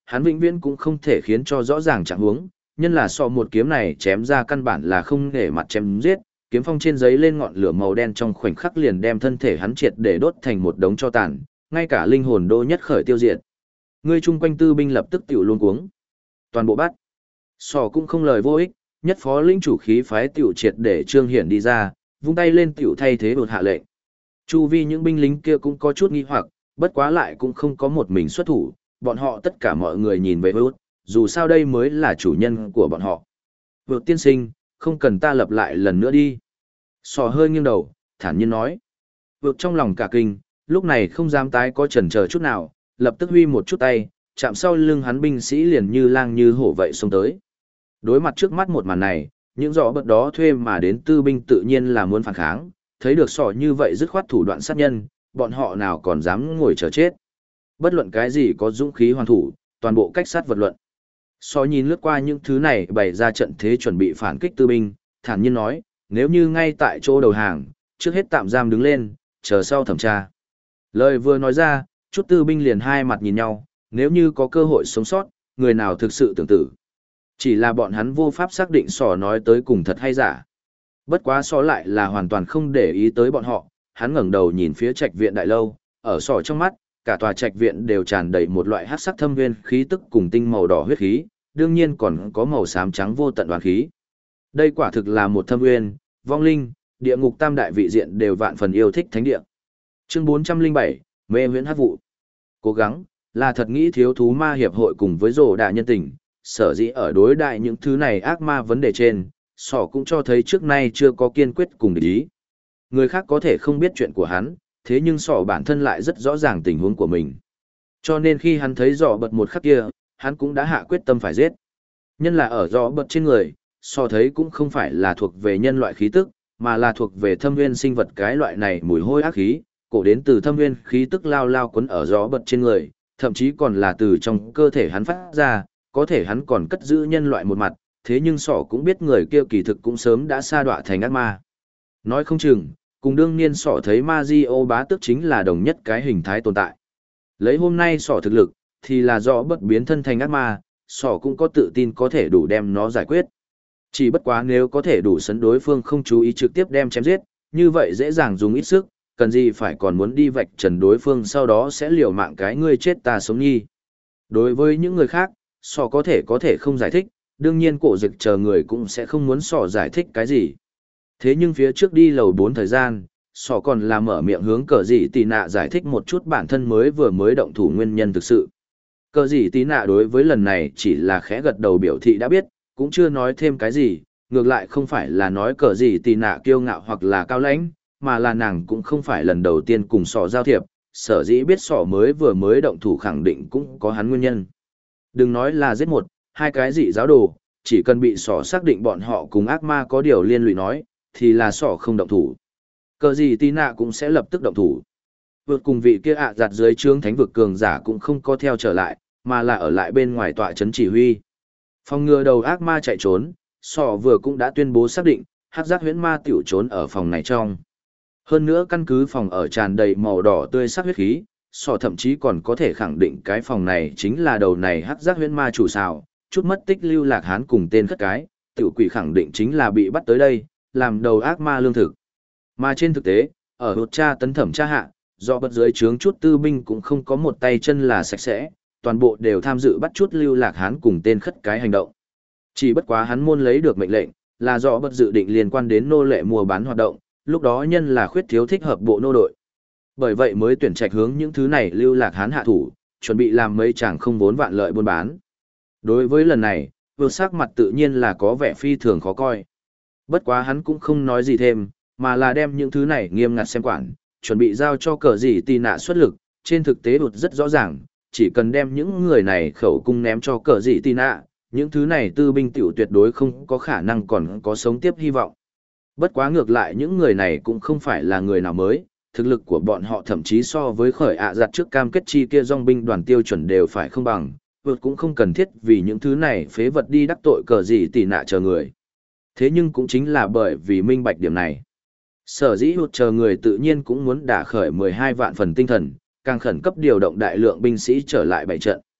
hắn vĩnh viễn cũng không thể khiến cho rõ ràng trạng huống, nhân là so một kiếm này chém ra căn bản là không để mặt chém giết, kiếm phong trên giấy lên ngọn lửa màu đen trong khoảnh khắc liền đem thân thể hắn triệt để đốt thành một đống tro tàn, ngay cả linh hồn đô nhất khởi tiêu diệt. Người chung quanh tư binh lập tức tiểu luôn cuống. Toàn bộ bắt. Sò cũng không lời vô ích, nhất phó lĩnh chủ khí phái tiểu triệt để trương hiển đi ra, vung tay lên tiểu thay thế đột hạ lệnh. Chu vi những binh lính kia cũng có chút nghi hoặc, bất quá lại cũng không có một mình xuất thủ, bọn họ tất cả mọi người nhìn về Vượt, dù sao đây mới là chủ nhân của bọn họ. Vượt tiên sinh, không cần ta lập lại lần nữa đi. Sò hơi nghiêng đầu, thản nhiên nói. Vượt trong lòng cả kinh, lúc này không dám tái có chần chờ chút nào, lập tức huy một chút tay, chạm sau lưng hắn binh sĩ liền như lang như hổ vậy xông tới. Đối mặt trước mắt một màn này, những rõ bật đó thuê mà đến tư binh tự nhiên là muốn phản kháng, thấy được sò như vậy dứt khoát thủ đoạn sát nhân, bọn họ nào còn dám ngồi chờ chết. Bất luận cái gì có dũng khí hoàn thủ, toàn bộ cách sát vật luận. Sò nhìn lướt qua những thứ này bày ra trận thế chuẩn bị phản kích tư binh, thản nhiên nói, nếu như ngay tại chỗ đầu hàng, trước hết tạm giam đứng lên, chờ sau thẩm tra. Lời vừa nói ra, chút tư binh liền hai mặt nhìn nhau, nếu như có cơ hội sống sót, người nào thực sự tưởng tử. Chỉ là bọn hắn vô pháp xác định sò nói tới cùng thật hay giả. Bất quá sò lại là hoàn toàn không để ý tới bọn họ, hắn ngẩng đầu nhìn phía trạch viện đại lâu, ở sò trong mắt, cả tòa trạch viện đều tràn đầy một loại hắc sắc thâm nguyên khí tức cùng tinh màu đỏ huyết khí, đương nhiên còn có màu xám trắng vô tận oán khí. Đây quả thực là một thâm nguyên, vong linh, địa ngục tam đại vị diện đều vạn phần yêu thích thánh địa. Chương 407, mê huyễn hắc vụ. Cố gắng, là thật nghĩ thiếu thú ma hiệp hội cùng với rồ đại nhân tình, sở dĩ ở đối đại những thứ này ác ma vấn đề trên, sỏ cũng cho thấy trước nay chưa có kiên quyết cùng địch ý. Người khác có thể không biết chuyện của hắn, thế nhưng sỏ bản thân lại rất rõ ràng tình huống của mình. Cho nên khi hắn thấy rõ bật một khắc kia, hắn cũng đã hạ quyết tâm phải giết. Nhân là ở rõ bật trên người, sỏ thấy cũng không phải là thuộc về nhân loại khí tức, mà là thuộc về thâm nguyên sinh vật cái loại này mùi hôi ác khí, cổ đến từ thâm nguyên khí tức lao lao quấn ở rõ bật trên người, thậm chí còn là từ trong cơ thể hắn phát ra, có thể hắn còn cất giữ nhân loại một mặt, thế nhưng sỏ cũng biết người kia kỳ thực cũng sớm đã sa đọa thành ác ma. Nói không chừng, cùng đương niên sỏ thấy Mazio bá tước chính là đồng nhất cái hình thái tồn tại. Lấy hôm nay sỏ thực lực, thì là do bất biến thân thành ác ma, sỏ cũng có tự tin có thể đủ đem nó giải quyết. Chỉ bất quá nếu có thể đủ sấn đối phương không chú ý trực tiếp đem chém giết, như vậy dễ dàng dùng ít sức, cần gì phải còn muốn đi vạch trần đối phương sau đó sẽ liều mạng cái ngươi chết ta sống nhi. Đối với những người khác, sỏ có thể không giải thích, đương nhiên cổ dịch chờ người cũng sẽ không muốn sỏ giải thích cái gì. Thế nhưng phía trước đi lầu 4 thời gian, sỏ còn là mở miệng hướng cờ dị tì nạ giải thích một chút bản thân mới động thủ nguyên nhân thực sự. Cờ dị tì nạ đối với lần này chỉ là khẽ gật đầu biểu thị đã biết, cũng chưa nói thêm cái gì, ngược lại không phải là nói cờ dị tì nạ kiêu ngạo hoặc là cao lãnh, mà là nàng cũng không phải lần đầu tiên cùng sỏ giao thiệp, sở dĩ biết sỏ mới động thủ khẳng định cũng có hắn nguyên nhân. Đừng nói là giết một, hai cái dị giáo đồ, chỉ cần bị sỏ xác định bọn họ cùng ác ma có điều liên lụy nói, thì là sỏ không động thủ. Cờ gì tí nạ cũng sẽ lập tức động thủ. Vượt cùng vị kia giặt dưới trướng thánh vực cường giả cũng không có theo trở lại, mà là ở lại bên ngoài tọa trấn chỉ huy. Phòng ngừa đầu ác ma chạy trốn, sỏ vừa cũng đã tuyên bố xác định, hắc giác huyễn ma tiểu trốn ở phòng này trong. Hơn nữa căn cứ phòng ở tràn đầy màu đỏ tươi sắc huyết khí, sỏ thậm chí còn có thể khẳng định cái phòng này chính là đầu này hắc giác huyễn ma chủ xào, chút mất tích lưu lạc hán cùng tên khất cái, tiểu quỷ khẳng định chính là bị bắt tới đây, làm đầu ác ma lương thực. Mà trên thực tế, ở hột tra tấn thẩm tra hạ, do bất dưới trướng chút tư binh cũng không có một tay chân là sạch sẽ, toàn bộ đều tham dự bắt chút lưu lạc hán cùng tên khất cái hành động. Chỉ bất quá hắn môn lấy được mệnh lệnh, là do bất dự định liên quan đến nô lệ mua bán hoạt động, lúc đó nhân là khuyết thiếu thích hợp bộ nô đội. Bởi vậy mới tuyển trạch hướng những thứ này lưu lạc hán hạ thủ, chuẩn bị làm mấy chàng không vốn vạn lợi buôn bán. Đối với lần này, vượt sắc mặt tự nhiên là có vẻ phi thường khó coi. Bất quá hắn cũng không nói gì thêm, mà là đem những thứ này nghiêm ngặt xem quản, chuẩn bị giao cho cờ gì tì nạ xuất lực. Trên thực tế vượt rất rõ ràng, chỉ cần đem những người này khẩu cung ném cho cờ gì tì nạ, những thứ này tư binh tiểu tuyệt đối không có khả năng còn có sống tiếp hy vọng. Bất quá ngược lại những người này cũng không phải là người nào mới, thực lực của bọn họ thậm chí so với khởi giặt trước cam kết chi kia dòng binh đoàn tiêu chuẩn đều phải không bằng, vượt cũng không cần thiết vì những thứ này phế vật đi đắc tội cờ gì tỉ nạ chờ người. Thế nhưng cũng chính là bởi vì minh bạch điểm này. Sở dĩ hụt chờ người tự nhiên cũng muốn đả khởi 12 vạn phần tinh thần, càng khẩn cấp điều động đại lượng binh sĩ trở lại bảy trận.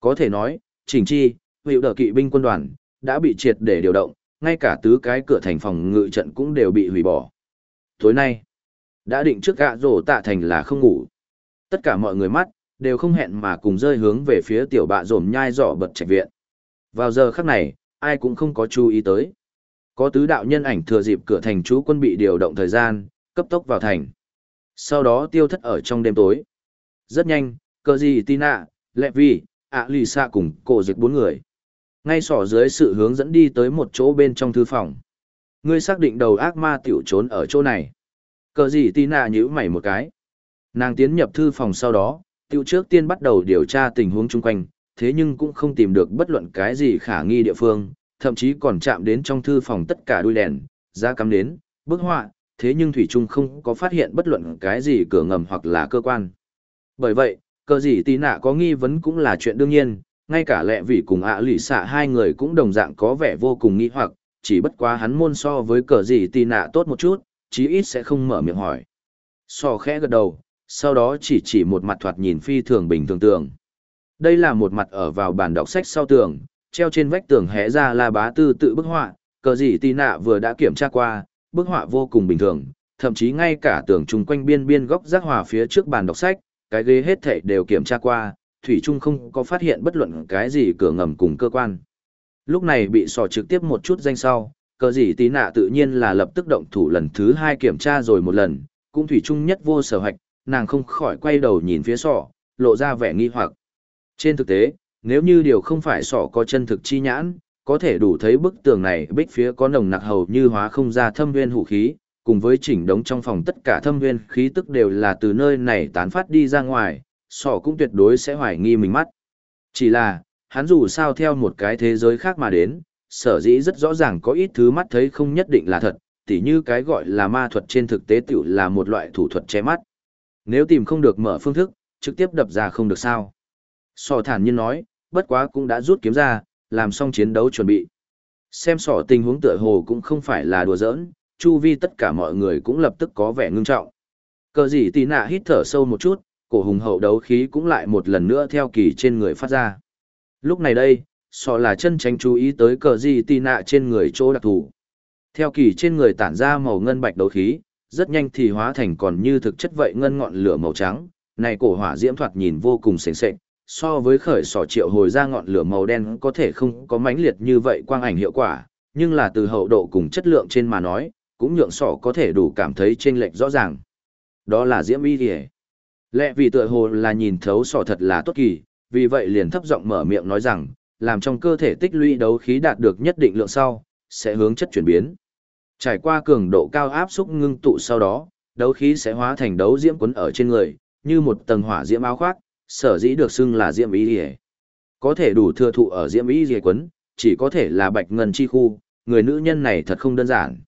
Có thể nói, chỉnh chi, hiệu đờ kỵ binh quân đoàn, đã bị triệt để điều động, ngay cả tứ cái cửa thành phòng ngự trận cũng đều bị hủy bỏ. Tối nay, đã định trước gạ rổ tạ thành là không ngủ. Tất cả mọi người mắt, đều không hẹn mà cùng rơi hướng về phía tiểu bạ rổm nhai dọ bật trạch viện. Vào giờ khắc này, ai cũng không có chú ý tới. Có tứ đạo nhân ảnh thừa dịp cửa thành trú quân bị điều động thời gian, cấp tốc vào thành. Sau đó tiêu thất ở trong đêm tối. Rất nhanh, cờ gì Tina, Lệ Vi, Lì Xạ cùng cổ dịch 4 người. Ngay sỏ dưới sự hướng dẫn đi tới một chỗ bên trong thư phòng. Ngươi xác định đầu ác ma tiểu trốn ở chỗ này. Cờ gì Tina nhíu mày một cái. Nàng tiến nhập thư phòng sau đó, tiểu trước tiên bắt đầu điều tra tình huống chung quanh, thế nhưng cũng không tìm được bất luận cái gì khả nghi địa phương, thậm chí còn chạm đến trong thư phòng tất cả đuôi đèn, giá cắm đến, bức họa, thế nhưng thủy chung không có phát hiện bất luận cái gì cửa ngầm hoặc là cơ quan. Bởi vậy, cờ gì tí nạ có nghi vấn cũng là chuyện đương nhiên, ngay cả Lệ Vĩ cùng Lì Xạ hai người cũng đồng dạng có vẻ vô cùng nghi hoặc, chỉ bất quá hắn môn so với cờ gì tí nạ tốt một chút, chí ít sẽ không mở miệng hỏi. So khẽ gật đầu, sau đó chỉ một mặt thoạt nhìn phi thường bình thường tường. Đây là một mặt ở vào bàn đọc sách sau tường, treo trên vách tường hé ra là bá tư tự bức họa, cờ gì tí nạ vừa đã kiểm tra qua, bức họa vô cùng bình thường, thậm chí ngay cả tường chung quanh biên góc rác hòa phía trước bàn đọc sách, cái ghế hết thảy đều kiểm tra qua, thủy chung không có phát hiện bất luận cái gì cửa ngầm cùng cơ quan. Lúc này bị sò trực tiếp một chút danh sau, cờ gì tí nạ tự nhiên là lập tức động thủ lần thứ 2 kiểm tra rồi một lần, cũng thủy chung nhất vô sở hạch, nàng không khỏi quay đầu nhìn phía sọ, lộ ra vẻ nghi hoặc. Trên thực tế, nếu như điều không phải sọ có chân thực chi nhãn, có thể đủ thấy bức tường này bích phía có nồng nặc hầu như hóa không ra thâm nguyên hủ khí, cùng với chỉnh đống trong phòng tất cả thâm nguyên khí tức đều là từ nơi này tán phát đi ra ngoài, sọ cũng tuyệt đối sẽ hoài nghi mình mắt. Chỉ là, hắn dù sao theo một cái thế giới khác mà đến, sở dĩ rất rõ ràng có ít thứ mắt thấy không nhất định là thật, tỉ như cái gọi là ma thuật trên thực tế tiểu là một loại thủ thuật che mắt. Nếu tìm không được mở phương thức, trực tiếp đập ra không được sao. Sọ thản nhiên nói, bất quá cũng đã rút kiếm ra, làm xong chiến đấu chuẩn bị. Xem sọ tình huống tựa hồ cũng không phải là đùa giỡn, chu vi tất cả mọi người cũng lập tức có vẻ ngưng trọng. Cờ gì tí nạ hít thở sâu một chút, cổ hùng hậu đấu khí cũng lại một lần nữa theo kỳ trên người phát ra. Lúc này đây, sọ là chân tránh chú ý tới cờ gì tí nạ trên người chỗ đặc thù. Theo kỳ trên người tản ra màu ngân bạch đấu khí, rất nhanh thì hóa thành còn như thực chất vậy ngân ngọn lửa màu trắng, này cổ hỏa diễm thoạt nhìn vô cùng sền sệt, so với khởi sỏ triệu hồi ra ngọn lửa màu đen có thể không có mãnh liệt như vậy quang ảnh hiệu quả, nhưng là từ hậu độ cùng chất lượng trên mà nói, cũng nhượng sỏ có thể đủ cảm thấy chênh lệch rõ ràng. Đó là diễm y kìa. Lẽ vì tựa hồ là nhìn thấu sỏ thật là tốt kỳ, vì vậy liền thấp giọng mở miệng nói rằng, làm trong cơ thể tích lũy đấu khí đạt được nhất định lượng sau, sẽ hướng chất chuyển biến. Trải qua cường độ cao áp xúc ngưng tụ sau đó, đấu khí sẽ hóa thành đấu diễm quấn ở trên người, như một tầng hỏa diễm áo khoác, sở dĩ được xưng là diễm y liễu. Có thể đủ thừa thụ ở diễm y liễu quấn, chỉ có thể là bạch ngân chi khu, người nữ nhân này thật không đơn giản.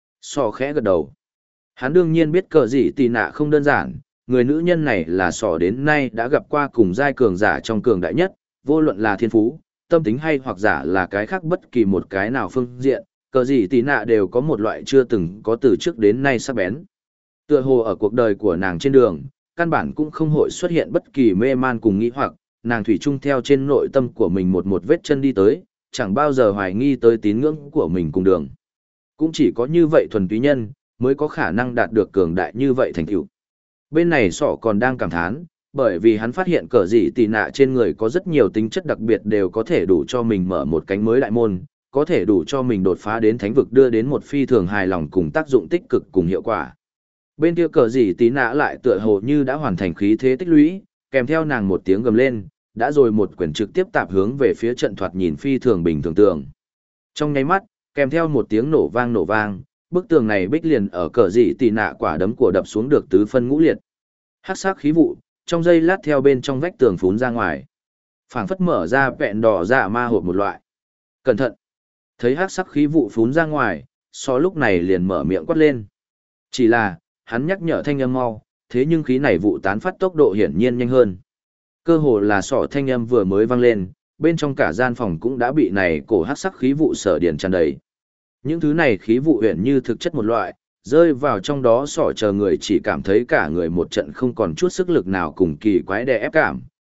Sọ khẽ gật đầu. Hắn đương nhiên biết cờ gì tì nạ không đơn giản, người nữ nhân này là sọ đến nay đã gặp qua cùng giai cường giả trong cường đại nhất, vô luận là thiên phú, tâm tính hay hoặc giả là cái khác bất kỳ một cái nào phương diện, cờ gì tì nạ đều có một loại chưa từng có từ trước đến nay sắc bén. Tựa hồ ở cuộc đời của nàng trên đường, căn bản cũng không hội xuất hiện bất kỳ mê man cùng nghĩ hoặc, nàng thủy chung theo trên nội tâm của mình một vết chân đi tới, chẳng bao giờ hoài nghi tới tín ngưỡng của mình cùng đường. Cũng chỉ có như vậy thuần túy nhân, mới có khả năng đạt được cường đại như vậy thành tựu. Bên này sọ còn đang cảm thán, bởi vì hắn phát hiện cờ gì tì nạ trên người có rất nhiều tính chất đặc biệt đều có thể đủ cho mình mở một cánh mới đại môn, có thể đủ cho mình đột phá đến thánh vực đưa đến một phi thường hài lòng cùng tác dụng tích cực cùng hiệu quả. Bên kia cờ gì tí nã lại tựa hồ như đã hoàn thành khí thế tích lũy, kèm theo nàng một tiếng gầm lên, đã rồi một quyển trực tiếp tạp hướng về phía trận thoạt nhìn phi thường bình thường tường. Trong nháy mắt, kèm theo một tiếng nổ vang, bức tường này bích liền ở cờ gì tí nã quả đấm của đập xuống được tứ phân ngũ liệt. Hắc sắc khí vụ, trong giây lát theo bên trong vách tường phún ra ngoài. Phảng phất mở ra vẹn đỏ dạ ma hộp một loại. Cẩn thận! Thấy hắc sắc khí vụ phún ra ngoài, so lúc này liền mở miệng quát lên. Chỉ là, hắn nhắc nhở thanh âm mau, thế nhưng khí này vụ tán phát tốc độ hiển nhiên nhanh hơn. Cơ hồ là sọ thanh âm vừa mới vang lên, bên trong cả gian phòng cũng đã bị này cổ hắc sắc khí vụ sở điển tràn đầy. Những thứ này khí vụ huyền như thực chất một loại, rơi vào trong đó sọ chờ người chỉ cảm thấy cả người một trận không còn chút sức lực nào cùng kỳ quái đè ép cảm,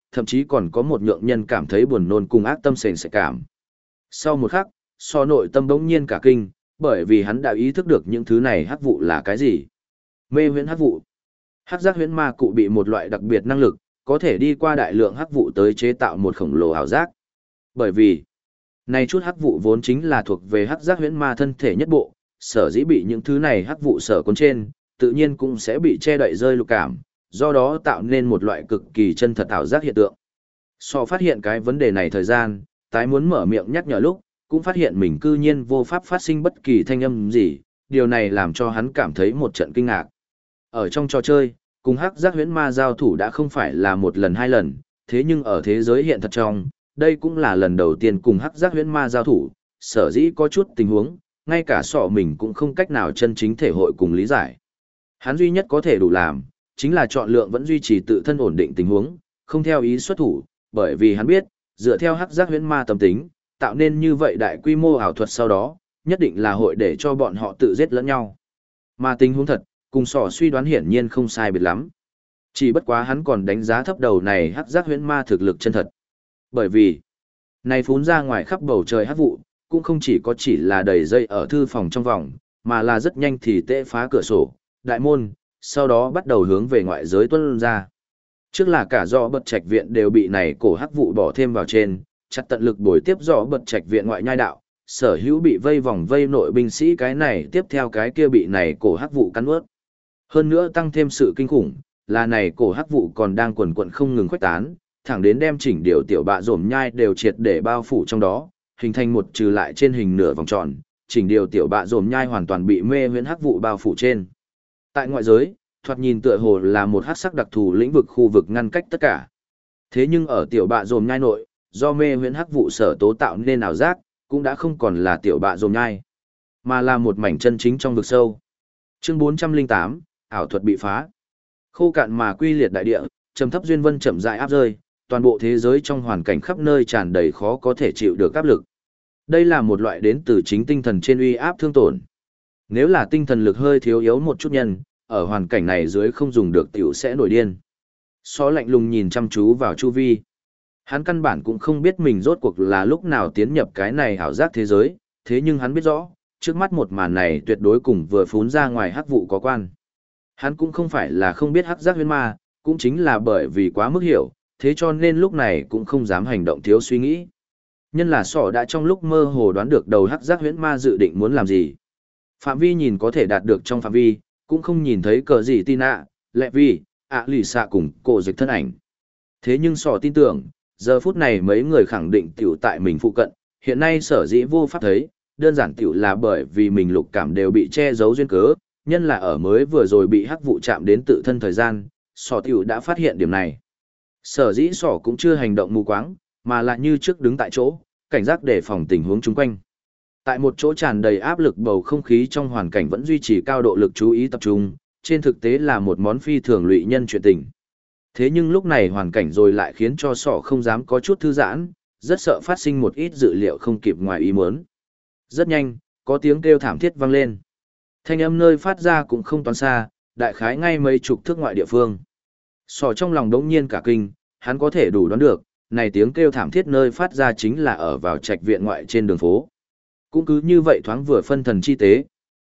thậm chí còn có một nhượng nhân cảm thấy buồn nôn cùng ác tâm sền sệt cảm. Sau một khắc, so nội tâm bỗng nhiên cả kinh, bởi vì hắn đã ý thức được những thứ này hắc vụ là cái gì. Mê huyễn hắc vụ. Hắc giác huyễn ma cụ bị một loại đặc biệt năng lực, có thể đi qua đại lượng hắc vụ tới chế tạo một khổng lồ ảo giác. Bởi vì, này chút hắc vụ vốn chính là thuộc về hắc giác huyễn ma thân thể nhất bộ, sở dĩ bị những thứ này hắc vụ sở cuốn trên, tự nhiên cũng sẽ bị che đậy rơi lục cảm, do đó tạo nên một loại cực kỳ chân thật ảo giác hiện tượng. So phát hiện cái vấn đề này thời gian, tái muốn mở miệng nhắc nhở lúc, cũng phát hiện mình cư nhiên vô pháp phát sinh bất kỳ thanh âm gì, điều này làm cho hắn cảm thấy một trận kinh ngạc. Ở trong trò chơi, cùng hắc giác huyễn ma giao thủ đã không phải là một lần hai lần, thế nhưng ở thế giới hiện thật trong, đây cũng là lần đầu tiên cùng hắc giác huyễn ma giao thủ, sở dĩ có chút tình huống, ngay cả sọ mình cũng không cách nào chân chính thể hội cùng lý giải. Hắn duy nhất có thể đủ làm, chính là chọn lượng vẫn duy trì tự thân ổn định tình huống, không theo ý xuất thủ, bởi vì hắn biết, dựa theo hắc giác huyễn ma tâm tính, tạo nên như vậy đại quy mô ảo thuật sau đó, nhất định là hội để cho bọn họ tự giết lẫn nhau. Mà tình huống thật, cùng sỏ suy đoán hiển nhiên không sai biệt lắm. Chỉ bất quá hắn còn đánh giá thấp đầu này hắc giác huyễn ma thực lực chân thật. Bởi vì, này phún ra ngoài khắp bầu trời hắc vụ, cũng không chỉ là đầy dây ở thư phòng trong vòng, mà là rất nhanh thì tệ phá cửa sổ, đại môn, sau đó bắt đầu hướng về ngoại giới tuôn ra. Trước là cả do bật trạch viện đều bị này cổ hắc vụ bỏ thêm vào trên, chặt tận lực bồi tiếp do bật trạch viện ngoại nhai đạo, sở hữu bị vây vòng vây nội binh sĩ cái này tiếp theo cái kia bị này cổ hắc vụ cắn ướt. Hơn nữa tăng thêm sự kinh khủng, là này cổ hắc vụ còn đang quần quận không ngừng khuếch tán, thẳng đến đem chỉnh điều tiểu bạ rổm nhai đều triệt để bao phủ trong đó, hình thành một trừ lại trên hình nửa vòng tròn, chỉnh điều tiểu bạ rổm nhai hoàn toàn bị mê huyễn hắc vụ bao phủ trên. Tại ngoại giới, thoạt nhìn tựa hồ là một hắc sắc đặc thù lĩnh vực khu vực ngăn cách tất cả. Thế nhưng ở tiểu bạ rổm nhai nội, do mê huyễn hắc vụ sở tố tạo nên ảo giác, cũng đã không còn là tiểu bạ rổm nhai, mà là một mảnh chân chính trong vực sâu. Chương 408, ảo thuật bị phá. Khô cạn mà quy liệt đại địa, trầm thấp duyên vân chậm rãi áp rơi, toàn bộ thế giới trong hoàn cảnh khắp nơi tràn đầy khó có thể chịu được áp lực. Đây là một loại đến từ chính tinh thần trên uy áp thương tổn. Nếu là tinh thần lực hơi thiếu yếu một chút nhân, ở hoàn cảnh này dưới không dùng được tiểu sẽ nổi điên. Xó lạnh lùng nhìn chăm chú vào chu vi. Hắn căn bản cũng không biết mình rốt cuộc là lúc nào tiến nhập cái này ảo giác thế giới, thế nhưng hắn biết rõ, trước mắt một màn này tuyệt đối cùng vừa phún ra ngoài hắc vụ có quan. Hắn cũng không phải là không biết hắc giác huyễn ma, cũng chính là bởi vì quá mức hiểu, thế cho nên lúc này cũng không dám hành động thiếu suy nghĩ. Nhân là sỏ đã trong lúc mơ hồ đoán được đầu hắc giác huyễn ma dự định muốn làm gì. Phạm vi nhìn có thể đạt được trong phạm vi, cũng không nhìn thấy cờ gì tin ạ, lẹ vi, ạ lì xạ cùng cổ dịch thân ảnh. Thế nhưng sỏ tin tưởng, giờ phút này mấy người khẳng định tiểu tại mình phụ cận, hiện nay sở dĩ vô pháp thấy, đơn giản tiểu là bởi vì mình lục cảm đều bị che giấu duyên cớ, nhân là ở mới vừa rồi bị hắc vụ chạm đến tự thân thời gian, sỏ tiểu đã phát hiện điểm này. Sở dĩ sỏ cũng chưa hành động mù quáng, mà lại như trước đứng tại chỗ, cảnh giác đề phòng tình huống chung quanh. Tại một chỗ tràn đầy áp lực bầu không khí trong hoàn cảnh vẫn duy trì cao độ lực chú ý tập trung, trên thực tế là một món phi thường lụy nhân chuyện tình. Thế nhưng lúc này hoàn cảnh rồi lại khiến cho sỏ không dám có chút thư giãn, rất sợ phát sinh một ít dự liệu không kịp ngoài ý muốn. Rất nhanh, có tiếng kêu thảm thiết vang lên. Thanh âm nơi phát ra cũng không toán xa, đại khái ngay mấy chục thước ngoại địa phương. Sỏ trong lòng đống nhiên cả kinh, hắn có thể đủ đoán được, này tiếng kêu thảm thiết nơi phát ra chính là ở vào trạch viện ngoại trên đường phố. Cũng cứ như vậy thoáng vừa phân thần chi tế.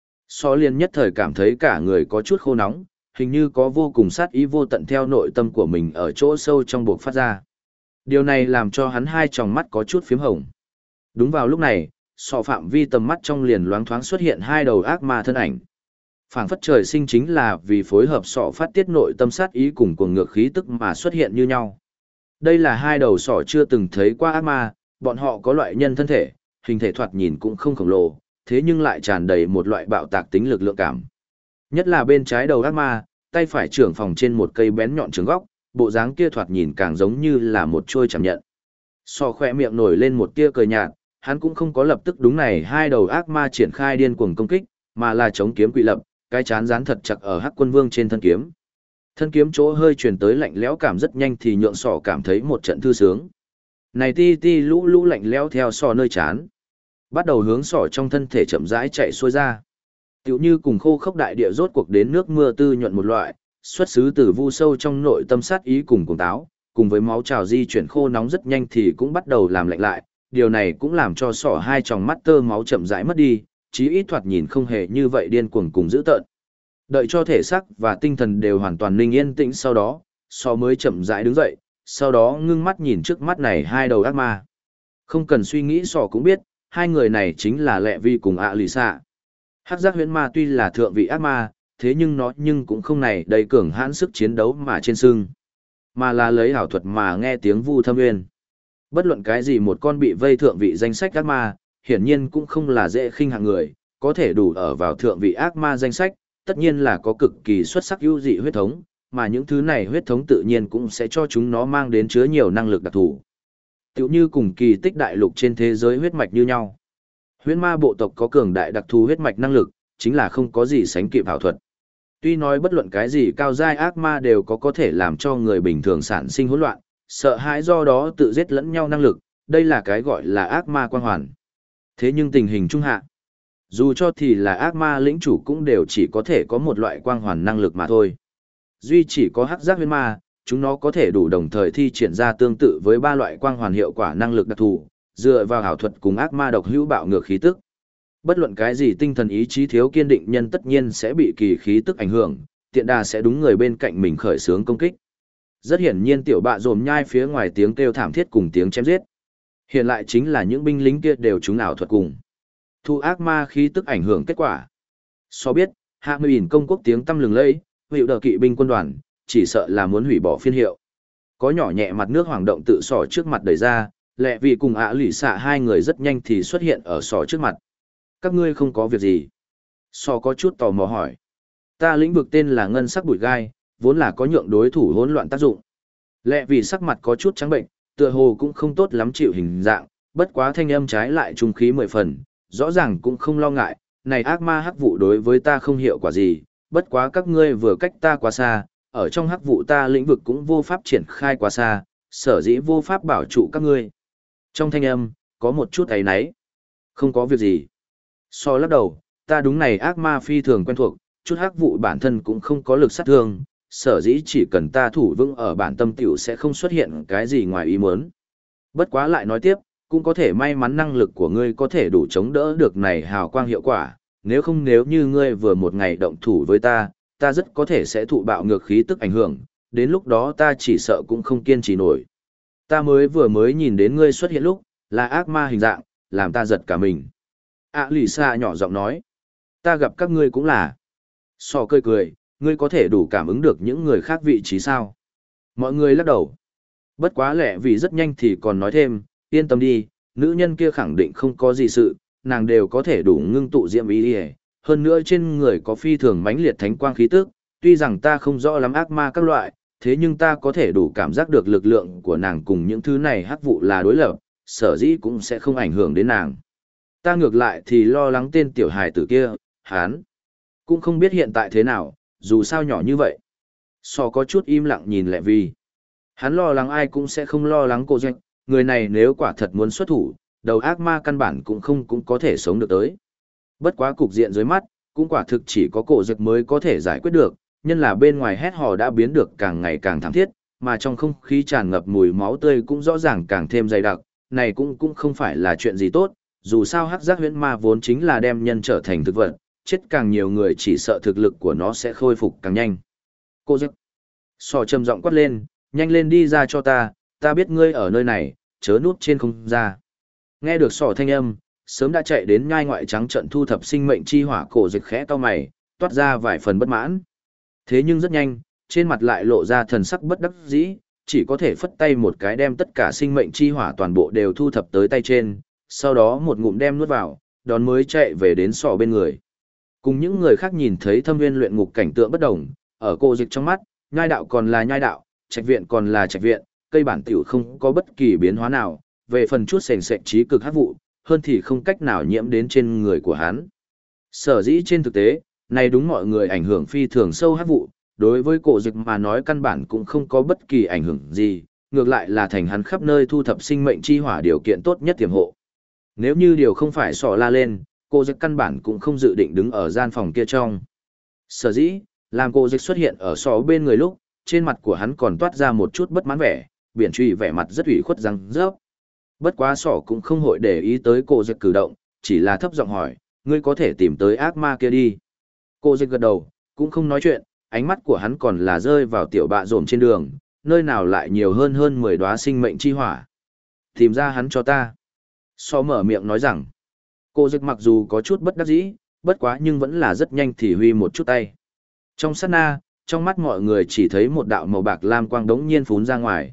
Sỏ liền nhất thời cảm thấy cả người có chút khô nóng, hình như có vô cùng sát ý vô tận theo nội tâm của mình ở chỗ sâu trong buộc phát ra. Điều này làm cho hắn hai tròng mắt có chút phím hồng. Đúng vào lúc này, sọ phạm vi tầm mắt trong liền loáng thoáng xuất hiện hai đầu ác ma thân ảnh. Phảng phất trời sinh chính là vì phối hợp sọ phát tiết nội tâm sát ý cùng cuồng ngược khí tức mà xuất hiện như nhau. Đây là hai đầu sọ chưa từng thấy qua ác ma, bọn họ có loại nhân thân thể, hình thể thoạt nhìn cũng không khổng lồ, thế nhưng lại tràn đầy một loại bạo tạc tính lực lượng cảm. Nhất là bên trái đầu ác ma, tay phải trưởng phòng trên một cây bén nhọn trường góc, bộ dáng kia thoạt nhìn càng giống như là một trôi chạm nhận. Sọ khỏe miệng nổi lên một tia cười nhạt, hắn cũng không có lập tức đúng này hai đầu ác ma triển khai điên cuồng công kích, mà là chống kiếm quỷ lập, cái chán dán thật chặt ở Hắc Quân Vương trên thân kiếm. Thân kiếm chỗ hơi truyền tới lạnh lẽo cảm rất nhanh thì nhượng sọ cảm thấy một trận thư sướng. Này ti ti lũ lũ lạnh lẽo theo sọ nơi chán, bắt đầu hướng sọ trong thân thể chậm rãi chạy xuôi ra. Tiểu như cùng khô khốc đại địa rốt cuộc đến nước mưa tư nhuận một loại, xuất xứ từ vu sâu trong nội tâm sát ý cùng cuồng táo, cùng với máu trào di chuyển khô nóng rất nhanh thì cũng bắt đầu làm lạnh lại, điều này cũng làm cho sỏ hai tròng mắt tơ máu chậm rãi mất đi, chí ít thoạt nhìn không hề như vậy điên cuồng cùng dữ tợn. Đợi cho thể xác và tinh thần đều hoàn toàn ninh yên tĩnh sau đó, sỏ mới chậm rãi đứng dậy, sau đó ngưng mắt nhìn trước mắt này hai đầu ác ma. Không cần suy nghĩ sỏ cũng biết, hai người này chính là Lệ Vi cùng ạ lì xạ. Hắc giác huyễn ma tuy là thượng vị ác ma, thế nhưng nó cũng không này đầy cường hãn sức chiến đấu mà trên sưng, mà là lấy ảo thuật mà nghe tiếng vu thâm nguyên. Bất luận cái gì một con bị vây thượng vị danh sách ác ma, hiển nhiên cũng không là dễ khinh hạng người, có thể đủ ở vào thượng vị ác ma danh sách, tất nhiên là có cực kỳ xuất sắc ưu dị huyết thống, mà những thứ này huyết thống tự nhiên cũng sẽ cho chúng nó mang đến chứa nhiều năng lực đặc thù. Tiểu như cùng kỳ tích đại lục trên thế giới huyết mạch như nhau. Huyễn ma bộ tộc có cường đại đặc thù huyết mạch năng lực, chính là không có gì sánh kịp ảo thuật. Tuy nói bất luận cái gì cao giai ác ma đều có thể làm cho người bình thường sản sinh hỗn loạn, sợ hãi do đó tự giết lẫn nhau năng lực, đây là cái gọi là ác ma quang hoàn. Thế nhưng tình hình trung hạ, dù cho thì là ác ma lĩnh chủ cũng đều chỉ có thể có một loại quang hoàn năng lực mà thôi. Duy chỉ có hắc giác huyễn ma, chúng nó có thể đủ đồng thời thi triển ra tương tự với ba loại quang hoàn hiệu quả năng lực đặc thù, dựa vào ảo thuật cùng ác ma độc hữu bạo ngược khí tức. Bất luận cái gì tinh thần ý chí thiếu kiên định nhân tất nhiên sẽ bị kỳ khí tức ảnh hưởng, tiện đà sẽ đúng người bên cạnh mình khởi xướng công kích. Rất hiển nhiên tiểu bạ rồm nhai phía ngoài tiếng kêu thảm thiết cùng tiếng chém giết. Hiện lại chính là những binh lính kia đều trúng ảo thuật cùng thu ác ma khí tức ảnh hưởng kết quả. So biết, hạ mười ỉn công quốc tiếng tăm lừng lẫy, hiệu đờ kỵ binh quân đoàn, chỉ sợ là muốn hủy bỏ phiên hiệu. Có nhỏ nhẹ mặt nước hoàng động tự sỏ trước mặt đẩy ra, Lệ Vi cùng ạ lì xạ hai người rất nhanh thì xuất hiện ở sỏ trước mặt. Các ngươi không có việc gì? Sỏ có chút tò mò hỏi. Ta lĩnh vực tên là ngân sắc bụi gai, vốn là có nhượng đối thủ hỗn loạn tác dụng. Lệ Vi sắc mặt có chút trắng bệnh, tựa hồ cũng không tốt lắm chịu hình dạng, bất quá thanh âm trái lại trung khí 10 phần, rõ ràng cũng không lo ngại, này ác ma hắc vụ đối với ta không hiệu quả gì, bất quá các ngươi vừa cách ta quá xa, ở trong hắc vụ ta lĩnh vực cũng vô pháp triển khai quá xa, sở dĩ vô pháp bảo trụ các ngươi. Trong thanh âm, có một chút áy náy. Không có việc gì. So lắc đầu, ta đúng này ác ma phi thường quen thuộc, chút hắc vụ bản thân cũng không có lực sát thương, sở dĩ chỉ cần ta thủ vững ở bản tâm tiểu sẽ không xuất hiện cái gì ngoài ý muốn. Bất quá lại nói tiếp, cũng có thể may mắn năng lực của ngươi có thể đủ chống đỡ được này hào quang hiệu quả, nếu không nếu như ngươi vừa một ngày động thủ với ta, ta rất có thể sẽ thụ bạo ngược khí tức ảnh hưởng, đến lúc đó ta chỉ sợ cũng không kiên trì nổi. Ta vừa mới nhìn đến ngươi xuất hiện lúc, là ác ma hình dạng, làm ta giật cả mình. Lì xa nhỏ giọng nói, ta gặp các ngươi cũng là. Sò cười cười, ngươi có thể đủ cảm ứng được những người khác vị trí sao? Mọi người lắc đầu. Bất quá lẹ vì rất nhanh thì còn nói thêm, yên tâm đi, nữ nhân kia khẳng định không có gì sự, nàng đều có thể đủ ngưng tụ diệm ý đi. Hơn nữa trên người có phi thường mãnh liệt thánh quang khí tức, tuy rằng ta không rõ lắm ác ma các loại, thế nhưng ta có thể đủ cảm giác được lực lượng của nàng cùng những thứ này hắc vụ là đối lập, sở dĩ cũng sẽ không ảnh hưởng đến nàng. Ta ngược lại thì lo lắng tên tiểu hài tử kia, hắn cũng không biết hiện tại thế nào, dù sao nhỏ như vậy. So có chút im lặng nhìn Lệ Vi. Hắn lo lắng ai cũng sẽ không lo lắng cô doanh, người này nếu quả thật muốn xuất thủ, đầu ác ma căn bản cũng có thể sống được tới. Bất quá cục diện dưới mắt, cũng quả thực chỉ có cổ dực mới có thể giải quyết được, nhân là bên ngoài hét hò đã biến được càng ngày càng thảm thiết, mà trong không khí tràn ngập mùi máu tươi cũng rõ ràng càng thêm dày đặc, này cũng không phải là chuyện gì tốt, dù sao hắc giác huyễn ma vốn chính là đem nhân trở thành thực vật, chết càng nhiều người chỉ sợ thực lực của nó sẽ khôi phục càng nhanh. Cô dực. Sò trầm giọng quát lên, nhanh lên đi ra cho ta biết ngươi ở nơi này, chớ núp trên không ra. Nghe được sò thanh âm, sớm đã chạy đến nhai ngoại trắng trận thu thập sinh mệnh chi hỏa cổ dực khẽ cau mày, toát ra vài phần bất mãn. Thế nhưng rất nhanh, trên mặt lại lộ ra thần sắc bất đắc dĩ, chỉ có thể phất tay một cái đem tất cả sinh mệnh chi hỏa toàn bộ đều thu thập tới tay trên, sau đó một ngụm đem nuốt vào, đón mới chạy về đến sò bên người. Cùng những người khác nhìn thấy thâm viên luyện ngục cảnh tượng bất đồng, ở cổ dực trong mắt, nhai đạo còn là nhai đạo, trạch viện còn là trạch viện, cây bản tiểu không có bất kỳ biến hóa nào, về phần chút sền sệt trí cực hắc vụ, hơn thì không cách nào nhiễm đến trên người của hắn. Sở dĩ trên thực tế, này đúng mọi người ảnh hưởng phi thường sâu hắc vụ, đối với cổ dực mà nói căn bản cũng không có bất kỳ ảnh hưởng gì, ngược lại là thành hắn khắp nơi thu thập sinh mệnh chi hỏa điều kiện tốt nhất tiềm hộ. Nếu như điều không phải sọ la lên, cổ dực căn bản cũng không dự định đứng ở gian phòng kia trong. Sở dĩ, làm cổ dực xuất hiện ở sọ bên người lúc, trên mặt của hắn còn toát ra một chút bất mãn vẻ, biển truy vẻ mặt rất ủy khuất răng rớp. Bất quá sỏ cũng không hội để ý tới cô dịch cử động, chỉ là thấp giọng hỏi, ngươi có thể tìm tới ác ma kia đi. Cô dịch gật đầu, cũng không nói chuyện, ánh mắt của hắn còn là rơi vào tiểu bạ rồm trên đường, nơi nào lại nhiều hơn 10 đóa sinh mệnh chi hỏa. Tìm ra hắn cho ta. So mở miệng nói rằng, cô dịch mặc dù có chút bất đắc dĩ, bất quá nhưng vẫn là rất nhanh thì huy một chút tay. Trong sát na, trong mắt mọi người chỉ thấy một đạo màu bạc lam quang đống nhiên phún ra ngoài.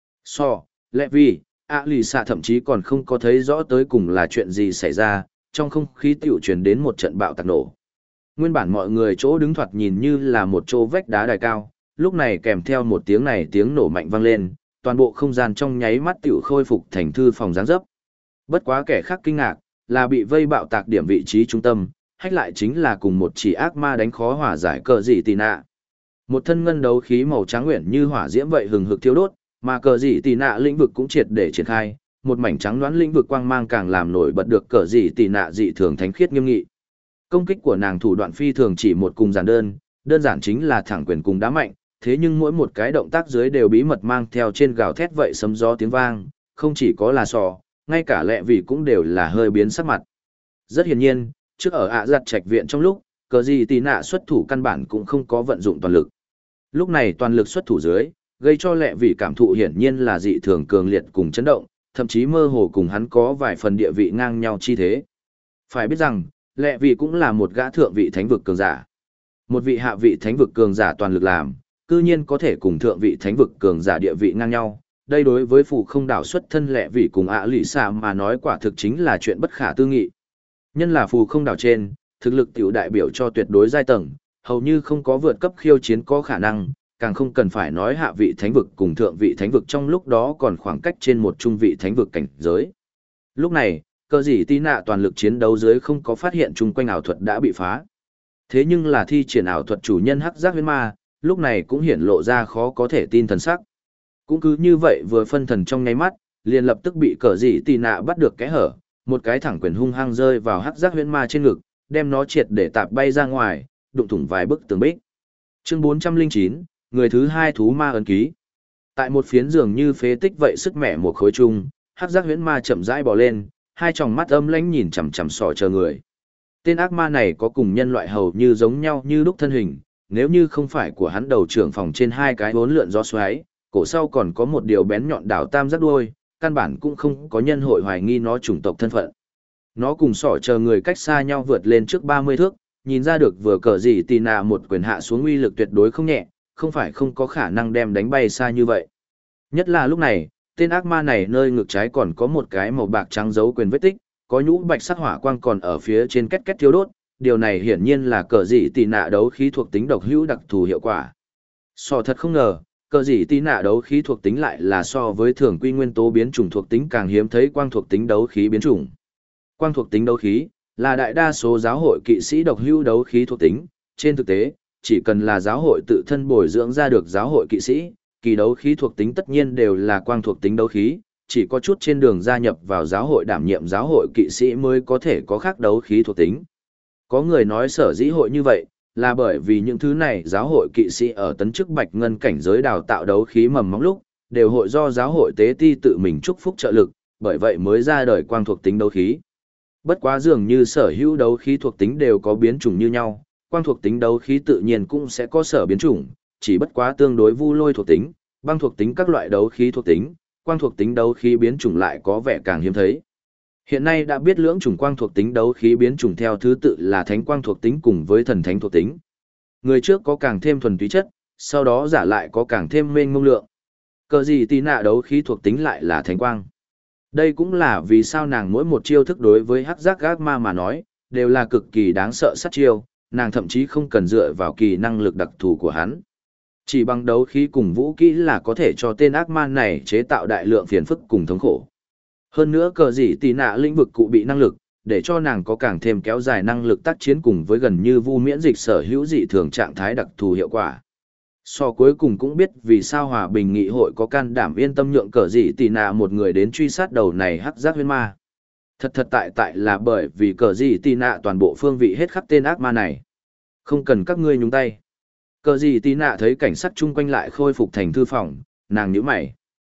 So, lẹ vì, lì xạ thậm chí còn không có thấy rõ tới cùng là chuyện gì xảy ra, trong không khí tiểu truyền đến một trận bạo tạc nổ. Nguyên bản mọi người chỗ đứng thoạt nhìn như là một chỗ vách đá đài cao, lúc này kèm theo một tiếng nổ mạnh vang lên, toàn bộ không gian trong nháy mắt tiểu khôi phục thành thư phòng dáng dấp. Bất quá kẻ khác kinh ngạc, là bị vây bạo tạc điểm vị trí trung tâm, hách lại chính là cùng một chỉ ác ma đánh khó hòa giải cờ dị tì nạ. Một thân ngân đấu khí màu trắng nguyện như hỏa diễm vậy hừng hực thiêu đốt, mà cờ dị tì nạ lĩnh vực cũng triệt để triển khai, một mảnh trắng đoán lĩnh vực quang mang càng làm nổi bật được cờ dị tì nạ dị thường thánh khiết nghiêm nghị. Công kích của nàng thủ đoạn phi thường chỉ một cùng giản đơn giản chính là thẳng quyền cùng đá mạnh, thế nhưng mỗi một cái động tác dưới đều bí mật mang theo trên gào thét vậy sấm gió tiếng vang, không chỉ có là sò, ngay cả lẹ vì cũng đều là hơi biến sắc mặt. Rất hiển nhiên, trước ở ạ giặt trạch viện trong lúc, cờ gì tì nạ xuất thủ căn bản cũng không có vận dụng toàn lực. Lúc này toàn lực xuất thủ dưới, gây cho lẹ vì cảm thụ hiển nhiên là dị thường cường liệt cùng chấn động, thậm chí mơ hồ cùng hắn có vài phần địa vị ngang nhau chi thế. Phải biết rằng, lẹ vì cũng là một gã thượng vị thánh vực cường giả. Một vị hạ vị thánh vực cường giả toàn lực làm, cư nhiên có thể cùng thượng vị thánh vực cường giả địa vị ngang nhau. Đây đối với phù không đảo xuất thân lẹ vì cùng lì xạ mà nói quả thực chính là chuyện bất khả tư nghị. Nhân là phù không đảo trên, thực lực tiểu đại biểu cho tuyệt đối giai tầng, hầu như không có vượt cấp khiêu chiến có khả năng, càng không cần phải nói hạ vị thánh vực cùng thượng vị thánh vực trong lúc đó còn khoảng cách trên một trung vị thánh vực cảnh giới. Lúc này, cờ gì tí nạ toàn lực chiến đấu dưới không có phát hiện chung quanh ảo thuật đã bị phá. Thế nhưng là thi triển ảo thuật chủ nhân hắc giác huyễn ma, lúc này cũng hiển lộ ra khó có thể tin thần sắc. Cũng cứ như vậy vừa phân thần trong nháy mắt, liền lập tức bị cờ gì tí nạ bắt được kẽ hở, một cái thẳng quyền hung hăng rơi vào hắc giác huyễn ma trên ngực, đem nó triệt để tạp bay ra ngoài, đụng thủng vài bức tường bích. Chương 409, người thứ hai thú ma ấn ký. Tại một phiến giường như phế tích vậy sức mẻ một khối chung, hắc giác huyễn ma chậm rãi bò lên, hai tròng mắt âm lãnh nhìn chằm chằm sọ chờ người. Tên ác ma này có cùng nhân loại hầu như giống nhau như lúc thân hình, nếu như không phải của hắn đầu trưởng phòng trên hai cái bốn lượn gió xoáy, cổ sau còn có một điều bén nhọn đảo tam giác đuôi, căn bản cũng không có nhân hội hoài nghi nó chủng tộc thân phận. Nó cùng sọ chờ người cách xa nhau vượt lên trước 30 thước, nhìn ra được vừa cờ gì tì nạ một quyền hạ xuống uy lực tuyệt đối không nhẹ, không phải không có khả năng đem đánh bay xa như vậy. Nhất là lúc này, tên ác ma này nơi ngực trái còn có một cái màu bạc trắng dấu quyền vết tích, có nhũ bạch sắc hỏa quang còn ở phía trên két két thiêu đốt, điều này hiển nhiên là cờ dị tì nạ đấu khí thuộc tính độc hữu đặc thù hiệu quả. So thật không ngờ, cờ dị tì nạ đấu khí thuộc tính lại là so với thường quy nguyên tố biến chủng thuộc tính càng hiếm thấy quang thuộc tính đấu khí biến chủng. Quang thuộc tính đấu khí là đại đa số giáo hội kỵ sĩ độc hữu đấu khí thuộc tính, trên thực tế, chỉ cần là giáo hội tự thân bồi dưỡng ra được giáo hội kỵ sĩ, kỳ đấu khí thuộc tính tất nhiên đều là quang thuộc tính đấu khí, chỉ có chút trên đường gia nhập vào giáo hội đảm nhiệm giáo hội kỵ sĩ mới có thể có khác đấu khí thuộc tính. Có người nói sở dĩ hội như vậy, là bởi vì những thứ này giáo hội kỵ sĩ ở tấn chức bạch ngân cảnh giới đào tạo đấu khí mầm móng lúc, đều hội do giáo hội tế ti tự mình chúc phúc trợ lực, bởi vậy mới ra đời quang thuộc tính đấu khí. Bất quá dường như sở hữu đấu khí thuộc tính đều có biến chủng như nhau, quang thuộc tính đấu khí tự nhiên cũng sẽ có sở biến chủng, chỉ bất quá tương đối vu lôi thuộc tính, băng thuộc tính các loại đấu khí thuộc tính, quang thuộc tính đấu khí biến chủng lại có vẻ càng hiếm thấy. Hiện nay đã biết lưỡng chủng quang thuộc tính đấu khí biến chủng theo thứ tự là thánh quang thuộc tính cùng với thần thánh thuộc tính. Người trước có càng thêm thuần túy chất, sau đó giả lại có càng thêm mênh mông lượng. Cờ gì tí nạ đấu khí thuộc tính lại là thánh quang. Đây cũng là vì sao nàng mỗi một chiêu thức đối với hắc giác gác ma mà nói, đều là cực kỳ đáng sợ sát chiêu, nàng thậm chí không cần dựa vào kỳ năng lực đặc thù của hắn. Chỉ bằng đấu khí cùng vũ kỹ là có thể cho tên ác ma này chế tạo đại lượng phiền phức cùng thống khổ. Hơn nữa cờ gì tì nạ lĩnh vực cụ bị năng lực, để cho nàng có càng thêm kéo dài năng lực tác chiến cùng với gần như vu miễn dịch sở hữu dị thường trạng thái đặc thù hiệu quả. So cuối cùng cũng biết vì sao Hòa Bình Nghị hội có can đảm yên tâm nhượng cờ dị tì nạ một người đến truy sát đầu này hắc giác huyễn ma. Thật tại là bởi vì cờ dị tì nạ toàn bộ phương vị hết khắc tên ác ma này. Không cần các ngươi nhúng tay. Cờ dị tì nạ thấy cảnh sát chung quanh lại khôi phục thành thư phòng, nàng nhíu mày.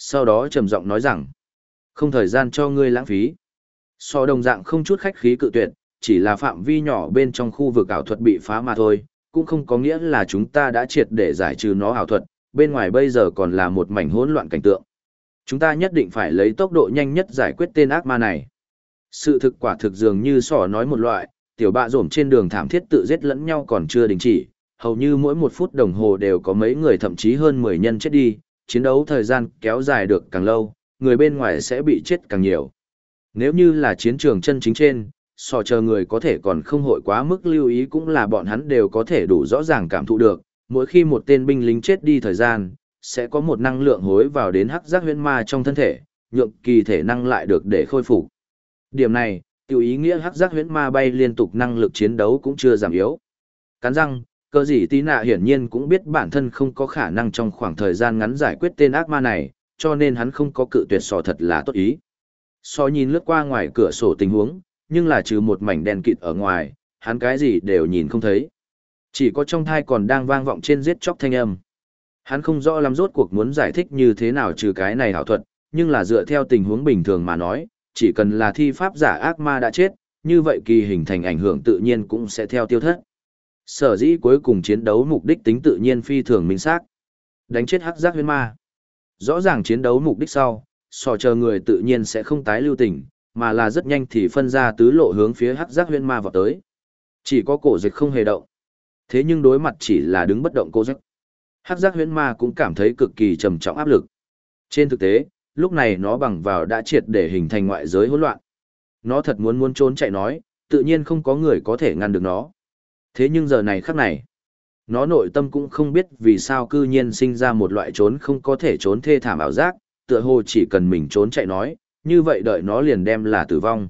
sau đó trầm giọng nói rằng, không thời gian cho ngươi lãng phí. So đồng dạng không chút khách khí cự tuyệt, chỉ là phạm vi nhỏ bên trong khu vực ảo thuật bị phá mà thôi, cũng không có nghĩa là chúng ta đã triệt để giải trừ nó ảo thuật, bên ngoài bây giờ còn là một mảnh hỗn loạn cảnh tượng. Chúng ta nhất định phải lấy tốc độ nhanh nhất giải quyết tên ác ma này. Sự thực quả thực dường như sỏ nói một loại, tiểu bạ rổm trên đường thảm thiết tự giết lẫn nhau còn chưa đình chỉ, hầu như mỗi 1 phút đồng hồ đều có mấy người thậm chí hơn 10 nhân chết đi, chiến đấu thời gian kéo dài được càng lâu, người bên ngoài sẽ bị chết càng nhiều. Nếu như là chiến trường chân chính trên, sò chờ người có thể còn không hội quá mức lưu ý cũng là bọn hắn đều có thể đủ rõ ràng cảm thụ được, mỗi khi một tên binh lính chết đi thời gian, sẽ có một năng lượng hối vào đến hắc giác huyễn ma trong thân thể, nhượng kỳ thể năng lại được để khôi phục. Điểm này, tiểu ý nghĩa hắc giác huyễn ma bay liên tục năng lực chiến đấu cũng chưa giảm yếu. Cắn răng, cơ gì tí nạ hiển nhiên cũng biết bản thân không có khả năng trong khoảng thời gian ngắn giải quyết tên ác ma này, cho nên hắn không có cự tuyệt sò thật là tốt ý. Sò nhìn lướt qua ngoài cửa sổ tình huống, nhưng là trừ một mảnh đen kịt ở ngoài, hắn cái gì đều nhìn không thấy. Chỉ có trong thai còn đang vang vọng trên giết chóc thanh âm. Hắn không rõ lắm rốt cuộc muốn giải thích như thế nào trừ cái này ảo thuật, nhưng là dựa theo tình huống bình thường mà nói, chỉ cần là thi pháp giả ác ma đã chết, như vậy kỳ hình thành ảnh hưởng tự nhiên cũng sẽ theo tiêu thất. Sở dĩ cuối cùng chiến đấu mục đích tính tự nhiên phi thường minh xác. Đánh chết hắc giác huyễn ma. Rõ ràng chiến đấu mục đích sau, sò chờ người tự nhiên sẽ không tái lưu tình, mà là rất nhanh thì phân ra tứ lộ hướng phía hắc giác huyễn ma vào tới. Chỉ có cổ dịch không hề động. Thế nhưng đối mặt chỉ là đứng bất động cô dịch. Hắc giác huyễn ma cũng cảm thấy cực kỳ trầm trọng áp lực. Trên thực tế, lúc này nó bằng vào đã triệt để hình thành ngoại giới hỗn loạn. Nó thật muốn trốn chạy nói, tự nhiên không có người có thể ngăn được nó. Thế nhưng giờ này khắc này, nó nội tâm cũng không biết vì sao cư nhiên sinh ra một loại trốn không có thể trốn thê thảm ảo giác, tựa hồ chỉ cần mình trốn chạy nói, như vậy đợi nó liền đem là tử vong.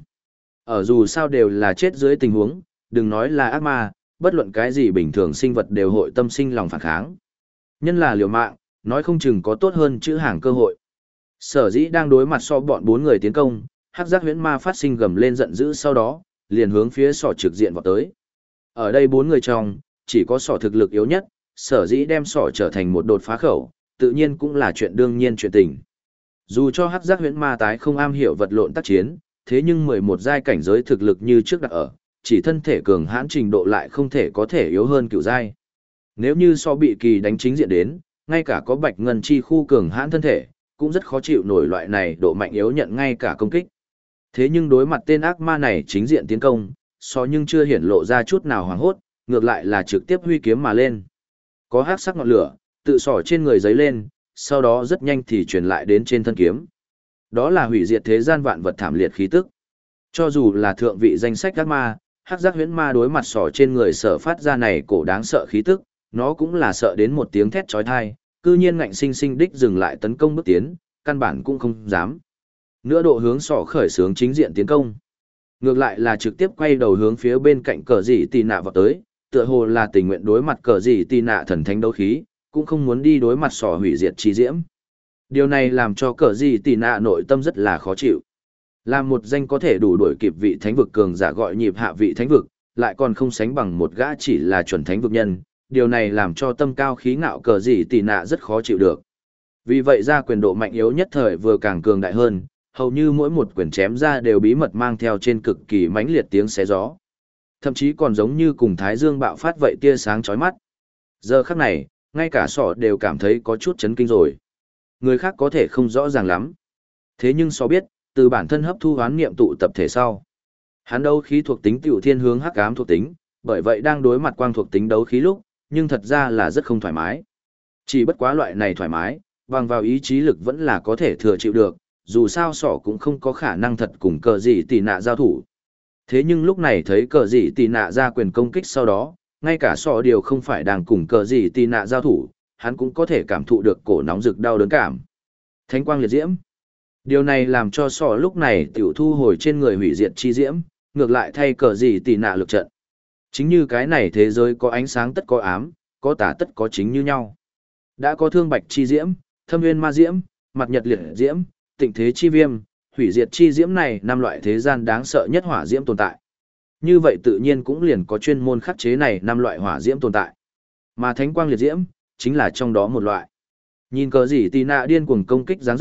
Ở dù sao đều là chết dưới tình huống, đừng nói là ác ma, bất luận cái gì bình thường sinh vật đều hội tâm sinh lòng phản kháng. Nhân là liều mạng, nói không chừng có tốt hơn chữ hàng cơ hội. Sở dĩ đang đối mặt so bọn 4 người tiến công, hắc giác huyễn ma phát sinh gầm lên giận dữ sau đó, liền hướng phía sỏ trực diện vào tới. Ở đây 4 người trong, chỉ có sỏ thực lực yếu nhất, sở dĩ đem sỏ trở thành một đột phá khẩu, tự nhiên cũng là chuyện đương nhiên chuyện tình. Dù cho hắc giác huyễn ma tái không am hiểu vật lộn tác chiến, thế nhưng 11 giai cảnh giới thực lực như trước đặt ở, chỉ thân thể cường hãn trình độ lại không thể có thể yếu hơn cửu giai. Nếu như so bị kỳ đánh chính diện đến, ngay cả có bạch ngân chi khu cường hãn thân thể, cũng rất khó chịu nổi loại này độ mạnh yếu nhận ngay cả công kích. Thế nhưng đối mặt tên ác ma này chính diện tiến công, so nhưng chưa hiển lộ ra chút nào hoảng hốt, ngược lại là trực tiếp huy kiếm mà lên. Có hắc sắc ngọn lửa, tự sỏ trên người giấy lên, sau đó rất nhanh thì truyền lại đến trên thân kiếm. Đó là hủy diệt thế gian vạn vật thảm liệt khí tức. Cho dù là thượng vị danh sách ác ma, hắc giác huyễn ma đối mặt sỏ trên người sở phát ra này cổ đáng sợ khí tức, nó cũng là sợ đến một tiếng thét chói tai, cư nhiên ngạnh sinh sinh đích dừng lại tấn công bước tiến, căn bản cũng không dám. Nữa độ hướng sỏ khởi xướng chính diện tiến công. Ngược lại là trực tiếp quay đầu hướng phía bên cạnh cờ dị tì nạ vào tới, tựa hồ là tình nguyện đối mặt cờ dị tì nạ thần thánh đấu khí, cũng không muốn đi đối mặt sỏ hủy diệt chi diễm. Điều này làm cho cờ dị tì nạ nội tâm rất là khó chịu. Là một danh có thể đủ đuổi kịp vị thánh vực cường giả gọi nhịp hạ vị thánh vực, lại còn không sánh bằng một gã chỉ là chuẩn thánh vực nhân, điều này làm cho tâm cao khí ngạo cờ dị tì nạ rất khó chịu được. Vì vậy ra quyền độ mạnh yếu nhất thời vừa càng cường đại hơn, hầu như mỗi một quyền chém ra đều bí mật mang theo trên cực kỳ mãnh liệt tiếng xé gió. Thậm chí còn giống như cùng thái dương bạo phát vậy tia sáng chói mắt. Giờ khắc này, ngay cả sọ đều cảm thấy có chút chấn kinh rồi. Người khác có thể không rõ ràng lắm. Thế nhưng sọ biết, từ bản thân hấp thu hoán niệm tụ tập thể sau. Hắn đấu khí thuộc tính tiểu thiên hướng hắc ám thuộc tính, bởi vậy đang đối mặt quang thuộc tính đấu khí lúc, nhưng thật ra là rất không thoải mái. Chỉ bất quá loại này thoải mái, bằng vào ý chí lực vẫn là có thể thừa chịu được, dù sao sỏ cũng không có khả năng thật cùng cờ dị tì nạ giao thủ. Thế nhưng lúc này thấy cờ dị tì nạ ra quyền công kích sau đó, ngay cả sỏ điều không phải đang cùng cờ dị tì nạ giao thủ, hắn cũng có thể cảm thụ được cổ nóng rực đau đớn cảm. Thánh quang liệt diễm. Điều này làm cho sỏ lúc này tiểu thu hồi trên người hủy diệt chi diễm, ngược lại thay cờ dị tì nạ lực trận. Chính như cái này thế giới có ánh sáng tất có ám, có tà tất có chính như nhau. Đã có thương bạch chi diễm, thâm nguyên ma diễm, mặt nhật liệt diễm, tịnh thế chi viêm, hủy diệt chi diễm này 5 loại thế gian đáng sợ nhất hỏa diễm tồn tại. Như vậy tự nhiên cũng liền có chuyên môn khắc chế này 5 loại hỏa diễm tồn tại. Mà thánh quang liệt diễm, chính là trong đó một loại. Nhìn cờ gì tì nạ điên cuồng công kích giáng dấp,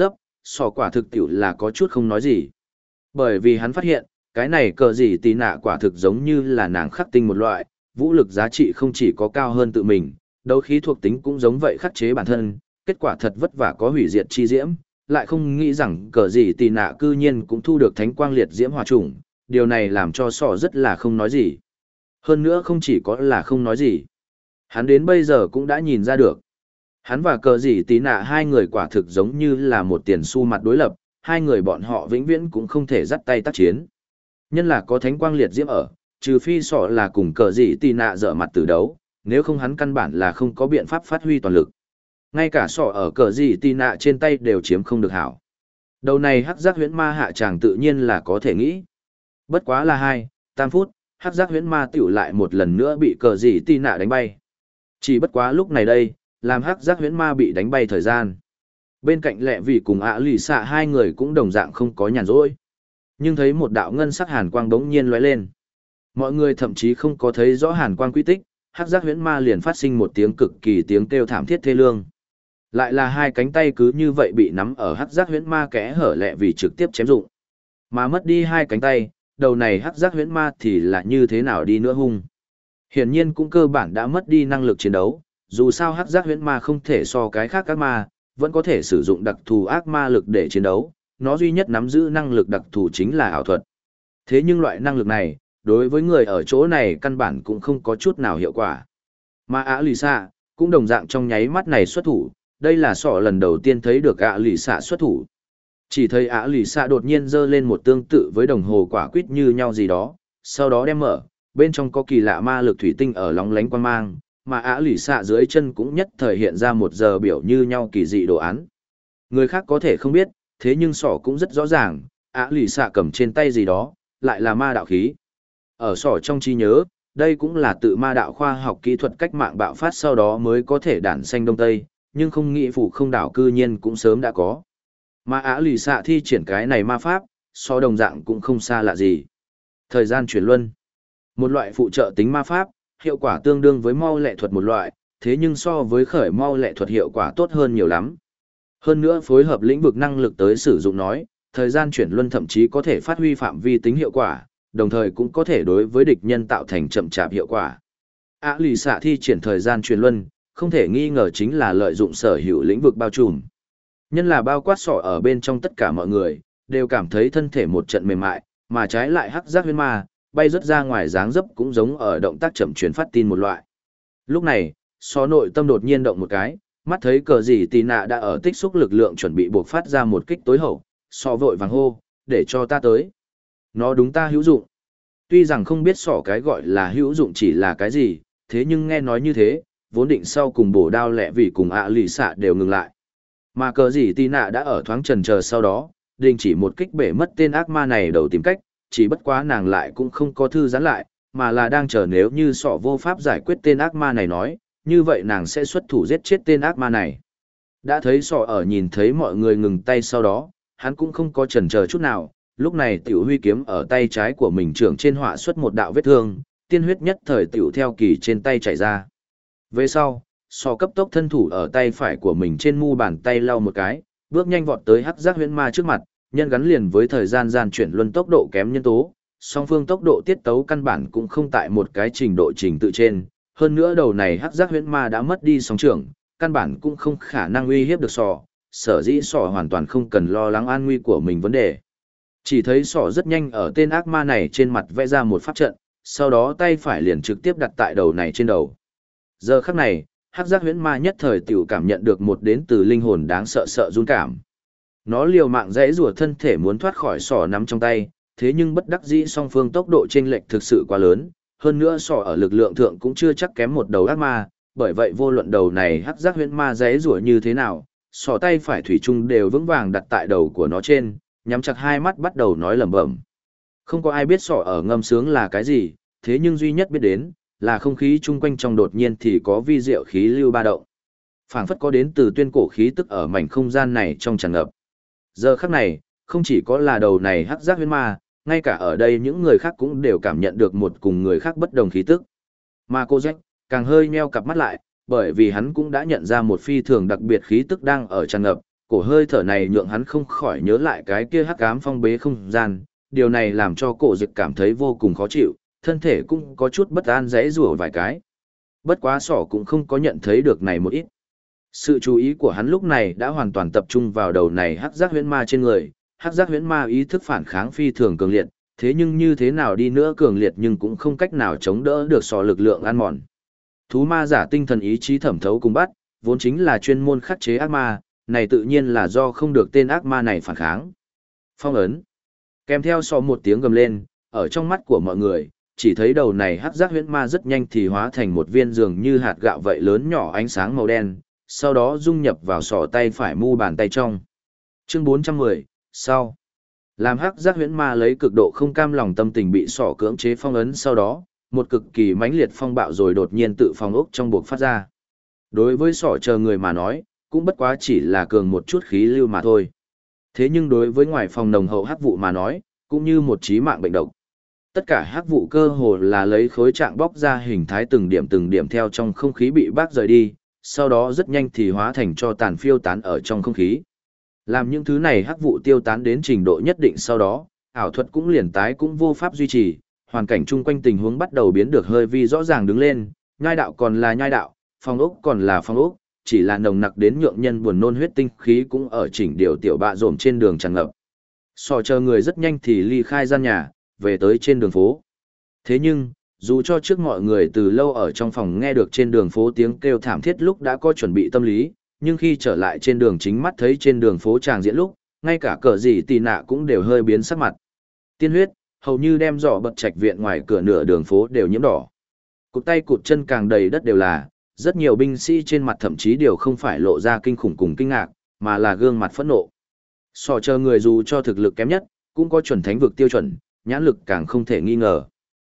sò quả thực tiểu là có chút không nói gì. Bởi vì hắn phát hiện, cái này cờ gì tì nạ quả thực giống như là nàng khắc tinh một loại, vũ lực giá trị không chỉ có cao hơn tự mình, đấu khí thuộc tính cũng giống vậy khắc chế bản thân, kết quả thật vất vả có hủy diệt chi diễm, lại không nghĩ rằng cờ gì tì nạ cư nhiên cũng thu được thánh quang liệt diễm hòa trùng, điều này làm cho sò rất là không nói gì. Hơn nữa không chỉ có là không nói gì, hắn đến bây giờ cũng đã nhìn ra được. Hắn và cờ gì tí nạ hai người quả thực giống như là một tiền xu mặt đối lập, hai người bọn họ vĩnh viễn cũng không thể dắt tay tác chiến. Nhân là có thánh quang liệt diễm ở, trừ phi sọ là cùng cờ gì tí nạ dở mặt tử đấu, nếu không hắn căn bản là không có biện pháp phát huy toàn lực. Ngay cả sọ ở cờ gì tí nạ trên tay đều chiếm không được hảo. Đầu này hắc giác huyễn ma hạ tràng tự nhiên là có thể nghĩ. Bất quá là 2-3 phút, hắc giác huyễn ma tiểu lại một lần nữa bị cờ gì tí nạ đánh bay. Chỉ bất quá lúc này đây, làm hắc giác huyễn ma bị đánh bay thời gian. Bên cạnh lẹ vì cùng ạ lì xạ hai người cũng đồng dạng không có nhàn rỗi. Nhưng thấy một đạo ngân sắc hàn quang đống nhiên lóe lên. Mọi người thậm chí không có thấy rõ hàn quang quy tích, hắc giác huyễn ma liền phát sinh một tiếng cực kỳ tiếng kêu thảm thiết thê lương. Lại là hai cánh tay cứ như vậy bị nắm ở hắc giác huyễn ma kẽ hở lẹ vì trực tiếp chém dụng. Mà mất đi hai cánh tay, đầu này hắc giác huyễn ma thì là như thế nào đi nữa hung. Hiển nhiên cũng cơ bản đã mất đi năng lực chiến đấu, dù sao hắc giác huyễn ma không thể so cái khác các ma, vẫn có thể sử dụng đặc thù ác ma lực để chiến đấu, nó duy nhất nắm giữ năng lực đặc thù chính là ảo thuật. Thế nhưng loại năng lực này, đối với người ở chỗ này căn bản cũng không có chút nào hiệu quả. Mà Ả Lì Xạ cũng đồng dạng trong nháy mắt này xuất thủ, đây là sọ lần đầu tiên thấy được Ả Lì Xạ xuất thủ. Chỉ thấy Ả Lì Xạ đột nhiên giơ lên một tương tự với đồng hồ quả quýt như nhau gì đó, sau đó đem mở, bên trong có kỳ lạ ma lực thủy tinh ở lóng lánh quang mang, mà Ả Lì Xạ dưới chân cũng nhất thời hiện ra một giờ biểu như nhau kỳ dị đồ án. Người khác có thể không biết, thế nhưng sỏ cũng rất rõ ràng, Ả Lì Xạ cầm trên tay gì đó, lại là ma đạo khí. Ở sỏ trong trí nhớ, đây cũng là tự ma đạo khoa học kỹ thuật cách mạng bạo phát sau đó mới có thể đản sanh Đông Tây, nhưng không nghĩ phủ không đảo cư nhiên cũng sớm đã có. Mà Ả Lì Xạ thi triển cái này ma pháp, so đồng dạng cũng không xa lạ gì. Thời gian chuyển luân, một loại phụ trợ tính ma pháp, hiệu quả tương đương với mau lệ thuật một loại, thế nhưng so với khởi mau lệ thuật hiệu quả tốt hơn nhiều lắm. Hơn nữa phối hợp lĩnh vực năng lực tới sử dụng nói, thời gian chuyển luân thậm chí có thể phát huy phạm vi tính hiệu quả, đồng thời cũng có thể đối với địch nhân tạo thành chậm chạp hiệu quả. Ả Lì Xạ thi triển thời gian chuyển luân, không thể nghi ngờ chính là lợi dụng sở hữu lĩnh vực bao trùm. Nhân là bao quát sọ ở bên trong tất cả mọi người, đều cảm thấy thân thể một trận mềm mại, mà trái lại hắc giác huyễn ma, bay rất ra ngoài dáng dấp cũng giống ở động tác chậm truyền phát tin một loại. Lúc này, sọ nội tâm đột nhiên động một cái, mắt thấy cờ gì tì nạ đã ở tích xúc lực lượng chuẩn bị buộc phát ra một kích tối hậu, sọ vội vàng hô, để cho ta tới. Nó đúng ta hữu dụng. Tuy rằng không biết sọ cái gọi là hữu dụng chỉ là cái gì, thế nhưng nghe nói như thế, vốn định sau cùng bổ đao lẹ vì cùng Ả Lì Xạ đều ngừng lại. Mà cờ gì tì nạ đã ở thoáng chần chờ sau đó, đình chỉ một kích bể mất tên ác ma này đầu tìm cách, chỉ bất quá nàng lại cũng không có thư giãn lại, mà là đang chờ nếu như sọ vô pháp giải quyết tên ác ma này nói, như vậy nàng sẽ xuất thủ giết chết tên ác ma này. Đã thấy sọ ở nhìn thấy mọi người ngừng tay sau đó, hắn cũng không có chần chờ chút nào, lúc này tiểu huy kiếm ở tay trái của mình trưởng trên họa xuất một đạo vết thương, tiên huyết nhất thời tiểu theo kỳ trên tay chảy ra. Về sau, sọ cấp tốc thân thủ ở tay phải của mình trên mu bàn tay lau một cái, bước nhanh vọt tới hắc giác huyễn ma trước mặt, nhân gắn liền với thời gian gian chuyển luân tốc độ kém nhân tố, song phương tốc độ tiết tấu căn bản cũng không tại một cái trình độ trình tự trên, hơn nữa đầu này hắc giác huyễn ma đã mất đi sóng trưởng, căn bản cũng không khả năng uy hiếp được sọ, sở dĩ sọ hoàn toàn không cần lo lắng an nguy của mình vấn đề. Chỉ thấy sọ rất nhanh ở tên ác ma này trên mặt vẽ ra một pháp trận, sau đó tay phải liền trực tiếp đặt tại đầu này trên đầu. Giờ khắc này, hắc giác huyễn ma nhất thời tiểu cảm nhận được một đến từ linh hồn đáng sợ sợ run cảm. Nó liều mạng dãy rủa thân thể muốn thoát khỏi sọ nắm trong tay, thế nhưng bất đắc dĩ song phương tốc độ chênh lệch thực sự quá lớn, hơn nữa sọ ở lực lượng thượng cũng chưa chắc kém một đầu ác ma, bởi vậy vô luận đầu này hắc giác huyễn ma dãy rủa như thế nào, sọ tay phải thủy chung đều vững vàng đặt tại đầu của nó trên, nhắm chặt hai mắt bắt đầu nói lẩm bẩm. Không có ai biết sọ ở ngâm sướng là cái gì, thế nhưng duy nhất biết đến là không khí chung quanh trong đột nhiên thì có vi diệu khí lưu ba động. Phảng phất có đến từ tuyên cổ khí tức ở mảnh không gian này trong tràn ngập. Giờ khắc này, không chỉ có là đầu này hắc giác huyễn ma, ngay cả ở đây những người khác cũng đều cảm nhận được một cùng người khác bất đồng khí tức. Mà cô Jack càng hơi nheo cặp mắt lại, bởi vì hắn cũng đã nhận ra một phi thường đặc biệt khí tức đang ở tràn ngập, cổ hơi thở này nhượng hắn không khỏi nhớ lại cái kia hắc ám phong bế không gian, điều này làm cho cổ dịch cảm thấy vô cùng khó chịu, thân thể cũng có chút bất an rẽ rủa vài cái. Bất quá sỏ cũng không có nhận thấy được này một ít. Sự chú ý của hắn lúc này đã hoàn toàn tập trung vào đầu này hắc giác huyễn ma trên người, hắc giác huyễn ma ý thức phản kháng phi thường cường liệt, thế nhưng như thế nào đi nữa cường liệt nhưng cũng không cách nào chống đỡ được sỏ lực lượng ăn mòn. Thú ma giả tinh thần ý chí thẩm thấu cùng bắt, vốn chính là chuyên môn khắc chế ác ma, này tự nhiên là do không được tên ác ma này phản kháng. Phong ấn. Kèm theo sỏ một tiếng gầm lên, ở trong mắt của mọi người, chỉ thấy đầu này hắc giác huyễn ma rất nhanh thì hóa thành một viên dường như hạt gạo vậy lớn nhỏ ánh sáng màu đen, sau đó dung nhập vào sỏ tay phải mu bàn tay trong. Chương 410, sau. Làm hắc giác huyễn ma lấy cực độ không cam lòng tâm tình bị sỏ cưỡng chế phong ấn sau đó, một cực kỳ mãnh liệt phong bạo rồi đột nhiên tự phong ốc trong buộc phát ra. Đối với sỏ chờ người mà nói, cũng bất quá chỉ là cường một chút khí lưu mà thôi. Thế nhưng đối với ngoài phòng nồng hậu hắc vụ mà nói, cũng như một chí mạng bệnh độc. Tất cả hắc vụ cơ hồ là lấy khối trạng bóc ra hình thái từng điểm theo trong không khí bị bác rời đi, sau đó rất nhanh thì hóa thành cho tàn phiêu tán ở trong không khí. Làm những thứ này hắc vụ tiêu tán đến trình độ nhất định sau đó, ảo thuật cũng liền tái cũng vô pháp duy trì, hoàn cảnh chung quanh tình huống bắt đầu biến được hơi vi rõ ràng đứng lên, nhai đạo còn là nhai đạo, phong ốc còn là phong ốc, chỉ là nồng nặc đến nhượng nhân buồn nôn huyết tinh khí cũng ở chỉnh điều tiểu bạ rồm trên đường tràn ngập. Sò chờ người rất nhanh thì ly khai gian nhà, về tới trên đường phố. Thế nhưng, dù cho trước mọi người từ lâu ở trong phòng nghe được trên đường phố tiếng kêu thảm thiết lúc đã có chuẩn bị tâm lý, nhưng khi trở lại trên đường chính mắt thấy trên đường phố tràng diễn lúc, ngay cả cờ gì tì nạ cũng đều hơi biến sắc mặt. Tiên huyết, hầu như đem giỏ bật trạch viện ngoài cửa nửa đường phố đều nhiễm đỏ. Cụt tay cụt chân càng đầy đất đều là, rất nhiều binh sĩ trên mặt thậm chí đều không phải lộ ra kinh khủng cùng kinh ngạc, mà là gương mặt phẫn nộ. Sò chờ người dù cho thực lực kém nhất, cũng có chuẩn thánh vực tiêu chuẩn, nhãn lực càng không thể nghi ngờ.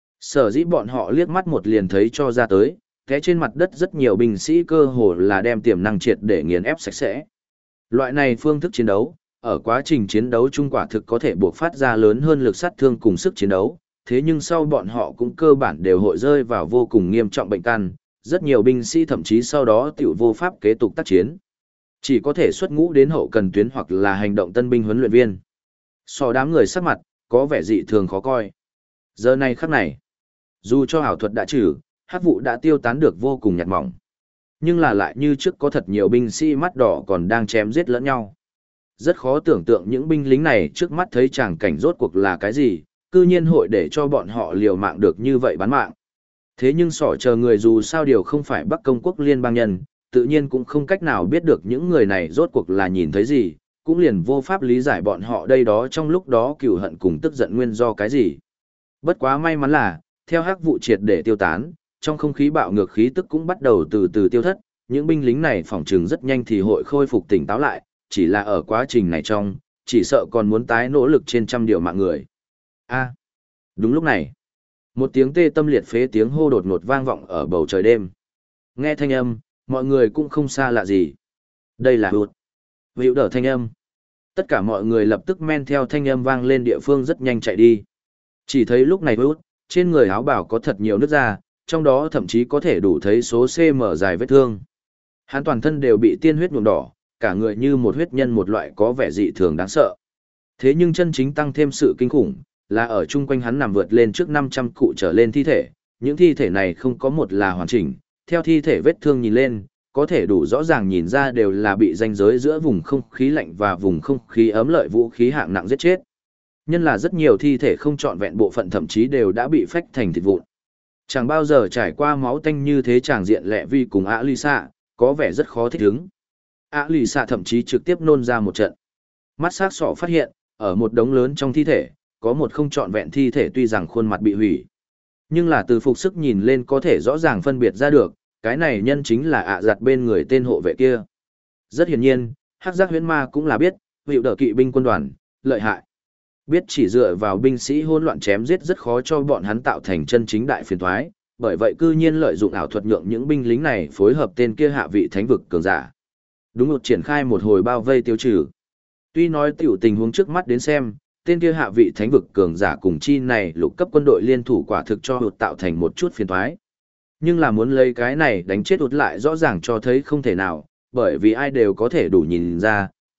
Sở dĩ bọn họ liếc mắt một liền thấy cho ra tới, té trên mặt đất rất nhiều binh sĩ cơ hồ là đem tiềm năng triệt để nghiền ép sạch sẽ. Loại này phương thức chiến đấu, ở quá trình chiến đấu chung quả thực có thể buộc phát ra lớn hơn lực sát thương cùng sức chiến đấu, thế nhưng sau bọn họ cũng cơ bản đều hội rơi vào vô cùng nghiêm trọng bệnh căn, rất nhiều binh sĩ thậm chí sau đó tiểu vô pháp kế tục tác chiến. Chỉ có thể xuất ngũ đến hậu cần tuyến hoặc là hành động tân binh huấn luyện viên. So đám người sắc mặt, có vẻ dị thường khó coi. Giờ này khắc này, dù cho ảo thuật đã trừ, hắc vụ đã tiêu tán được vô cùng nhạt mỏng. Nhưng là lại như trước có thật nhiều binh sĩ mắt đỏ còn đang chém giết lẫn nhau. Rất khó tưởng tượng những binh lính này trước mắt thấy tràng cảnh rốt cuộc là cái gì, cư nhiên hội để cho bọn họ liều mạng được như vậy bán mạng. Thế nhưng sỏ chờ người dù sao điều không phải Bắc Công quốc liên bang nhân, tự nhiên cũng không cách nào biết được những người này rốt cuộc là nhìn thấy gì, cũng liền vô pháp lý giải bọn họ đây đó trong lúc đó cừu hận cùng tức giận nguyên do cái gì. Bất quá may mắn là, theo hắc vụ triệt để tiêu tán, trong không khí bạo ngược khí tức cũng bắt đầu từ từ tiêu thất, những binh lính này phỏng chừng rất nhanh thì hội khôi phục tỉnh táo lại, chỉ là ở quá trình này trong, chỉ sợ còn muốn tái nỗ lực trên trăm điều mạng người. Đúng lúc này, một tiếng tê tâm liệt phế tiếng hô đột ngột vang vọng ở bầu trời đêm. Nghe thanh âm, mọi người cũng không xa lạ gì. Đây là hụt. Hữu đỡ thanh âm. Tất cả mọi người lập tức men theo thanh âm vang lên địa phương rất nhanh chạy đi. Chỉ thấy lúc này hụt, trên người áo bào có thật nhiều nước da, trong đó thậm chí có thể đủ thấy số cm dài vết thương. Hắn toàn thân đều bị tiên huyết nhuộm đỏ, cả người như một huyết nhân một loại có vẻ dị thường đáng sợ. Thế nhưng chân chính tăng thêm sự kinh khủng, là ở chung quanh hắn nằm vượt lên trước 500 cụ trở lên thi thể, những thi thể này không có một là hoàn chỉnh, theo thi thể vết thương nhìn lên, có thể đủ rõ ràng nhìn ra đều là bị ranh giới giữa vùng không khí lạnh và vùng không khí ấm lợi vũ khí hạng nặng giết chết. Nhân là rất nhiều thi thể không trọn vẹn bộ phận thậm chí đều đã bị phách thành thịt vụn. Chẳng bao giờ trải qua máu tanh như thế tràng diện lẹ vi cùng Lisa, có vẻ rất khó thích ứng. Lisa thậm chí trực tiếp nôn ra một trận. Mắt sắc sọ phát hiện, ở một đống lớn trong thi thể, có một không trọn vẹn thi thể tuy rằng khuôn mặt bị hủy. Nhưng là từ phục sức nhìn lên có thể rõ ràng phân biệt ra được, cái này nhân chính là giặt bên người tên hộ vệ kia. Rất hiển nhiên, hắc giác huyễn ma cũng là biết, hiệu đỡ kỵ binh quân đoàn, lợi hại. Biết chỉ dựa vào binh sĩ hỗn loạn chém giết rất khó cho bọn hắn tạo thành chân chính đại phiền toái, bởi vậy cư nhiên lợi dụng ảo thuật nhượng những binh lính này phối hợp tên kia hạ vị thánh vực cường giả. Đúng một triển khai một hồi bao vây tiêu trừ. Tuy nói tiểu tình huống trước mắt đến xem, tên kia hạ vị thánh vực cường giả cùng chi này lục cấp quân đội liên thủ quả thực cho hụt tạo thành một chút phiền toái. Nhưng là muốn lấy cái này đánh chết hụt lại rõ ràng cho thấy không thể nào, bởi vì ai đều có thể đủ nhìn ra,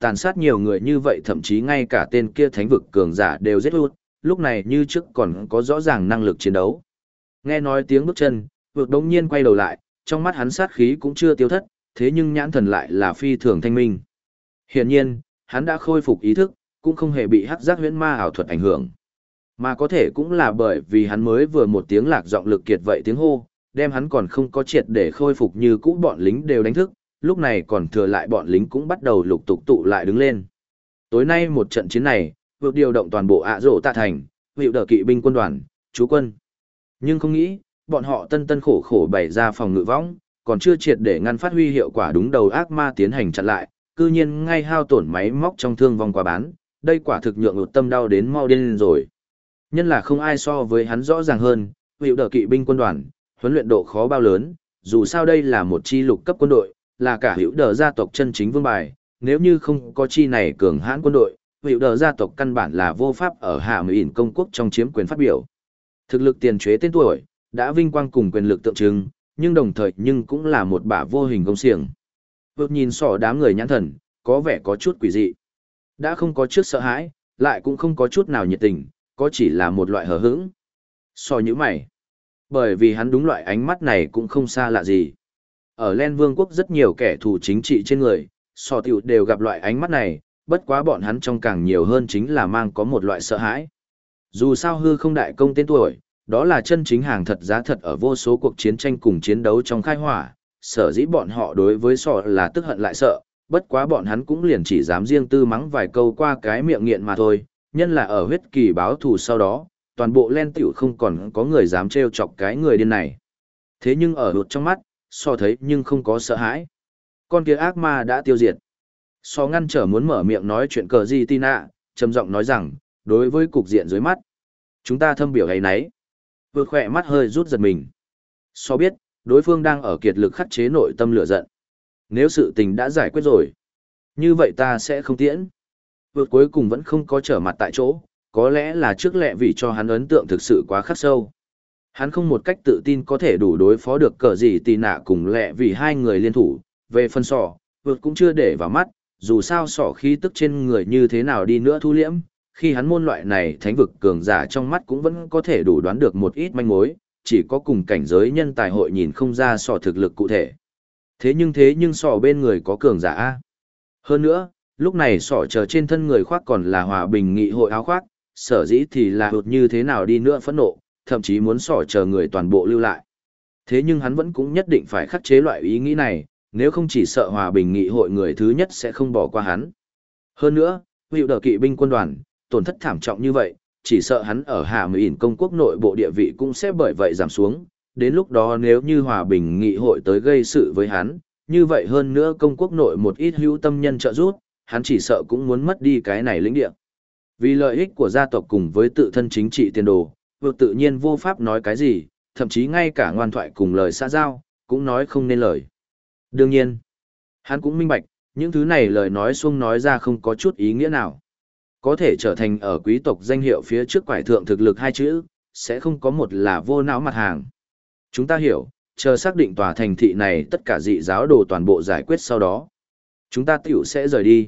tàn sát nhiều người như vậy thậm chí ngay cả tên kia thánh vực cường giả đều giết hút, lúc này như trước còn có rõ ràng năng lực chiến đấu. Nghe nói tiếng bước chân, vượt đống nhiên quay đầu lại, trong mắt hắn sát khí cũng chưa tiêu thất, thế nhưng nhãn thần lại là phi thường thanh minh. Hiển nhiên, hắn đã khôi phục ý thức, cũng không hề bị hắc giác huyễn ma ảo thuật ảnh hưởng. Mà có thể cũng là bởi vì hắn mới vừa một tiếng lạc giọng lực kiệt vậy tiếng hô, đem hắn còn không có triệt để khôi phục như cũ bọn lính đều đánh thức, lúc này còn thừa lại bọn lính cũng bắt đầu lục tục tụ lại đứng lên. Tối nay một trận chiến này, vượt điều động toàn bộ ạ rổ tạ thành, hiệu đỡ kỵ binh quân đoàn, chú quân. Nhưng không nghĩ, bọn họ tân tân khổ khổ bày ra phòng ngự võng, còn chưa triệt để ngăn phát huy hiệu quả đúng đầu ác ma tiến hành chặn lại, cư nhiên ngay hao tổn máy móc trong thương vong quá bán, đây quả thực nhượng ngột tâm đau đến mau điên rồi. Nhân là không ai so với hắn rõ ràng hơn, hiệu đỡ kỵ binh quân đoàn, huấn luyện độ khó bao lớn, dù sao đây là một chi lục cấp quân đội, là cả hiệu đỡ gia tộc chân chính vương bài, nếu như không có chi này cường hãn quân đội, hiệu đỡ gia tộc căn bản là vô pháp ở hạ mười ỉn công quốc trong chiếm quyền phát biểu. Thực lực tiền chế tên tuổi, đã vinh quang cùng quyền lực tượng trưng, nhưng đồng thời nhưng cũng là một bả vô hình công xiềng. Vượt nhìn sỏ đám người nhãn thần, có vẻ có chút quỷ dị. Đã không có chút sợ hãi, lại cũng không có chút nào nhiệt tình, có chỉ là một loại hờ hững. So như mày. Bởi vì hắn đúng loại ánh mắt này cũng không xa lạ gì. Ở Len Vương quốc rất nhiều kẻ thù chính trị trên người, so tiểu đều gặp loại ánh mắt này, bất quá bọn hắn trong càng nhiều hơn chính là mang có một loại sợ hãi. Dù sao hư không đại công tên tuổi, đó là chân chính hàng thật giá thật ở vô số cuộc chiến tranh cùng chiến đấu trong khai hỏa, sở dĩ bọn họ đối với sọ là tức hận lại sợ, bất quá bọn hắn cũng liền chỉ dám riêng tư mắng vài câu qua cái miệng nghiện mà thôi, nhân là ở huyết kỳ báo thù sau đó, toàn bộ Len tiểu không còn có người dám trêu chọc cái người điên này. Thế nhưng ở đột trong mắt, so thấy nhưng không có sợ hãi. Con kia ác ma đã tiêu diệt. So ngăn trở muốn mở miệng nói chuyện cờ gì Tina, trầm giọng nói rằng, đối với cục diện dưới mắt, chúng ta thâm biểu ấy nấy. Vượt khỏe mắt hơi rút giật mình. So biết, đối phương đang ở kiệt lực khắc chế nội tâm lửa giận. Nếu sự tình đã giải quyết rồi, như vậy ta sẽ không tiễn. Vượt cuối cùng vẫn không có trở mặt tại chỗ, có lẽ là trước lẹ vì cho hắn ấn tượng thực sự quá khắc sâu. Hắn không một cách tự tin có thể đủ đối phó được cờ gì tì nạ cùng lẹ vì hai người liên thủ. Về phân sỏ, vượt cũng chưa để vào mắt, dù sao sỏ khí tức trên người như thế nào đi nữa thu liễm, khi hắn môn loại này thánh vực cường giả trong mắt cũng vẫn có thể đủ đoán được một ít manh mối, chỉ có cùng cảnh giới nhân tài hội nhìn không ra sỏ thực lực cụ thể. Thế nhưng sỏ bên người có cường giả A. Hơn nữa, lúc này sỏ chờ trên thân người khoác còn là hòa bình nghị hội áo khoác, sở dĩ thì là hụt như thế nào đi nữa phẫn nộ, thậm chí muốn sỏ chờ người toàn bộ lưu lại. Thế nhưng hắn vẫn cũng nhất định phải khắc chế loại ý nghĩ này, nếu không chỉ sợ hòa bình nghị hội người thứ nhất sẽ không bỏ qua hắn. Hơn nữa, hiệu đỡ kỵ binh quân đoàn, tổn thất thảm trọng như vậy, chỉ sợ hắn ở Hạ Mười ỉn công quốc nội bộ địa vị cũng sẽ bởi vậy giảm xuống. Đến lúc đó nếu như hòa bình nghị hội tới gây sự với hắn, như vậy hơn nữa công quốc nội một ít hữu tâm nhân trợ giúp, hắn chỉ sợ cũng muốn mất đi cái này lĩnh địa. Vì lợi ích của gia tộc cùng với tự thân chính trị tiền đồ, vượt tự nhiên vô pháp nói cái gì, thậm chí ngay cả ngoan thoại cùng lời xã giao, cũng nói không nên lời. Đương nhiên, hắn cũng minh bạch, những thứ này lời nói xuông nói ra không có chút ý nghĩa nào. Có thể trở thành ở quý tộc danh hiệu phía trước quải thượng thực lực hai chữ, sẽ không có một là vô não mặt hàng. Chúng ta hiểu, chờ xác định tòa thành thị này tất cả dị giáo đồ toàn bộ giải quyết sau đó. Chúng ta tiểu sẽ rời đi.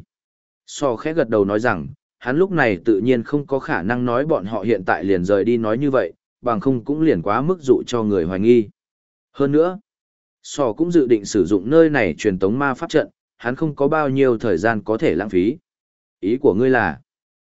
So khẽ gật đầu nói rằng, hắn lúc này tự nhiên không có khả năng nói bọn họ hiện tại liền rời đi nói như vậy, bằng không cũng liền quá mức dụ cho người hoài nghi. Hơn nữa, So cũng dự định sử dụng nơi này truyền tống ma pháp trận, hắn không có bao nhiêu thời gian có thể lãng phí. Ý của ngươi là,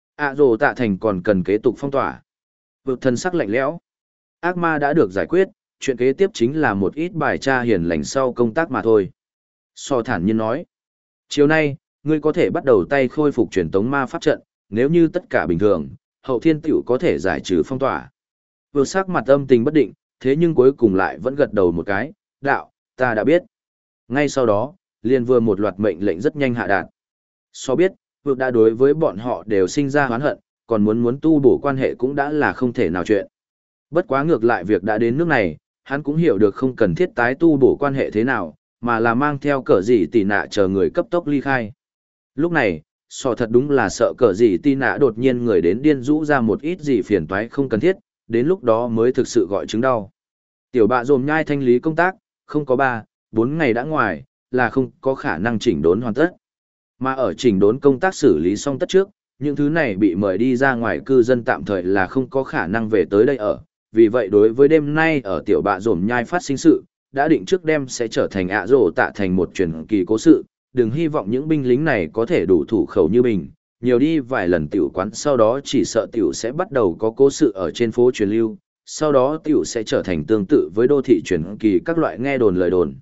rồ tạ thành còn cần kế tục phong tỏa. Vượt thân sắc lạnh lẽo. Ác ma đã được giải quyết, chuyện kế tiếp chính là một ít bài tra hiền lành sau công tác mà thôi. So thản nhiên nói, chiều nay, ngươi có thể bắt đầu tay khôi phục truyền tống ma pháp trận, nếu như tất cả bình thường, hậu thiên tiểu có thể giải trừ phong tỏa. Vượt sắc mặt âm tình bất định, thế nhưng cuối cùng lại vẫn gật đầu một cái, đạo, ta đã biết. Ngay sau đó, liền vừa một loạt mệnh lệnh rất nhanh hạ đạt. So biết, vượt đã đối với bọn họ đều sinh ra oán hận, còn muốn tu bổ quan hệ cũng đã là không thể nào chuyện. Bất quá ngược lại việc đã đến nước này, hắn cũng hiểu được không cần thiết tái tu bổ quan hệ thế nào, mà là mang theo cờ gì tì nạ chờ người cấp tốc ly khai. Lúc này, so thật đúng là sợ cờ gì tì nạ đột nhiên người đến điên rũ ra một ít gì phiền toái không cần thiết, đến lúc đó mới thực sự gọi chứng đau. Tiểu bạ dồm nhai thanh lý công tác, không có 3, 4 ngày đã ngoài, là không có khả năng chỉnh đốn hoàn tất. Mà ở chỉnh đốn công tác xử lý xong tất trước, những thứ này bị mời đi ra ngoài cư dân tạm thời là không có khả năng về tới đây ở. Vì vậy đối với đêm nay ở tiểu bạ rổm nhai phát sinh sự, đã định trước đêm sẽ trở thành ạ rổ tạ thành một truyền kỳ cố sự, đừng hy vọng những binh lính này có thể đủ thủ khẩu như mình. Nhiều đi vài lần tiểu quán sau đó chỉ sợ tiểu sẽ bắt đầu có cố sự ở trên phố truyền lưu, sau đó tiểu sẽ trở thành tương tự với đô thị truyền kỳ các loại nghe đồn lời đồn.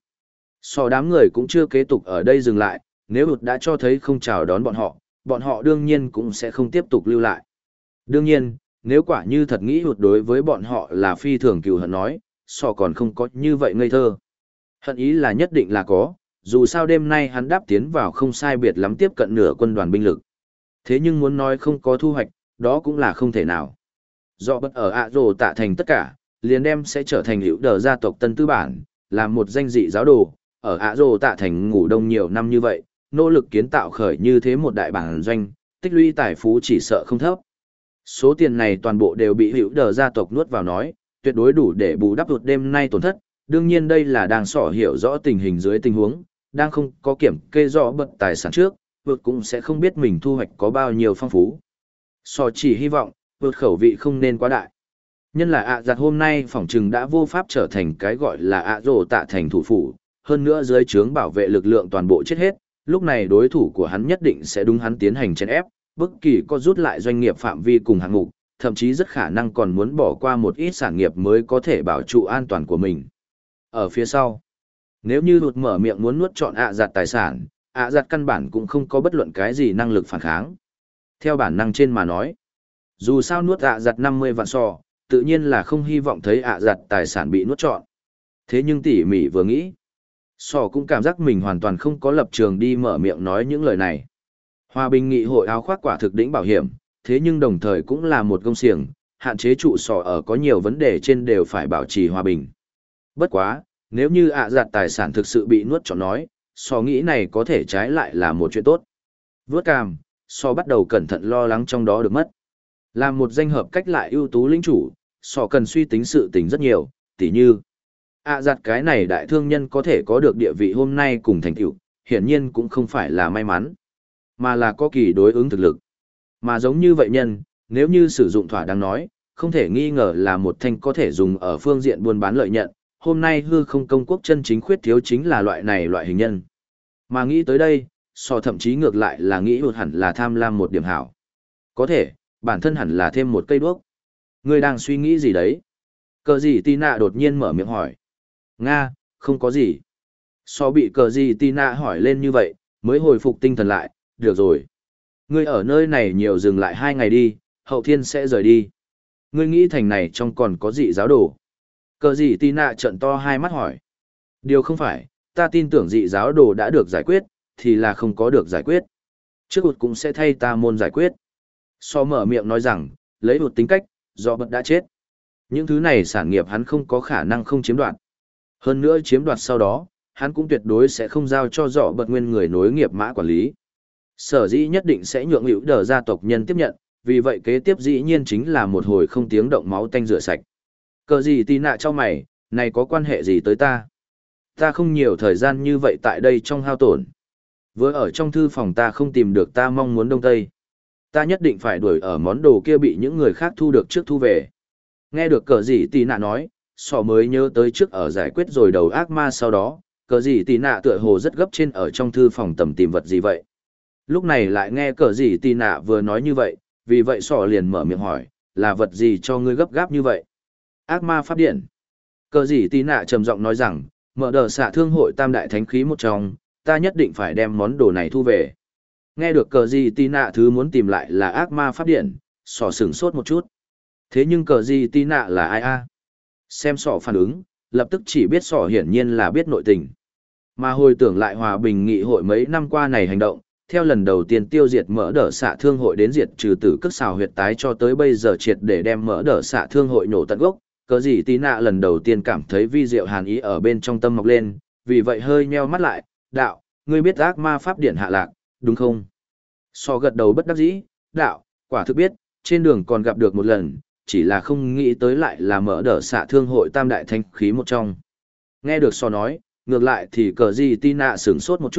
Đám người cũng chưa kế tục ở đây dừng lại, nếu hụt đã cho thấy không chào đón bọn họ đương nhiên cũng sẽ không tiếp tục lưu lại. Đương nhiên, nếu quả như thật nghĩ hụt đối với bọn họ là phi thường cừu hận nói, còn không có như vậy ngây thơ. Hận ý là nhất định là có, dù sao đêm nay hắn đáp tiến vào không sai biệt lắm tiếp cận nửa quân đoàn binh lực. Thế nhưng muốn nói không có thu hoạch, đó cũng là không thể nào. Do bất ở ạ rồ tạ thành tất cả, liền đem sẽ trở thành hữu đờ gia tộc tân tư bản, làm một danh dị giáo đồ, ở ạ rồ tạ thành ngủ đông nhiều năm như vậy, nỗ lực kiến tạo khởi như thế một đại bản doanh, tích lũy tài phú chỉ sợ không thấp. Số tiền này toàn bộ đều bị hữu đờ gia tộc nuốt vào nói, tuyệt đối đủ để bù đắp đột đêm nay tổn thất. Đương nhiên đây là đang hiểu rõ tình hình dưới tình huống, đang không có kiểm kê rõ bật tài sản trước, vượt cũng sẽ không biết mình thu hoạch có bao nhiêu phong phú. Chỉ hy vọng, vượt khẩu vị không nên quá đại. Nhân là giặt hôm nay phỏng chừng đã vô pháp trở thành cái gọi là rồ tạ thành thủ phủ, hơn nữa dưới trướng bảo vệ lực lượng toàn bộ chết hết, lúc này đối thủ của hắn nhất định sẽ đúng hắn tiến hành chèn ép, bất kỳ có rút lại doanh nghiệp phạm vi cùng hạng mục, thậm chí rất khả năng còn muốn bỏ qua một ít sản nghiệp mới có thể bảo trụ an toàn của mình. Ở phía sau, nếu như hụt mở miệng muốn nuốt trọn giặt tài sản, giặt căn bản cũng không có bất luận cái gì năng lực phản kháng. Theo bản năng trên mà nói, dù sao nuốt giặt 50 vạn tự nhiên là không hy vọng thấy giặt tài sản bị nuốt trọn. Thế nhưng tỉ mỉ vừa nghĩ, cũng cảm giác mình hoàn toàn không có lập trường đi mở miệng nói những lời này. Hòa bình nghị hội áo khoác quả thực đỉnh bảo hiểm, thế nhưng đồng thời cũng là một công xiềng, hạn chế trụ ở có nhiều vấn đề trên đều phải bảo trì hòa bình. Bất quá, nếu như giặt tài sản thực sự bị nuốt trọn nói, nghĩ này có thể trái lại là một chuyện tốt. Vướt cằm, bắt đầu cẩn thận lo lắng trong đó được mất. Làm một danh hợp cách lại ưu tú lĩnh chủ, cần suy tính sự tình rất nhiều, tỉ như giặt cái này đại thương nhân có thể có được địa vị hôm nay cùng thành tựu, hiển nhiên cũng không phải là may mắn, mà là có kỳ đối ứng thực lực. Mà giống như vậy nhân, nếu như sử dụng thỏa đáng nói, không thể nghi ngờ là một thanh có thể dùng ở phương diện buôn bán lợi nhận, hôm nay hư không công quốc chân chính khuyết thiếu chính là loại hình nhân. Mà nghĩ tới đây, thậm chí ngược lại là nghĩ hụt hẳn là tham lam một điểm hảo. Có thể, bản thân hẳn là thêm một cây đuốc. Ngươi đang suy nghĩ gì đấy? Cờ gì Tina đột nhiên mở miệng hỏi. Nga, không có gì. Bị cờ gì Tina hỏi lên như vậy, mới hồi phục tinh thần lại, được rồi. Ngươi ở nơi này nhiều dừng lại 2 ngày đi, hậu thiên sẽ rời đi. Ngươi nghĩ thành này trong còn có dị giáo đồ? Cờ gì Tina trợn to hai mắt hỏi. Điều không phải, ta tin tưởng dị giáo đồ đã được giải quyết, thì là không có được giải quyết. Trước hụt cũng sẽ thay ta môn giải quyết. Mở miệng nói rằng, lấy hụt tính cách, do bật đã chết. Những thứ này sản nghiệp hắn không có khả năng không chiếm đoạt. Hơn nữa chiếm đoạt sau đó, hắn cũng tuyệt đối sẽ không giao cho dọ bật nguyên người nối nghiệp mã quản lý. Sở dĩ nhất định sẽ nhượng hữu đờ gia tộc nhân tiếp nhận, vì vậy kế tiếp dĩ nhiên chính là một hồi không tiếng động máu tanh rửa sạch. Cờ gì tì nạ cho mày, này có quan hệ gì tới ta? Ta không nhiều thời gian như vậy tại đây trong hao tổn. Vừa ở trong thư phòng ta không tìm được ta mong muốn đông tây. Ta nhất định phải đuổi ở món đồ kia bị những người khác thu được trước thu về. Nghe được cờ gì tì nạ nói, mới nhớ tới trước ở giải quyết rồi đầu ác ma sau đó, cờ gì tì nạ tựa hồ rất gấp trên ở trong thư phòng tầm tìm vật gì vậy. Lúc này lại nghe cờ gì tì nạ vừa nói như vậy, vì vậy liền mở miệng hỏi, là vật gì cho ngươi gấp gáp như vậy? Ác ma pháp điện. Cờ gì tì nạ trầm giọng nói rằng, mở đờ xạ thương hội tam đại thánh khí một trong, ta nhất định phải đem món đồ này thu về. Nghe được cờ gì tì nạ thứ muốn tìm lại là ác ma pháp điện, sửng sốt một chút. Thế nhưng cờ gì tì nạ là ai a? Xem phản ứng, lập tức chỉ biết hiển nhiên là biết nội tình. Mà hồi tưởng lại hòa bình nghị hội mấy năm qua này hành động, theo lần đầu tiên tiêu diệt mỡ đỡ xạ thương hội đến diệt trừ tử cất xào huyệt tái cho tới bây giờ triệt để đem mỡ đỡ xạ thương hội nổ tận gốc, cờ gì tí nạ lần đầu tiên cảm thấy vi diệu hàn ý ở bên trong tâm mọc lên, vì vậy hơi nheo mắt lại, đạo, ngươi biết ác ma pháp điển hạ lạc, đúng không? Gật đầu bất đắc dĩ, đạo, quả thực biết, trên đường còn gặp được một lần, chỉ là không nghĩ tới lại là mỡ đỡ xạ thương hội tam đại thanh khí một trong. Nghe được nói, ngược lại thì cờ gì tí nạ sửng sốt một chút,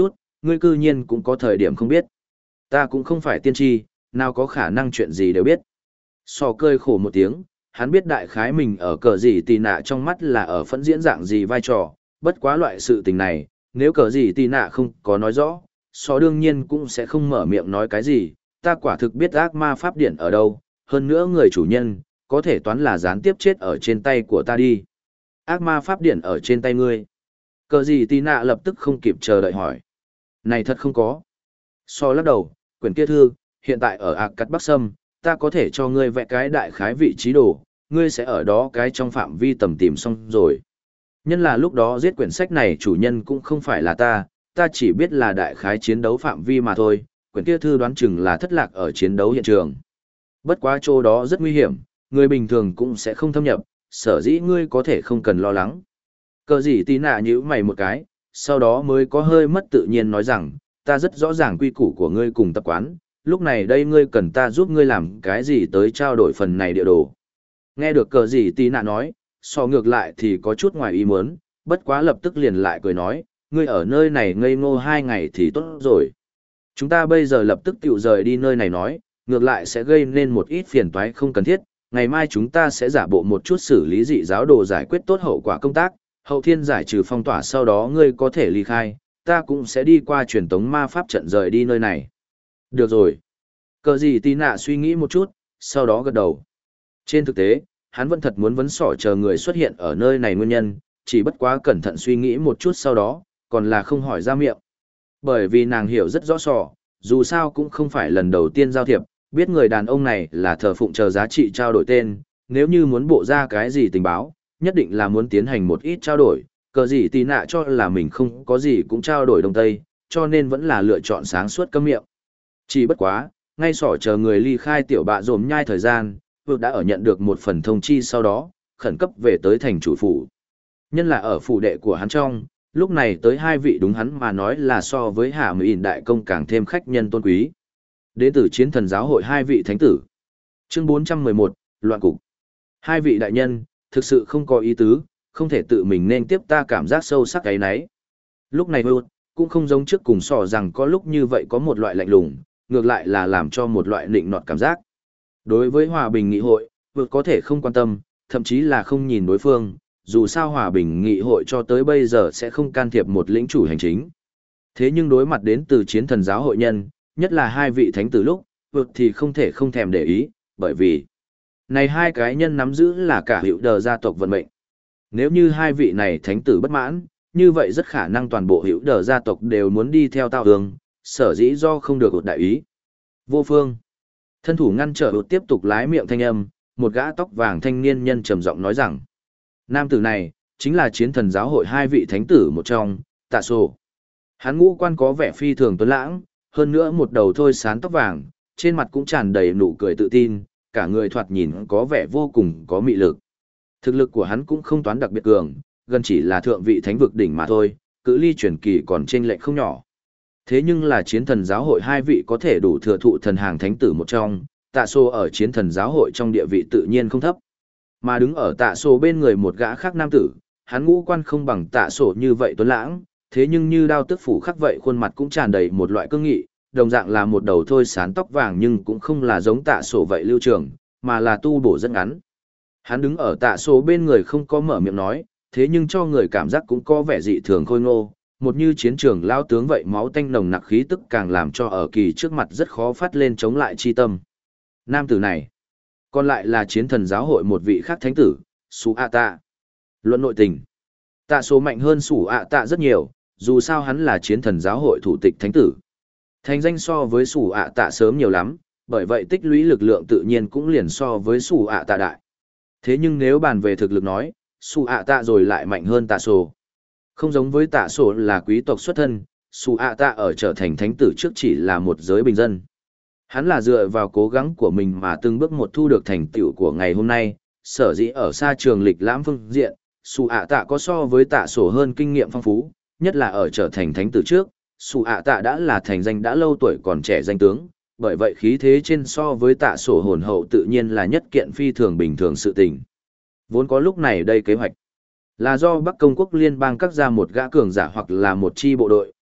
ngươi cư nhiên cũng có thời điểm không biết. Ta cũng không phải tiên tri, nào có khả năng chuyện gì đều biết. Sò cơi khổ một tiếng, hắn biết đại khái mình ở cờ gì tì nạ trong mắt là ở phẫn diễn dạng gì vai trò, bất quá loại sự tình này, nếu cờ gì tì nạ không có nói rõ, sò đương nhiên cũng sẽ không mở miệng nói cái gì, ta quả thực biết ác ma pháp điển ở đâu, hơn nữa người chủ nhân, có thể toán là gián tiếp chết ở trên tay của ta đi. Ác ma pháp điển ở trên tay ngươi. Cờ gì tì nạ lập tức không kịp chờ đợi hỏi. Này thật không có. So lắc đầu, quyển kia thư, hiện tại ở ạc cắt bắc sâm, ta có thể cho ngươi vẽ cái đại khái vị trí đồ, ngươi sẽ ở đó cái trong phạm vi tầm tìm xong rồi. Nhân là lúc đó giết quyển sách này chủ nhân cũng không phải là ta chỉ biết là đại khái chiến đấu phạm vi mà thôi, quyển kia thư đoán chừng là thất lạc ở chiến đấu hiện trường. Bất quá chỗ đó rất nguy hiểm, người bình thường cũng sẽ không thâm nhập, sở dĩ ngươi có thể không cần lo lắng. Cờ gì tí nạ nhíu mày một cái, sau đó mới có hơi mất tự nhiên nói rằng, ta rất rõ ràng quy củ của ngươi cùng tập quán, lúc này đây ngươi cần ta giúp ngươi làm cái gì tới trao đổi phần này địa đồ. Nghe được cờ gì tí nạ nói, so ngược lại thì có chút ngoài ý muốn, bất quá lập tức liền lại cười nói, ngươi ở nơi này ngây ngô 2 ngày thì tốt rồi. Chúng ta bây giờ lập tức tiểu rời đi nơi này nói, ngược lại sẽ gây nên một ít phiền toái không cần thiết, ngày mai chúng ta sẽ giả bộ một chút xử lý dị giáo đồ giải quyết tốt hậu quả công tác, hậu thiên giải trừ phong tỏa sau đó ngươi có thể ly khai, ta cũng sẽ đi qua truyền tống ma pháp trận rời đi nơi này. Được rồi. Cờ gì tí nạ suy nghĩ một chút, sau đó gật đầu. Trên thực tế, hắn vẫn thật muốn vấn sỏ chờ người xuất hiện ở nơi này nguyên nhân, chỉ bất quá cẩn thận suy nghĩ một chút sau đó, còn là không hỏi ra miệng. Bởi vì nàng hiểu rất rõ sỏ, dù sao cũng không phải lần đầu tiên giao thiệp, biết người đàn ông này là thờ phụng chờ giá trị trao đổi tên, nếu như muốn bộ ra cái gì tình báo, nhất định là muốn tiến hành một ít trao đổi, cờ gì tí nạ cho là mình không có gì cũng trao đổi đông tây, cho nên vẫn là lựa chọn sáng suốt câm miệng. Chỉ bất quá, ngay sỏ chờ người ly khai tiểu bạ rồm nhai thời gian, vượt đã ở nhận được một phần thông chi sau đó, khẩn cấp về tới thành chủ phủ. Nhân là ở phủ đệ của hắn trong, lúc này tới 2 vị đúng hắn mà nói là so với Hạ Mỹ ỉn đại công càng thêm khách nhân tôn quý. Đến từ chiến thần giáo hội 2 vị thánh tử. Chương 411, Loạn cục. 2 vị đại nhân, thực sự không có ý tứ, không thể tự mình nên tiếp ta cảm giác sâu sắc cái nấy. Lúc này vượt, cũng không giống trước cùng sò rằng có lúc như vậy có một loại lạnh lùng, ngược lại là làm cho một loại nịnh nọt cảm giác. Đối với hòa bình nghị hội, vượt có thể không quan tâm, thậm chí là không nhìn đối phương, dù sao hòa bình nghị hội cho tới bây giờ sẽ không can thiệp một lĩnh chủ hành chính. Thế nhưng đối mặt đến từ chiến thần giáo hội nhân, nhất là 2 vị thánh tử lúc, vượt thì không thể không thèm để ý, bởi vì này 2 cái nhân nắm giữ là cả hiệu đờ gia tộc vận mệnh. Nếu như 2 vị này thánh tử bất mãn, như vậy rất khả năng toàn bộ hiệu đờ gia tộc đều muốn đi theo tao hướng, sở dĩ do không được ột đại ý. Vô phương. Thân thủ ngăn trở ột tiếp tục lái miệng thanh âm, một gã tóc vàng thanh niên nhân trầm giọng nói rằng, nam tử này, chính là chiến thần giáo hội 2 vị thánh tử một trong, Tạ Sổ. Hắn ngũ quan có vẻ phi thường tuấn lãng, hơn nữa một đầu thôi sán tóc vàng, trên mặt cũng tràn đầy nụ cười tự tin, cả người thoạt nhìn có vẻ vô cùng có mị lực. Thực lực của hắn cũng không toán đặc biệt cường, gần chỉ là thượng vị thánh vực đỉnh mà thôi, cự ly truyền kỳ còn chênh lệch không nhỏ. Thế nhưng là chiến thần giáo hội 2 vị có thể đủ thừa thụ thần hàng thánh tử một trong, Tạ Sổ ở chiến thần giáo hội trong địa vị tự nhiên không thấp. Mà đứng ở Tạ Sổ bên người một gã khác nam tử, hắn ngũ quan không bằng Tạ Sổ như vậy tuấn lãng, thế nhưng như đao tức phủ khắc vậy khuôn mặt cũng tràn đầy một loại cương nghị, đồng dạng là một đầu thôi sán tóc vàng nhưng cũng không là giống Tạ Sổ vậy lưu trường, mà là tu bổ rất ngắn. Hắn đứng ở Tạ Sổ bên người không có mở miệng nói, thế nhưng cho người cảm giác cũng có vẻ dị thường khôi ngô, một như chiến trường lao tướng vậy, máu tanh nồng nặc khí tức càng làm cho ở kỳ trước mặt rất khó phát lên chống lại chi tâm. Nam tử này, còn lại là chiến thần giáo hội một vị khác thánh tử, Sú ạ tạ. Luận nội tình, Tạ Sổ mạnh hơn Sú ạ tạ rất nhiều, dù sao hắn là chiến thần giáo hội thủ tịch thánh tử. Thành danh so với Sú ạ tạ sớm nhiều lắm, bởi vậy tích lũy lực lượng tự nhiên cũng liền so với Sú ạ tạ đại. Thế nhưng nếu bàn về thực lực nói, Sú ạ tạ rồi lại mạnh hơn Tạ Sổ. Không giống với Tạ Sổ là quý tộc xuất thân, Sú ạ tạ ở trở thành thánh tử trước chỉ là một giới bình dân. Hắn là dựa vào cố gắng của mình mà từng bước một thu được thành tựu của ngày hôm nay, sở dĩ ở xa trường lịch lãm phương diện, Sú ạ tạ có so với Tạ Sổ hơn kinh nghiệm phong phú, nhất là ở trở thành thánh tử trước, Sú ạ tạ đã là thành danh đã lâu tuổi còn trẻ danh tướng, bởi vậy khí thế trên so với Tạ Sổ hồn hậu tự nhiên là nhất kiện phi thường bình thường sự tình. Vốn có lúc này đây kế hoạch là do Bắc Công quốc liên bang cắt ra một gã cường giả hoặc là một chi bộ đội,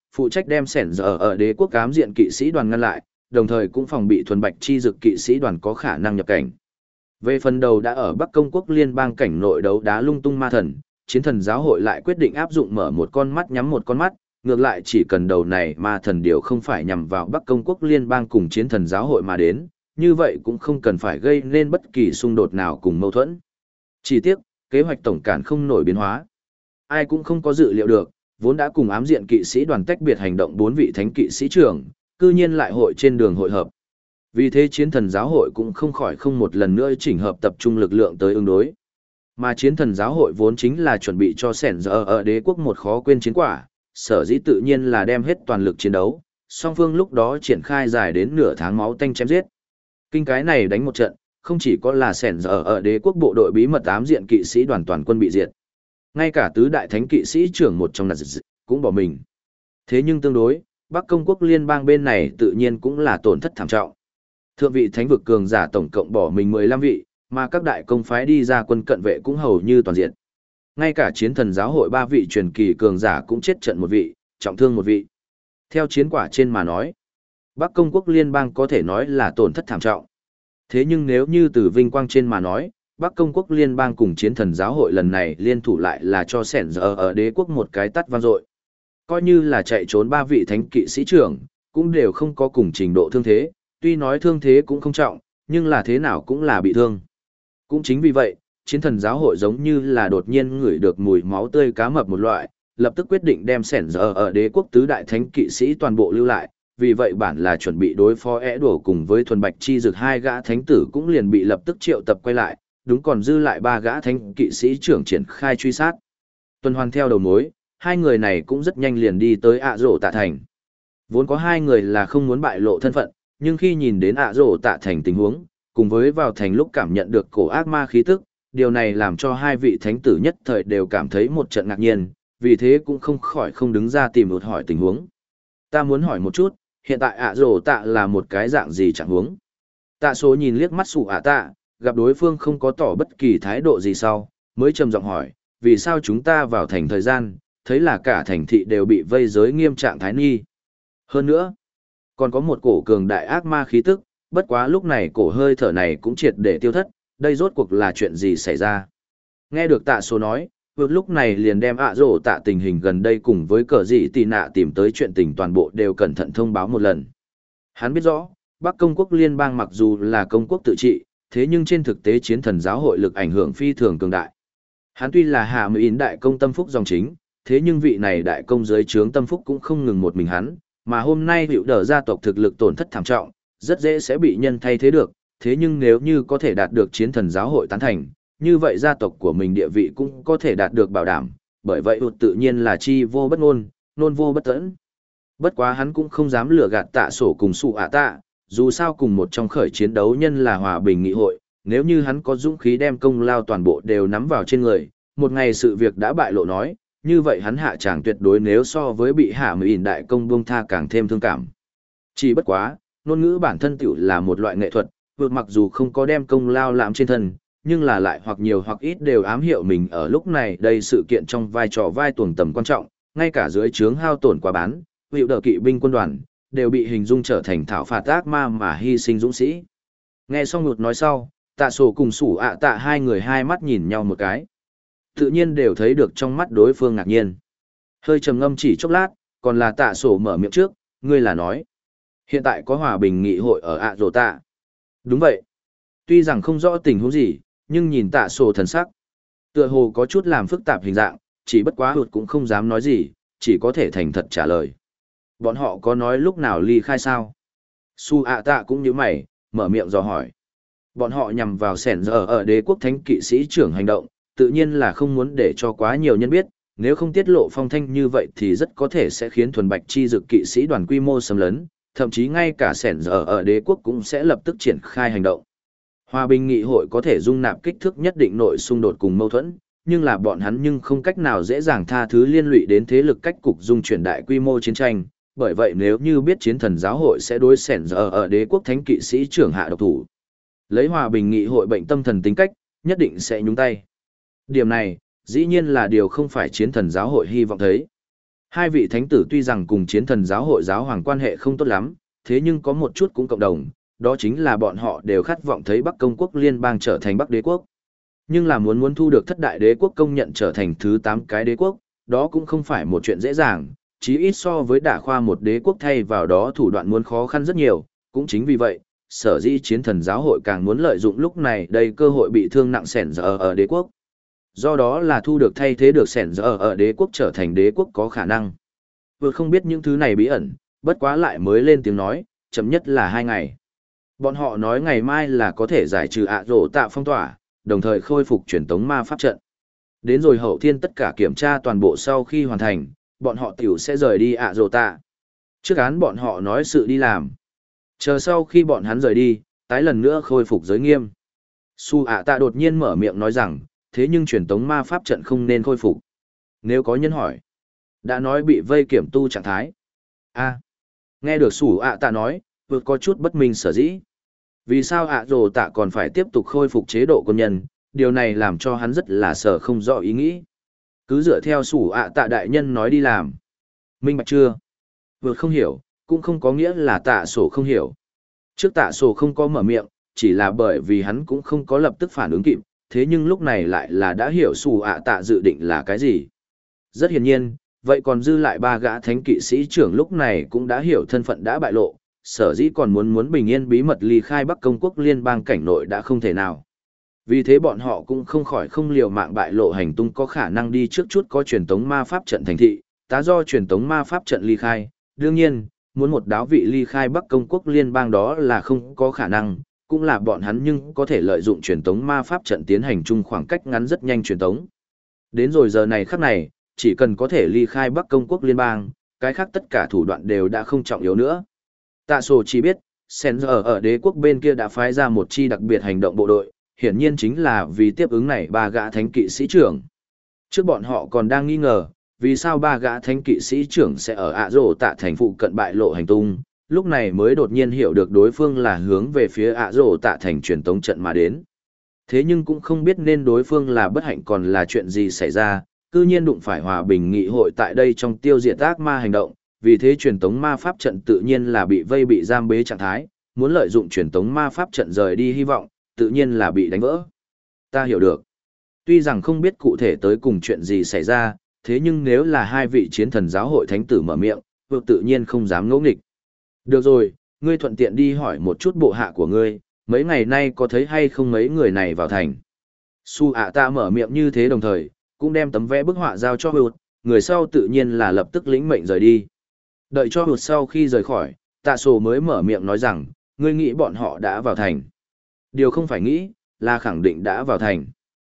phụ trách đem sẻn giờ ở đế quốc ám diện kỵ sĩ đoàn ngăn lại, đồng thời cũng phòng bị thuần bạch chi dực kỵ sĩ đoàn có khả năng nhập cảnh. Về phần đầu đã ở Bắc Công quốc liên bang cảnh nội đấu đá lung tung ma thần, chiến thần giáo hội lại quyết định áp dụng mở một con mắt nhắm một con mắt, ngược lại chỉ cần đầu này ma thần điều không phải nhằm vào Bắc Công quốc liên bang cùng chiến thần giáo hội mà đến, như vậy cũng không cần phải gây nên bất kỳ xung đột nào cùng mâu thuẫn. Chỉ tiếc, kế hoạch tổng cản không nổi biến hóa. Ai cũng không có dự liệu được, vốn đã cùng ám diện kỵ sĩ đoàn tách biệt hành động 4 vị thánh kỵ sĩ trưởng, cư nhiên lại hội trên đường hội hợp. Vì thế chiến thần giáo hội cũng không khỏi không một lần nữa chỉnh hợp tập trung lực lượng tới ứng đối. Mà chiến thần giáo hội vốn chính là chuẩn bị cho sẻn giờ ở đế quốc một khó quên chiến quả, sở dĩ tự nhiên là đem hết toàn lực chiến đấu, song phương lúc đó triển khai dài đến nửa tháng máu tanh chém giết. Kinh cái này đánh một trận, không chỉ có là sẻn giờ ở đế quốc bộ đội bí mật ám diện kỵ sĩ đoàn toàn quân bị diệt. Ngay cả tứ đại thánh kỵ sĩ trưởng một trong cũng bỏ mình. Thế nhưng tương đối, Bắc Công quốc liên bang bên này tự nhiên cũng là tổn thất thảm trọng. Thượng vị thánh vực cường giả tổng cộng bỏ mình 15 vị, mà các đại công phái đi ra quân cận vệ cũng hầu như toàn diện. Ngay cả chiến thần giáo hội 3 vị truyền kỳ cường giả cũng chết trận một vị, trọng thương một vị. Theo chiến quả trên mà nói, Bắc Công quốc liên bang có thể nói là tổn thất thảm trọng. Thế nhưng nếu như từ vinh quang trên mà nói, Bắc Công quốc liên bang cùng chiến thần giáo hội lần này liên thủ lại là cho sẻn giờ ở đế quốc một cái tắt vang dội. Coi như là chạy trốn 3 vị thánh kỵ sĩ trưởng, cũng đều không có cùng trình độ thương thế, tuy nói thương thế cũng không trọng, nhưng là thế nào cũng là bị thương. Cũng chính vì vậy, chiến thần giáo hội giống như là đột nhiên ngửi được mùi máu tươi cá mập một loại, lập tức quyết định đem sẻn giờ ở đế quốc tứ đại thánh kỵ sĩ toàn bộ lưu lại, vì vậy bản là chuẩn bị đối phó ẻ đổ cùng với thuần bạch chi dược 2 gã thánh tử cũng liền bị lập tức triệu tập quay lại, đúng còn dư lại 3 gã thánh kỵ sĩ trưởng triển khai truy sát. Tuần hoàn theo đầu mối, 2 người này cũng rất nhanh liền đi tới ạ rổ tạ thành. Vốn có 2 người là không muốn bại lộ thân phận, nhưng khi nhìn đến ạ rổ tạ thành tình huống, cùng với vào thành lúc cảm nhận được cổ ác ma khí tức, điều này làm cho 2 vị thánh tử nhất thời đều cảm thấy một trận ngạc nhiên, vì thế cũng không khỏi không đứng ra tìm một hỏi tình huống. Ta muốn hỏi một chút, hiện tại ạ rổ tạ là một cái dạng gì chẳng huống? Tạ số nhìn liếc mắt sủ ạ tạ, gặp đối phương không có tỏ bất kỳ thái độ gì sau, mới trầm giọng hỏi, vì sao chúng ta vào thành thời gian, thấy là cả thành thị đều bị vây giới nghiêm trạng thái nghi. Hơn nữa, còn có một cổ cường đại ác ma khí tức, bất quá lúc này cổ hơi thở này cũng triệt để tiêu thất, đây rốt cuộc là chuyện gì xảy ra. Nghe được tạ số nói, vượt lúc này liền đem ạ rổ tạ tình hình gần đây cùng với cờ dị tì nạ tìm tới chuyện tình toàn bộ đều cẩn thận thông báo một lần. Hắn biết rõ, Bắc Công quốc liên bang mặc dù là công quốc tự trị, thế nhưng trên thực tế chiến thần giáo hội lực ảnh hưởng phi thường cường đại. Hắn tuy là hạ mười đại công tâm phúc dòng chính, thế nhưng vị này đại công dưới trướng tâm phúc cũng không ngừng một mình hắn, mà hôm nay hiệu đỡ gia tộc thực lực tổn thất thảm trọng, rất dễ sẽ bị nhân thay thế được, thế nhưng nếu như có thể đạt được chiến thần giáo hội tán thành, như vậy gia tộc của mình địa vị cũng có thể đạt được bảo đảm, bởi vậy ụt tự nhiên là chi vô bất ngôn, nôn vô bất tẫn. Bất quá hắn cũng không dám lừa gạt tạ sổ cùng sụ ạ tạ, dù sao cùng một trong khởi chiến đấu nhân là hòa bình nghị hội, nếu như hắn có dũng khí đem công lao toàn bộ đều nắm vào trên người, một ngày sự việc đã bại lộ nói, như vậy hắn hạ tràng tuyệt đối nếu so với bị hạ mười ỉn đại công buông tha càng thêm thương cảm. Chỉ bất quá, ngôn ngữ bản thân tiểu là một loại nghệ thuật, vượt mặc dù không có đem công lao làm trên thân, nhưng là lại hoặc nhiều hoặc ít đều ám hiệu mình ở lúc này đây sự kiện trong vai trò vai tuồng tầm quan trọng, ngay cả dưới trướng hao tổn quá bán, hiệu đỡ kỵ binh quân đoàn, đều bị hình dung trở thành thảo phạt ác ma mà hy sinh dũng sĩ. Nghe xong ngột nói sau, tạ sổ cùng sủ ạ tạ 2 người 2 mắt nhìn nhau một cái. Tự nhiên đều thấy được trong mắt đối phương ngạc nhiên. Hơi trầm ngâm chỉ chốc lát, còn là tạ sổ mở miệng trước, ngươi là nói. Hiện tại có hòa bình nghị hội ở ạ rổ tạ. Đúng vậy. Tuy rằng không rõ tình huống gì, nhưng nhìn tạ sổ thần sắc. Tựa hồ có chút làm phức tạp hình dạng, chỉ bất quá hụt cũng không dám nói gì, chỉ có thể thành thật trả lời. Bọn họ có nói lúc nào ly khai sao? Su ạ tạ cũng như mày, mở miệng dò hỏi. Bọn họ nhằm vào sẻn giờ ở đế quốc thánh kỵ sĩ trưởng hành động, tự nhiên là không muốn để cho quá nhiều nhân biết, nếu không tiết lộ phong thanh như vậy thì rất có thể sẽ khiến thuần bạch chi dực kỵ sĩ đoàn quy mô xâm lấn, thậm chí ngay cả sẻn giờ ở đế quốc cũng sẽ lập tức triển khai hành động. Hòa bình nghị hội có thể dung nạp kích thước nhất định nội xung đột cùng mâu thuẫn, nhưng là bọn hắn nhưng không cách nào dễ dàng tha thứ liên lụy đến thế lực cách cục dung chuyển đại quy mô chiến tranh. Bởi vậy nếu như biết chiến thần giáo hội sẽ đối sẻn giờ ở đế quốc thánh kỵ sĩ trưởng hạ độc thủ, lấy hòa bình nghị hội bệnh tâm thần tính cách, nhất định sẽ nhúng tay. Điểm này, dĩ nhiên là điều không phải chiến thần giáo hội hy vọng thấy. Hai vị thánh tử tuy rằng cùng chiến thần giáo hội giáo hoàng quan hệ không tốt lắm, thế nhưng có một chút cũng cộng đồng, đó chính là bọn họ đều khát vọng thấy Bắc Công quốc liên bang trở thành Bắc đế quốc. Nhưng là muốn thu được thất đại đế quốc công nhận trở thành thứ 8 cái đế quốc, đó cũng không phải một chuyện dễ dàng, chí ít so với đả khoa một đế quốc thay vào đó thủ đoạn muốn khó khăn rất nhiều, cũng chính vì vậy, sở dĩ chiến thần giáo hội càng muốn lợi dụng lúc này đây cơ hội bị thương nặng sẻn giờ ở đế quốc. Do đó là thu được thay thế được sẻn giờ ở đế quốc trở thành đế quốc có khả năng. Vừa không biết những thứ này bí ẩn, bất quá lại mới lên tiếng nói, chậm nhất là 2 ngày. Bọn họ nói ngày mai là có thể giải trừ ạ rổ tạ phong tỏa, đồng thời khôi phục truyền tống ma pháp trận. Đến rồi hậu thiên tất cả kiểm tra toàn bộ sau khi hoàn thành, bọn họ tiểu sẽ rời đi ạ rổ tạ. Trước án bọn họ nói sự đi làm. Chờ sau khi bọn hắn rời đi, tái lần nữa khôi phục giới nghiêm. Su ạ tạ đột nhiên mở miệng nói rằng, thế nhưng truyền tống ma pháp trận không nên khôi phục. Nếu có nhân hỏi, đã nói bị vây kiểm tu trạng thái. Nghe được Su ạ tạ nói, vượt có chút bất minh sở dĩ. Vì sao ạ rồ tạ còn phải tiếp tục khôi phục chế độ quân nhân, điều này làm cho hắn rất là sợ không rõ ý nghĩ. Cứ dựa theo Su ạ tạ đại nhân nói đi làm. Minh bạch chưa? Vượt không hiểu, cũng không có nghĩa là tạ sổ không hiểu. Trước tạ sổ không có mở miệng, chỉ là bởi vì hắn cũng không có lập tức phản ứng kịp, thế nhưng lúc này lại là đã hiểu Su ạ tạ dự định là cái gì. Rất hiển nhiên, vậy còn dư lại 3 gã thánh kỵ sĩ trưởng lúc này cũng đã hiểu thân phận đã bại lộ, sở dĩ còn muốn bình yên bí mật ly khai Bắc Công quốc liên bang cảnh nội đã không thể nào. Vì thế bọn họ cũng không khỏi không liều mạng bại lộ hành tung có khả năng đi trước chút có truyền tống ma pháp trận thành thị, tá do truyền tống ma pháp trận ly khai. Đương nhiên, muốn một đáo vị ly khai Bắc Công quốc liên bang đó là không có khả năng, cũng là bọn hắn nhưng có thể lợi dụng truyền tống ma pháp trận tiến hành chung khoảng cách ngắn rất nhanh truyền tống. Đến rồi giờ này khắc này, chỉ cần có thể ly khai Bắc Công quốc liên bang, cái khác tất cả thủ đoạn đều đã không trọng yếu nữa. Tạ sổ chỉ biết, Sen giờ ở đế quốc bên kia đã phái ra một chi đặc biệt hành động bộ đội, hiển nhiên chính là vì tiếp ứng này 3 gã thánh kỵ sĩ trưởng. Trước bọn họ còn đang nghi ngờ, vì sao 3 gã thánh kỵ sĩ trưởng sẽ ở ạ rổ tạ thành phụ cận bại lộ hành tung, lúc này mới đột nhiên hiểu được đối phương là hướng về phía ạ rổ tạ thành truyền tống trận mà đến. Thế nhưng cũng không biết nên đối phương là bất hạnh còn là chuyện gì xảy ra, cư nhiên đụng phải hòa bình nghị hội tại đây trong tiêu diệt ác ma hành động, vì thế truyền tống ma pháp trận tự nhiên là bị vây bị giam bế trạng thái, muốn lợi dụng truyền tống ma pháp trận rời đi hy vọng, tự nhiên là bị đánh vỡ. Ta hiểu được. Tuy rằng không biết cụ thể tới cùng chuyện gì xảy ra, thế nhưng nếu là 2 vị chiến thần giáo hội thánh tử mở miệng, vượt tự nhiên không dám ngỗ nghịch. Được rồi, ngươi thuận tiện đi hỏi một chút bộ hạ của ngươi, mấy ngày nay có thấy hay không mấy người này vào thành. Su ạ ta mở miệng như thế đồng thời, cũng đem tấm vẽ bức họa giao cho Hụt, người sau tự nhiên là lập tức lĩnh mệnh rời đi. Đợi cho Hụt sau khi rời khỏi, tạ sổ mới mở miệng nói rằng, ngươi nghĩ bọn họ đã vào thành. Điều không phải nghĩ, là khẳng định đã vào thành.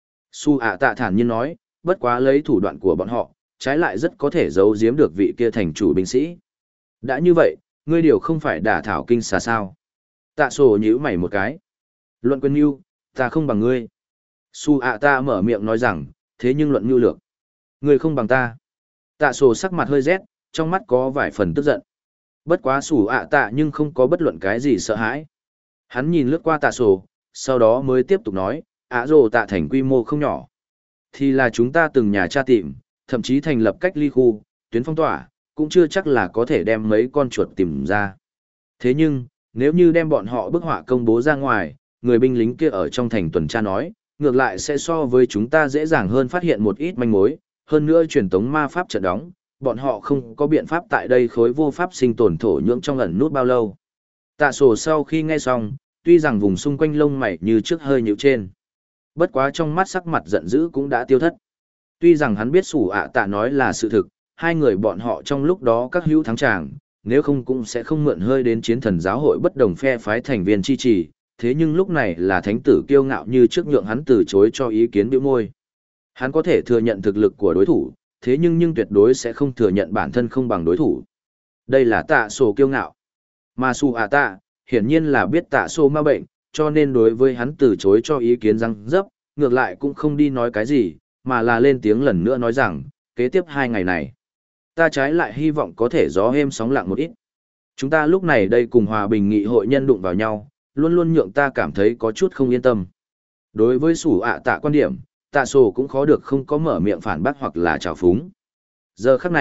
Su ạ tạ thản nhiên nói, bất quá lấy thủ đoạn của bọn họ, trái lại rất có thể giấu giếm được vị kia thành chủ binh sĩ. Đã như vậy, ngươi điều không phải đả thảo kinh xà sao. Tạ sổ nhíu mày một cái. Luận quân mưu, ta không bằng ngươi. Su ạ tạ mở miệng nói rằng, thế nhưng luận mưu lược, ngươi không bằng ta. Tạ sổ sắc mặt hơi rét, trong mắt có vài phần tức giận. Bất quá Su ạ tạ nhưng không có bất luận cái gì sợ hãi. Hắn nhìn lướt qua tạ sổ, sau đó mới tiếp tục nói, ạ rồ tạ thành quy mô không nhỏ. Thì là chúng ta từng nhà tra tìm, thậm chí thành lập cách ly khu, tuyến phong tỏa, cũng chưa chắc là có thể đem mấy con chuột tìm ra. Thế nhưng, nếu như đem bọn họ bức họa công bố ra ngoài, người binh lính kia ở trong thành tuần tra nói, ngược lại sẽ so với chúng ta dễ dàng hơn phát hiện một ít manh mối, hơn nữa truyền tống ma pháp trận đóng, bọn họ không có biện pháp tại đây khối vô pháp sinh tồn thổ nhưỡng trong ẩn nút bao lâu. Tạ sổ sau khi nghe xong, tuy rằng vùng xung quanh lông mày như trước hơi nhíu trên. Bất quá trong mắt sắc mặt giận dữ cũng đã tiêu thất. Tuy rằng hắn biết Sủ ạ tạ nói là sự thực, 2 người bọn họ trong lúc đó các hữu thắng tràng, nếu không cũng sẽ không mượn hơi đến chiến thần giáo hội bất đồng phe phái thành viên chi trì, thế nhưng lúc này là thánh tử kiêu ngạo như trước nhượng hắn từ chối cho ý kiến bĩu môi. Hắn có thể thừa nhận thực lực của đối thủ, thế nhưng tuyệt đối sẽ không thừa nhận bản thân không bằng đối thủ. Đây là tạ sổ kiêu ngạo. Mà Sủ ạ tạ, hiển nhiên là biết tạ sổ ma bệnh, cho nên đối với hắn từ chối cho ý kiến răng dấp, ngược lại cũng không đi nói cái gì, mà là lên tiếng lần nữa nói rằng, kế tiếp 2 ngày này, ta trái lại hy vọng có thể gió êm sóng lặng một ít. Chúng ta lúc này đây cùng hòa bình nghị hội nhân đụng vào nhau, luôn luôn nhượng ta cảm thấy có chút không yên tâm. Đối với Sủ ạ tạ quan điểm, tạ sổ cũng khó được không có mở miệng phản bác hoặc là trào phúng. Giờ khắc này,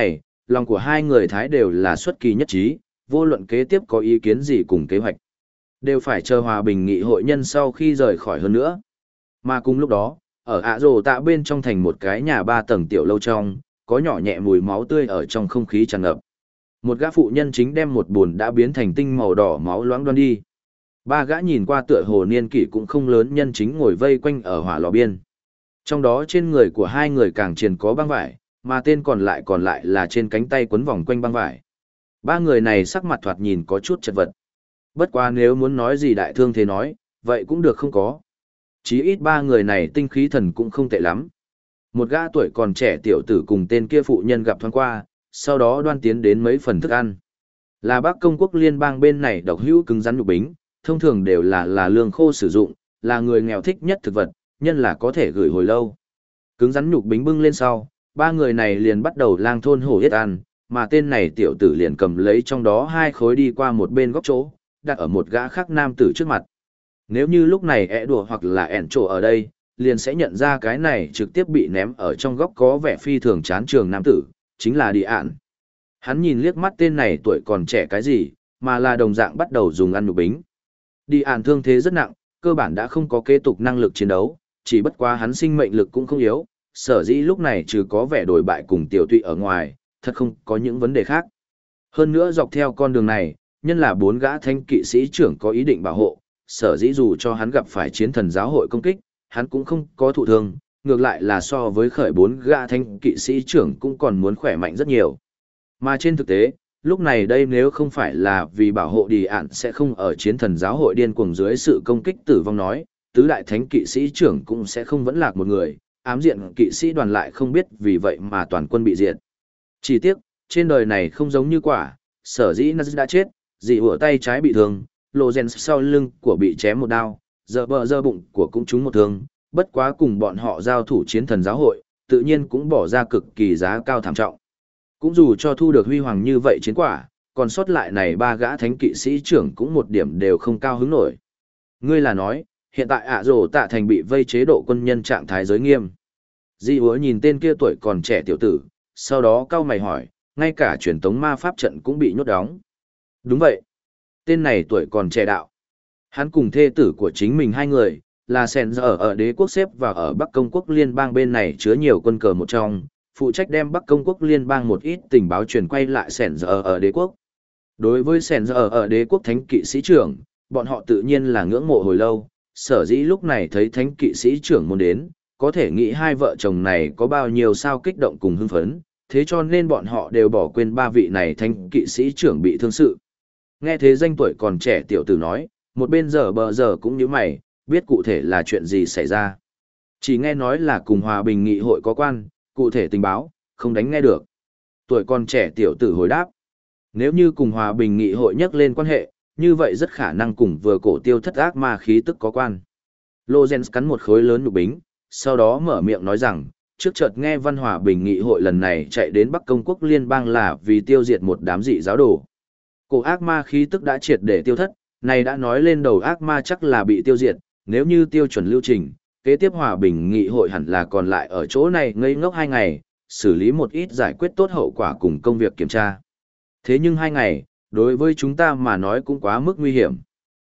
lòng của hai người Thái đều là xuất kỳ nhất trí, vô luận kế tiếp có ý kiến gì cùng kế hoạch. Đều phải chờ hòa bình nghị hội nhân sau khi rời khỏi hơn nữa. Mà cùng lúc đó, ở ạ rồ tạ bên trong thành một cái nhà 3 tầng tiểu lâu trong, có nhỏ nhẹ mùi máu tươi ở trong không khí tràn ngập. Một gã phụ nhân chính đem một buồn đã biến thành tinh màu đỏ máu loãng đoan đi. 3 gã nhìn qua tựa hồ niên kỷ cũng không lớn nhân chính ngồi vây quanh ở hỏa lò biên. Trong đó trên người của hai người càng triền có băng vải, mà tên còn lại là trên cánh tay quấn vòng quanh băng vải. 3 người này sắc mặt thoạt nhìn có chút chật vật. Bất quá nếu muốn nói gì đại thương thế nói, vậy cũng được không có. Chí ít 3 người này tinh khí thần cũng không tệ lắm. Một gã tuổi còn trẻ tiểu tử cùng tên kia phụ nhân gặp thoáng qua, sau đó đoan tiến đến mấy phần thức ăn. Là Bắc Công quốc liên bang bên này độc hữu cứng rắn nhục bính, thông thường đều là lương khô sử dụng, là người nghèo thích nhất thực vật, nhân là có thể gửi hồi lâu. Cứng rắn nhục bính bưng lên sau, 3 người này liền bắt đầu lang thôn hổ yết ăn, mà tên này tiểu tử liền cầm lấy trong đó 2 khối đi qua một bên góc chỗ, đặt ở một gã khác nam tử trước mặt. Nếu như lúc này ẻ đùa hoặc là ẻn trổ ở đây, liền sẽ nhận ra cái này trực tiếp bị ném ở trong góc có vẻ phi thường chán trường nam tử, chính là Đi Ản. Hắn nhìn liếc mắt tên này tuổi còn trẻ cái gì, mà là đồng dạng bắt đầu dùng ăn nhục bính. Đi Ản thương thế rất nặng, cơ bản đã không có kế tục năng lực chiến đấu, chỉ bất quá hắn sinh mệnh lực cũng không yếu, sở dĩ lúc này trừ có vẻ đổi bại cùng tiểu tụy ở ngoài, thật không có những vấn đề khác. Hơn nữa dọc theo con đường này, nhân là 4 gã thánh kỵ sĩ trưởng có ý định bảo hộ, sở dĩ dù cho hắn gặp phải chiến thần giáo hội công kích, hắn cũng không có thụ thương, ngược lại là so với khởi 4 gã thánh kỵ sĩ trưởng cũng còn muốn khỏe mạnh rất nhiều. Mà trên thực tế, lúc này đây nếu không phải là vì bảo hộ Đi Ản sẽ không ở chiến thần giáo hội điên cuồng dưới sự công kích tử vong nói, tứ đại thánh kỵ sĩ trưởng cũng sẽ không vẫn lạc một người, ám diện kỵ sĩ đoàn lại không biết vì vậy mà toàn quân bị diệt. Chỉ tiếc, trên đời này không giống như quả, sở dĩ Naz đã chết, dì ủa tay trái bị thương, lộ rèn sau lưng của bị chém một đao, giờ bụng của cũng trúng một thương, bất quá cùng bọn họ giao thủ chiến thần giáo hội, tự nhiên cũng bỏ ra cực kỳ giá cao thảm trọng. Cũng dù cho thu được huy hoàng như vậy chiến quả, còn sót lại này 3 gã thánh kỵ sĩ trưởng cũng một điểm đều không cao hứng nổi. Ngươi là nói, hiện tại ạ rồ tạ thành bị vây chế độ quân nhân trạng thái giới nghiêm. Di hứa nhìn tên kia tuổi còn trẻ tiểu tử, sau đó cau mày hỏi, ngay cả truyền tống ma pháp trận cũng bị nhốt đóng. Đúng vậy. Tên này tuổi còn trẻ đạo. Hắn cùng thê tử của chính mình 2 người, là Sen giờ ở đế quốc xếp và ở Bắc Công quốc liên bang bên này chứa nhiều quân cờ một trong, phụ trách đem Bắc Công quốc liên bang một ít tình báo truyền quay lại Sen giờ ở đế quốc. Đối với Sen giờ ở đế quốc thánh kỵ sĩ trưởng, bọn họ tự nhiên là ngưỡng mộ hồi lâu, sở dĩ lúc này thấy thánh kỵ sĩ trưởng muốn đến, có thể nghĩ 2 vợ chồng này có bao nhiêu sao kích động cùng hưng phấn, thế cho nên bọn họ đều bỏ quên 3 vị này thánh kỵ sĩ trưởng bị thương sự. Nghe thế danh tuổi còn trẻ tiểu tử nói, một bên giờ cũng như mày, biết cụ thể là chuyện gì xảy ra. Chỉ nghe nói là cùng hòa bình nghị hội có quan, cụ thể tình báo, không đánh nghe được. Tuổi còn trẻ tiểu tử hồi đáp. Nếu như cùng hòa bình nghị hội nhắc lên quan hệ, như vậy rất khả năng cùng vừa cổ tiêu thất ác ma khí tức có quan. Lorenz cắn một khối lớn nhục bính, sau đó mở miệng nói rằng, trước chợt nghe văn hòa bình nghị hội lần này chạy đến Bắc Công quốc liên bang là vì tiêu diệt một đám dị giáo đồ. Cổ ác ma khí tức đã triệt để tiêu thất, này đã nói lên đầu ác ma chắc là bị tiêu diệt, nếu như tiêu chuẩn lưu trình, kế tiếp hòa bình nghị hội hẳn là còn lại ở chỗ này ngây ngốc 2 ngày, xử lý một ít giải quyết tốt hậu quả cùng công việc kiểm tra. Thế nhưng 2 ngày, đối với chúng ta mà nói cũng quá mức nguy hiểm.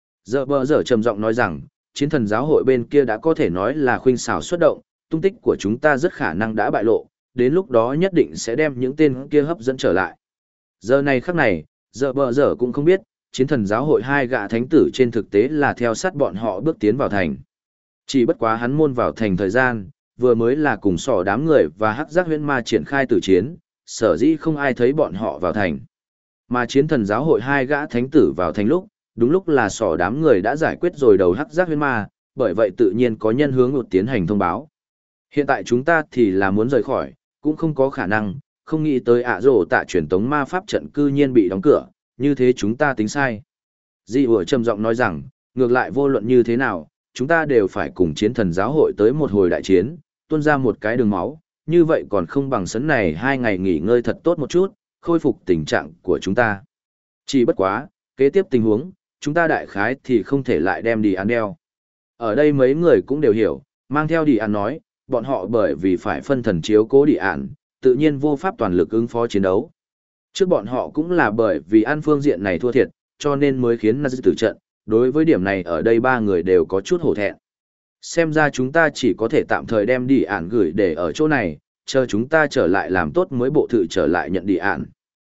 Giờ trầm giọng nói rằng, chiến thần giáo hội bên kia đã có thể nói là khuynh xảo xuất động, tung tích của chúng ta rất khả năng đã bại lộ, đến lúc đó nhất định sẽ đem những tên kia hấp dẫn trở lại. Giờ này khắc này, giờ cũng không biết, chiến thần giáo hội 2 gã thánh tử trên thực tế là theo sát bọn họ bước tiến vào thành. Chỉ bất quá hắn môn vào thành thời gian, vừa mới là cùng sỏ đám người và hắc giác huyễn ma triển khai tử chiến, sở dĩ không ai thấy bọn họ vào thành. Mà chiến thần giáo hội 2 gã thánh tử vào thành lúc, đúng lúc là sỏ đám người đã giải quyết rồi đầu hắc giác huyễn ma, bởi vậy tự nhiên có nhân hướng ngột tiến hành thông báo. Hiện tại chúng ta thì là muốn rời khỏi, cũng không có khả năng, không nghĩ tới ạ rồ tạ truyền tống ma pháp trận cư nhiên bị đóng cửa, như thế chúng ta tính sai. Di ủa trầm giọng nói rằng, ngược lại vô luận như thế nào, chúng ta đều phải cùng chiến thần giáo hội tới một hồi đại chiến, tuôn ra một cái đường máu, như vậy còn không bằng sấn này 2 ngày nghỉ ngơi thật tốt một chút, khôi phục tình trạng của chúng ta. Chỉ bất quá, kế tiếp tình huống, chúng ta đại khái thì không thể lại đem đi ăn đeo. Ở đây mấy người cũng đều hiểu, mang theo đi ăn nói, bọn họ bởi vì phải phân thần chiếu cố đi ản, tự nhiên vô pháp toàn lực ứng phó chiến đấu. Trước bọn họ cũng là bởi vì ăn phương diện này thua thiệt, cho nên mới khiến Nazi tử trận, đối với điểm này ở đây ba người đều có chút hổ thẹn. Xem ra chúng ta chỉ có thể tạm thời đem đi ản gửi để ở chỗ này, chờ chúng ta trở lại làm tốt mới bộ thự trở lại nhận đi ản.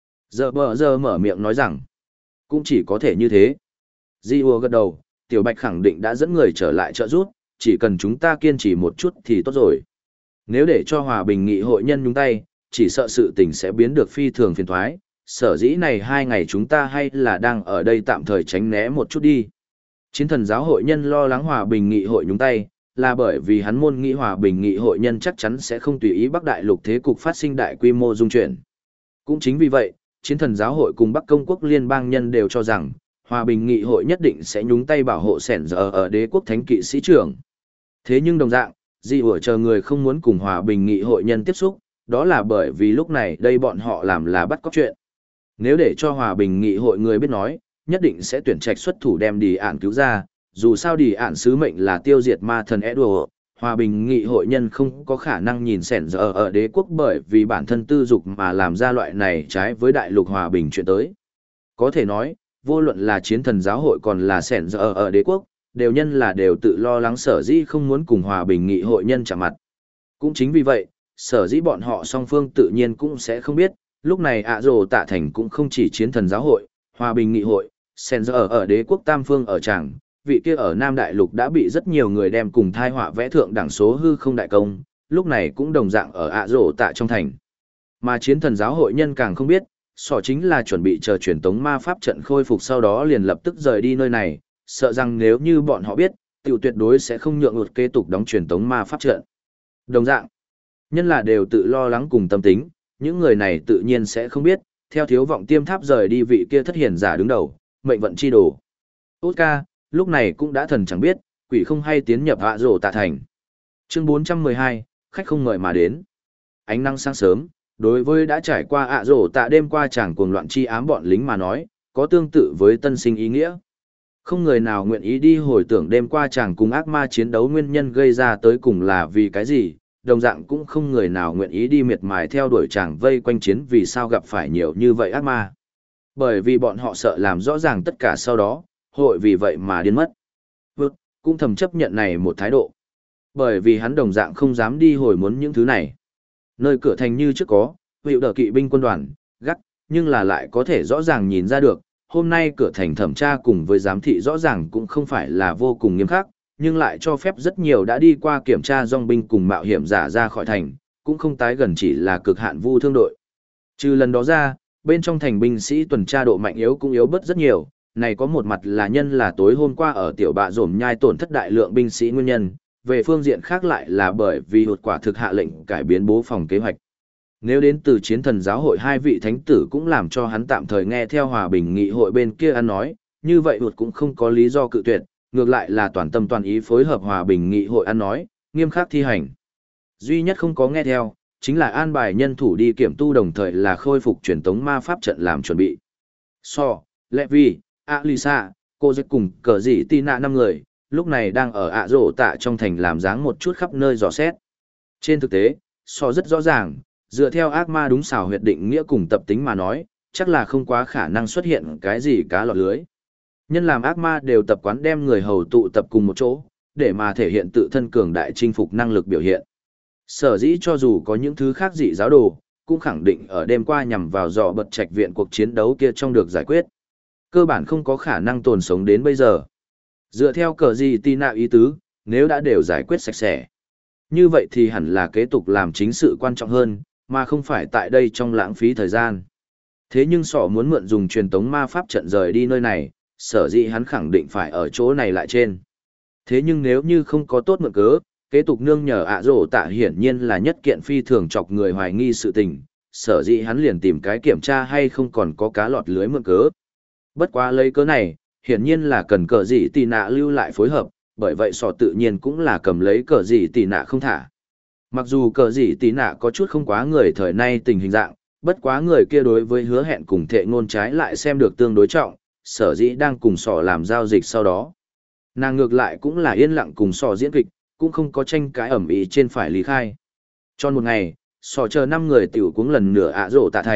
Giờ mở miệng nói rằng, cũng chỉ có thể như thế. Di Ua gật đầu, Tiểu Bạch khẳng định đã dẫn người trở lại trợ giúp, chỉ cần chúng ta kiên trì một chút thì tốt rồi. Nếu để cho hòa bình nghị hội nhân nhúng tay, chỉ sợ sự tình sẽ biến được phi thường phiền thoái. Sở dĩ này 2 ngày chúng ta hay là đang ở đây tạm thời tránh né một chút đi. Chiến thần giáo hội nhân lo lắng hòa bình nghị hội nhúng tay, là bởi vì hắn môn nghĩ hòa bình nghị hội nhân chắc chắn sẽ không tùy ý Bắc Đại Lục thế cục phát sinh đại quy mô dung chuyển. Cũng chính vì vậy, chiến thần giáo hội cùng Bắc Công quốc liên bang nhân đều cho rằng, hòa bình nghị hội nhất định sẽ nhúng tay bảo hộ sẻn giờ ở đế quốc thánh kỵ sĩ trưởng. Thế nhưng đồng dạng, Di ủa chờ người không muốn cùng hòa bình nghị hội nhân tiếp xúc, đó là bởi vì lúc này đây bọn họ làm là bắt cóc chuyện. Nếu để cho hòa bình nghị hội người biết nói, nhất định sẽ tuyển trạch xuất thủ đem đi ản cứu ra, dù sao đi ản sứ mệnh là tiêu diệt ma thần Edward, hòa bình nghị hội nhân không có khả năng nhìn sẻn giờ ở đế quốc bởi vì bản thân tư dục mà làm ra loại này trái với đại lục hòa bình chuyện tới. Có thể nói, vô luận là chiến thần giáo hội còn là sẻn giờ ở đế quốc, đều nhân là đều tự lo lắng sở dĩ không muốn cùng hòa bình nghị hội nhân chạm mặt. Cũng chính vì vậy, sở dĩ bọn họ song phương tự nhiên cũng sẽ không biết, lúc này ạ rồ tạ thành cũng không chỉ chiến thần giáo hội, hòa bình nghị hội, sẻn giờ ở đế quốc tam phương ở tràng, vị kia ở Nam Đại Lục đã bị rất nhiều người đem cùng thai họa vẽ thượng đẳng số hư không đại công, lúc này cũng đồng dạng ở ạ rồ tạ trong thành. Mà chiến thần giáo hội nhân càng không biết, sỏ chính là chuẩn bị chờ truyền tống ma pháp trận khôi phục sau đó liền lập tức rời đi nơi này, sợ rằng nếu như bọn họ biết, tiểu tuyệt đối sẽ không nhượng ụt kế tục đóng truyền tống ma pháp trận. Đồng dạng, nhân là đều tự lo lắng cùng tâm tính, những người này tự nhiên sẽ không biết, theo thiếu vọng tiêm tháp rời đi vị kia thất hiển giả đứng đầu, mệnh vận chi đồ. Tốt ca, lúc này cũng đã thần chẳng biết, quỷ không hay tiến nhập hạ rổ tạ thành. Chương 412, khách không ngợi mà đến. Ánh nắng sáng sớm, đối với đã trải qua ạ rổ tạ đêm qua chàng cuồng loạn chi ám bọn lính mà nói, có tương tự với tân sinh ý nghĩa. Không người nào nguyện ý đi hồi tưởng đêm qua chàng cùng ác ma chiến đấu nguyên nhân gây ra tới cùng là vì cái gì, đồng dạng cũng không người nào nguyện ý đi miệt mài theo đuổi chàng vây quanh chiến vì sao gặp phải nhiều như vậy ác ma. Bởi vì bọn họ sợ làm rõ ràng tất cả sau đó, hội vì vậy mà điên mất. Vượt, cũng thầm chấp nhận này một thái độ. Bởi vì hắn đồng dạng không dám đi hồi muốn những thứ này. Nơi cửa thành như trước có, hiệu đờ kỵ binh quân đoàn, gắt, nhưng là lại có thể rõ ràng nhìn ra được, hôm nay cửa thành thẩm tra cùng với giám thị rõ ràng cũng không phải là vô cùng nghiêm khắc, nhưng lại cho phép rất nhiều đã đi qua kiểm tra dòng binh cùng mạo hiểm giả ra khỏi thành, cũng không tái gần chỉ là cực hạn vu thương đội. Trừ lần đó ra, bên trong thành binh sĩ tuần tra độ mạnh yếu cũng yếu bớt rất nhiều, này có một mặt là nhân là tối hôm qua ở tiểu bạ rổm nhai tổn thất đại lượng binh sĩ nguyên nhân, về phương diện khác lại là bởi vì hụt quả thực hạ lệnh cải biến bố phòng kế hoạch. Nếu đến từ chiến thần giáo hội hai vị thánh tử cũng làm cho hắn tạm thời nghe theo hòa bình nghị hội bên kia ăn nói, như vậy hụt cũng không có lý do cự tuyệt, ngược lại là toàn tâm toàn ý phối hợp hòa bình nghị hội ăn nói, nghiêm khắc thi hành. Duy nhất không có nghe theo, chính là an bài nhân thủ đi kiểm tu đồng thời là khôi phục truyền tống ma pháp trận làm chuẩn bị. Levi, Alisa, cô dứt cùng cờ dị Tina 5 người, lúc này đang ở ạ rổ tạ trong thành làm dáng một chút khắp nơi dò xét. Trên thực tế, rất rõ ràng, dựa theo ác ma đúng xảo huyệt định nghĩa cùng tập tính mà nói, chắc là không quá khả năng xuất hiện cái gì cá lọt lưới. Nhân làm ác ma đều tập quán đem người hầu tụ tập cùng một chỗ, để mà thể hiện tự thân cường đại chinh phục năng lực biểu hiện. Sở dĩ cho dù có những thứ khác dị giáo đồ, cũng khẳng định ở đêm qua nhằm vào dò bật trạch viện cuộc chiến đấu kia trong được giải quyết. Cơ bản không có khả năng tồn sống đến bây giờ. Dựa theo cờ gì tì nạ ý tứ, nếu đã đều giải quyết sạch sẽ. Như vậy thì hẳn là kế tục làm chính sự quan trọng hơn, mà không phải tại đây trong lãng phí thời gian. Thế nhưng sỏ muốn mượn dùng truyền tống ma pháp trận rời đi nơi này, sở dĩ hắn khẳng định phải ở chỗ này lại trên. Thế nhưng nếu như không có tốt mượn cớ, kế tục nương nhờ ạ rổ tạ hiển nhiên là nhất kiện phi thường chọc người hoài nghi sự tình, sở dĩ hắn liền tìm cái kiểm tra hay không còn có cá lọt lưới mượn cớ. Bất quá lấy cớ này, hiển nhiên là cần cờ gì tì nạ lưu lại phối hợp, bởi vậy sọ tự nhiên cũng là cầm lấy cờ gì tì nạ không thả. Mặc dù cờ gì tì nạ có chút không quá người thời nay tình hình dạng, bất quá người kia đối với hứa hẹn cùng thệ ngôn trái lại xem được tương đối trọng, sở dĩ đang cùng sọ làm giao dịch sau đó. Nàng ngược lại cũng là yên lặng cùng sọ diễn kịch, cũng không có tranh cãi ẩm ý trên phải lý khai. Cho một ngày, sọ chờ 5 người tiểu cuống lần nửa ạ rổ tạ thành,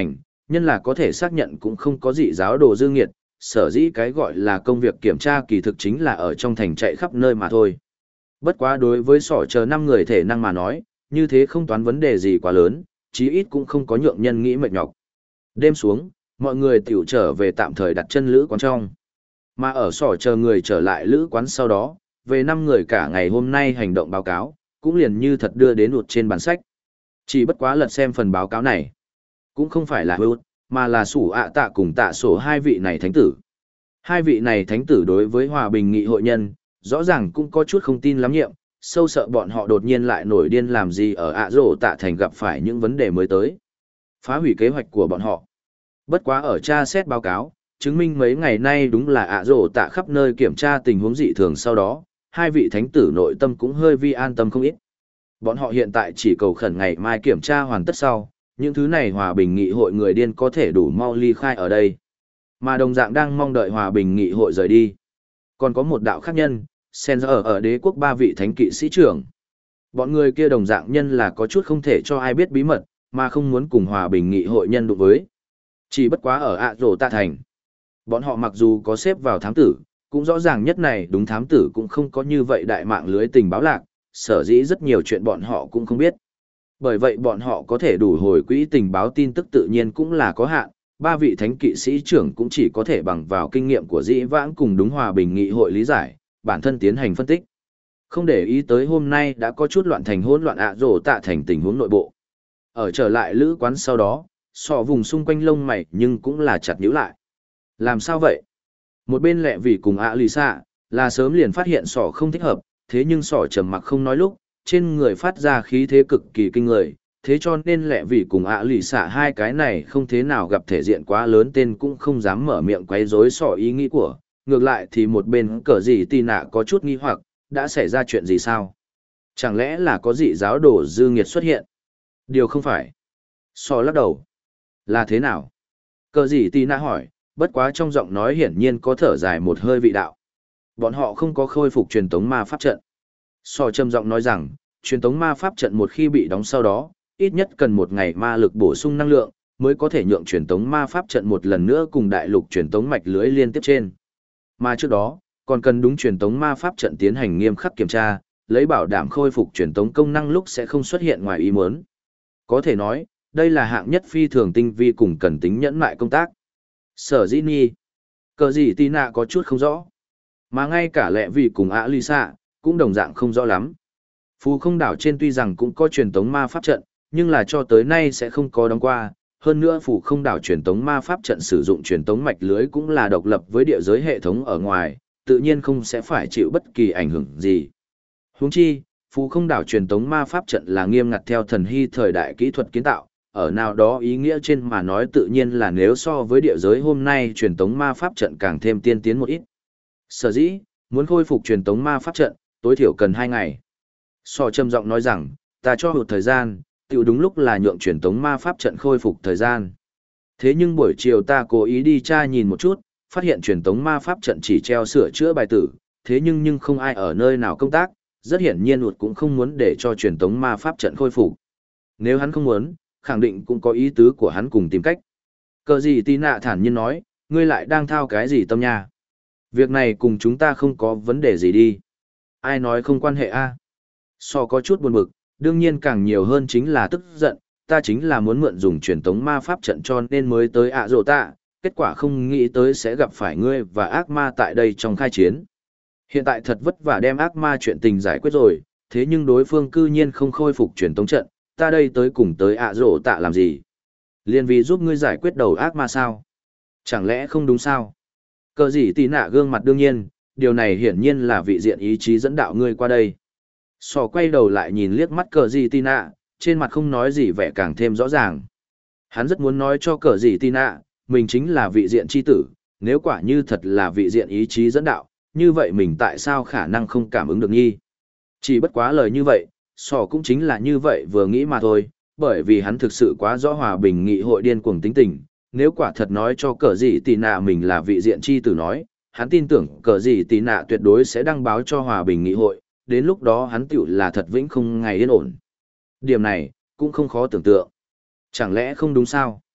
nhân là có thể xác nhận cũng không có dị giáo đồ dương nghiệt, sở dĩ cái gọi là công việc kiểm tra kỳ thực chính là ở trong thành chạy khắp nơi mà thôi. Bất quá đối với sỏ chờ 5 người thể năng mà nói, như thế không toán vấn đề gì quá lớn, chí ít cũng không có nhượng nhân nghĩ mệt nhọc. Đêm xuống, mọi người tiểu trở về tạm thời đặt chân lữ quán trong. Mà ở sỏ chờ người trở lại lữ quán sau đó, về 5 người cả ngày hôm nay hành động báo cáo, cũng liền như thật đưa đến ụt trên bản sách. Chỉ bất quá lật xem phần báo cáo này. Cũng không phải là ụt, mà là sủ ạ tạ cùng tạ sổ hai vị này thánh tử. Hai vị này thánh tử đối với hòa bình nghị hội nhân, rõ ràng cũng có chút không tin lắm nhiệm, sâu sợ bọn họ đột nhiên lại nổi điên làm gì ở ạ rổ tạ thành gặp phải những vấn đề mới tới. Phá hủy kế hoạch của bọn họ. Bất quá ở tra xét báo cáo, chứng minh mấy ngày nay đúng là ạ rổ tạ khắp nơi kiểm tra tình huống dị thường sau đó, hai vị thánh tử nội tâm cũng hơi vi an tâm không ít. Bọn họ hiện tại chỉ cầu khẩn ngày mai kiểm tra hoàn tất sau, những thứ này hòa bình nghị hội người điên có thể đủ mau ly khai ở đây. Mà đồng dạng đang mong đợi hòa bình nghị hội rời đi. Còn có một đạo khác nhân, sen ở đế quốc 3 vị thánh kỵ sĩ trưởng. Bọn người kia đồng dạng nhân là có chút không thể cho ai biết bí mật, mà không muốn cùng hòa bình nghị hội nhân đụng với. Chỉ bất quá ở ạ rổ tạ thành. Bọn họ mặc dù có xếp vào thám tử, cũng rõ ràng nhất này đúng thám tử cũng không có như vậy đại mạng lưới tình báo lạc, sở dĩ rất nhiều chuyện bọn họ cũng không biết. Bởi vậy bọn họ có thể đủ hồi quỹ tình báo tin tức tự nhiên cũng là có hạn, 3 vị thánh kỵ sĩ trưởng cũng chỉ có thể bằng vào kinh nghiệm của dĩ vãng cùng đúng hòa bình nghị hội lý giải, bản thân tiến hành phân tích. Không để ý tới hôm nay đã có chút loạn thành hỗn loạn ạ rổ tạ thành tình huống nội bộ. Ở trở lại lữ quán sau đó, sọ vùng xung quanh lông mày nhưng cũng là chặt nhíu lại. Làm sao vậy? Một bên lẹ vì cùng ạ lì xạ, là sớm liền phát hiện sọ không thích hợp, thế nhưng sọ trầm mặc không nói lúc, trên người phát ra khí thế cực kỳ kinh người, thế cho nên lẹ vì cùng ạ lì xạ hai cái này không thế nào gặp thể diện quá lớn tên cũng không dám mở miệng quấy rối sọ ý nghĩ của, ngược lại thì một bên cờ gì tì nạ có chút nghi hoặc, đã xảy ra chuyện gì sao? Chẳng lẽ là có dị giáo đồ dư nghiệt xuất hiện? Điều không phải. Sọ lắc đầu. Là thế nào? Cờ gì tì nạ hỏi, bất quá trong giọng nói hiển nhiên có thở dài một hơi vị đạo. Bọn họ không có khôi phục truyền tống ma pháp trận. Sọ trầm giọng nói rằng, truyền tống ma pháp trận một khi bị đóng sau đó, ít nhất cần một ngày ma lực bổ sung năng lượng, mới có thể nhượng truyền tống ma pháp trận một lần nữa cùng đại lục truyền tống mạch lưới liên tiếp trên. Mà trước đó, còn cần đúng truyền tống ma pháp trận tiến hành nghiêm khắc kiểm tra, lấy bảo đảm khôi phục truyền tống công năng lúc sẽ không xuất hiện ngoài ý muốn. Có thể nói, đây là hạng nhất phi thường tinh vi cùng cần tính nhẫn mại công tác. Sở dĩ nhi, cờ gì tì nạ có chút không rõ. Mà ngay cả lẹ vì cùng ạ lì xạ cũng đồng dạng không rõ lắm. Phù không đảo trên tuy rằng cũng có truyền tống ma pháp trận, nhưng là cho tới nay sẽ không có đóng qua. Hơn nữa phù không đảo truyền tống ma pháp trận sử dụng truyền tống mạch lưới cũng là độc lập với địa giới hệ thống ở ngoài, tự nhiên không sẽ phải chịu bất kỳ ảnh hưởng gì. Huống chi, phù không đảo truyền tống ma pháp trận là nghiêm ngặt theo thần hy thời đại kỹ thuật kiến tạo, ở nào đó ý nghĩa trên mà nói tự nhiên là nếu so với địa giới hôm nay truyền tống ma pháp trận càng thêm tiên tiến một ít. Sở dĩ, muốn khôi phục truyền tống ma pháp trận, tối thiểu cần 2 ngày. Sò trầm giọng nói rằng, ta cho hụt thời gian, tiểu đúng lúc là nhượng truyền tống ma pháp trận khôi phục thời gian. Thế nhưng buổi chiều ta cố ý đi tra nhìn một chút, phát hiện truyền tống ma pháp trận chỉ treo sửa chữa bài tử, thế nhưng không ai ở nơi nào công tác, rất hiển nhiên ụt cũng không muốn để cho truyền tống ma pháp trận khôi phục. Nếu hắn không muốn, khẳng định cũng có ý tứ của hắn cùng tìm cách. Cờ gì tí nạ thản nhiên nói, ngươi lại đang thao cái gì tâm nha? Việc này cùng chúng ta không có vấn đề gì đi. Ai nói không quan hệ a? So có chút buồn bực, đương nhiên càng nhiều hơn chính là tức giận, ta chính là muốn mượn dùng truyền tống ma pháp trận cho nên mới tới ạ rổ tạ, kết quả không nghĩ tới sẽ gặp phải ngươi và ác ma tại đây trong khai chiến. Hiện tại thật vất vả đem ác ma chuyện tình giải quyết rồi, thế nhưng đối phương cư nhiên không khôi phục truyền tống trận, ta đây tới cùng tới ạ rổ tạ làm gì? Liên vì giúp ngươi giải quyết đầu ác ma sao? Chẳng lẽ không đúng sao? Cờ gì tì nạ gương mặt đương nhiên, điều này hiển nhiên là vị diện ý chí dẫn đạo ngươi qua đây. Sò quay đầu lại nhìn liếc mắt cờ gì tì nạ, trên mặt không nói gì vẻ càng thêm rõ ràng. Hắn rất muốn nói cho cờ gì tì nạ, mình chính là vị diện chi tử, nếu quả như thật là vị diện ý chí dẫn đạo, như vậy mình tại sao khả năng không cảm ứng được nghi? Chỉ bất quá lời như vậy, sò cũng chính là như vậy vừa nghĩ mà thôi, bởi vì hắn thực sự quá rõ hòa bình nghị hội điên cuồng tính tình, nếu quả thật nói cho cờ gì tì nạ mình là vị diện chi tử nói, hắn tin tưởng cờ gì tì nạ tuyệt đối sẽ đăng báo cho hòa bình nghị hội, đến lúc đó hắn tiểu là thật vĩnh không ngày yên ổn. Điểm này, cũng không khó tưởng tượng. Chẳng lẽ không đúng sao?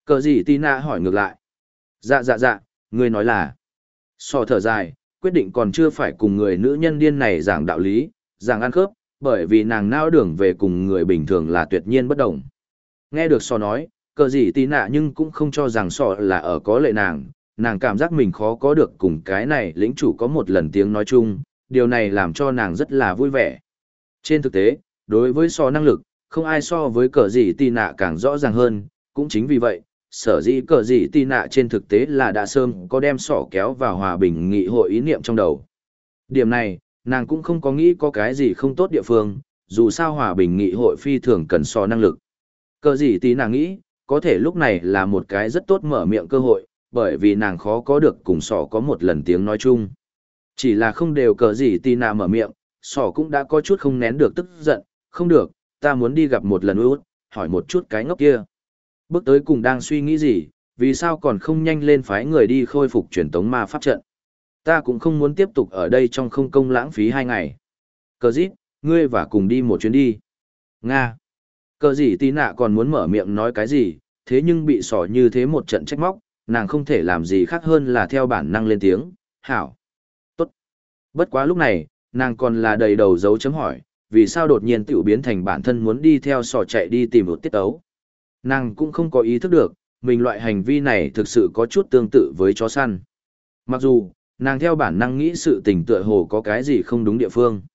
Cờ gì tì nạ hỏi ngược lại. Dạ dạ dạ, ngươi nói là. Sò thở dài, quyết định còn chưa phải cùng người nữ nhân điên này giảng đạo lý, giảng ăn khớp, bởi vì nàng nao đường về cùng người bình thường là tuyệt nhiên bất đồng. Nghe được sò nói, cờ gì tì nạ nhưng cũng không cho rằng sò là ở có lệ nàng cảm giác mình khó có được cùng cái này lĩnh chủ có một lần tiếng nói chung, điều này làm cho nàng rất là vui vẻ. Trên thực tế, đối với sò năng lực, không ai so với cờ gì tì nạ càng rõ ràng hơn, cũng chính vì vậy, sở dĩ cờ gì tì nạ trên thực tế là đã sớm có đem sỏ kéo vào hòa bình nghị hội ý niệm trong đầu. Điểm này, nàng cũng không có nghĩ có cái gì không tốt địa phương, dù sao hòa bình nghị hội phi thường cần sò năng lực. Cờ gì tì nạ nghĩ, có thể lúc này là một cái rất tốt mở miệng cơ hội, bởi vì nàng khó có được cùng sỏ có một lần tiếng nói chung. Chỉ là không đều cờ gì tì nạ mở miệng, sỏ cũng đã có chút không nén được tức giận, không được, ta muốn đi gặp một lần út, hỏi một chút cái ngốc kia. Bước tới cùng đang suy nghĩ gì, vì sao còn không nhanh lên phái người đi khôi phục truyền tống ma pháp trận. Ta cũng không muốn tiếp tục ở đây trong không công lãng phí 2 ngày. Cờ dít, ngươi và cùng đi một chuyến đi. Nga. Cờ gì tí nạ còn muốn mở miệng nói cái gì, thế nhưng bị sỏ như thế một trận trách móc, nàng không thể làm gì khác hơn là theo bản năng lên tiếng, hảo. Tốt. Bất quá lúc này, nàng còn là đầy đầu dấu chấm hỏi, vì sao đột nhiên tiểu biến thành bản thân muốn đi theo sỏ chạy đi tìm một tiết ấu. Nàng cũng không có ý thức được, mình loại hành vi này thực sự có chút tương tự với chó săn. Mặc dù, nàng theo bản năng nghĩ sự tình tựa hồ có cái gì không đúng địa phương.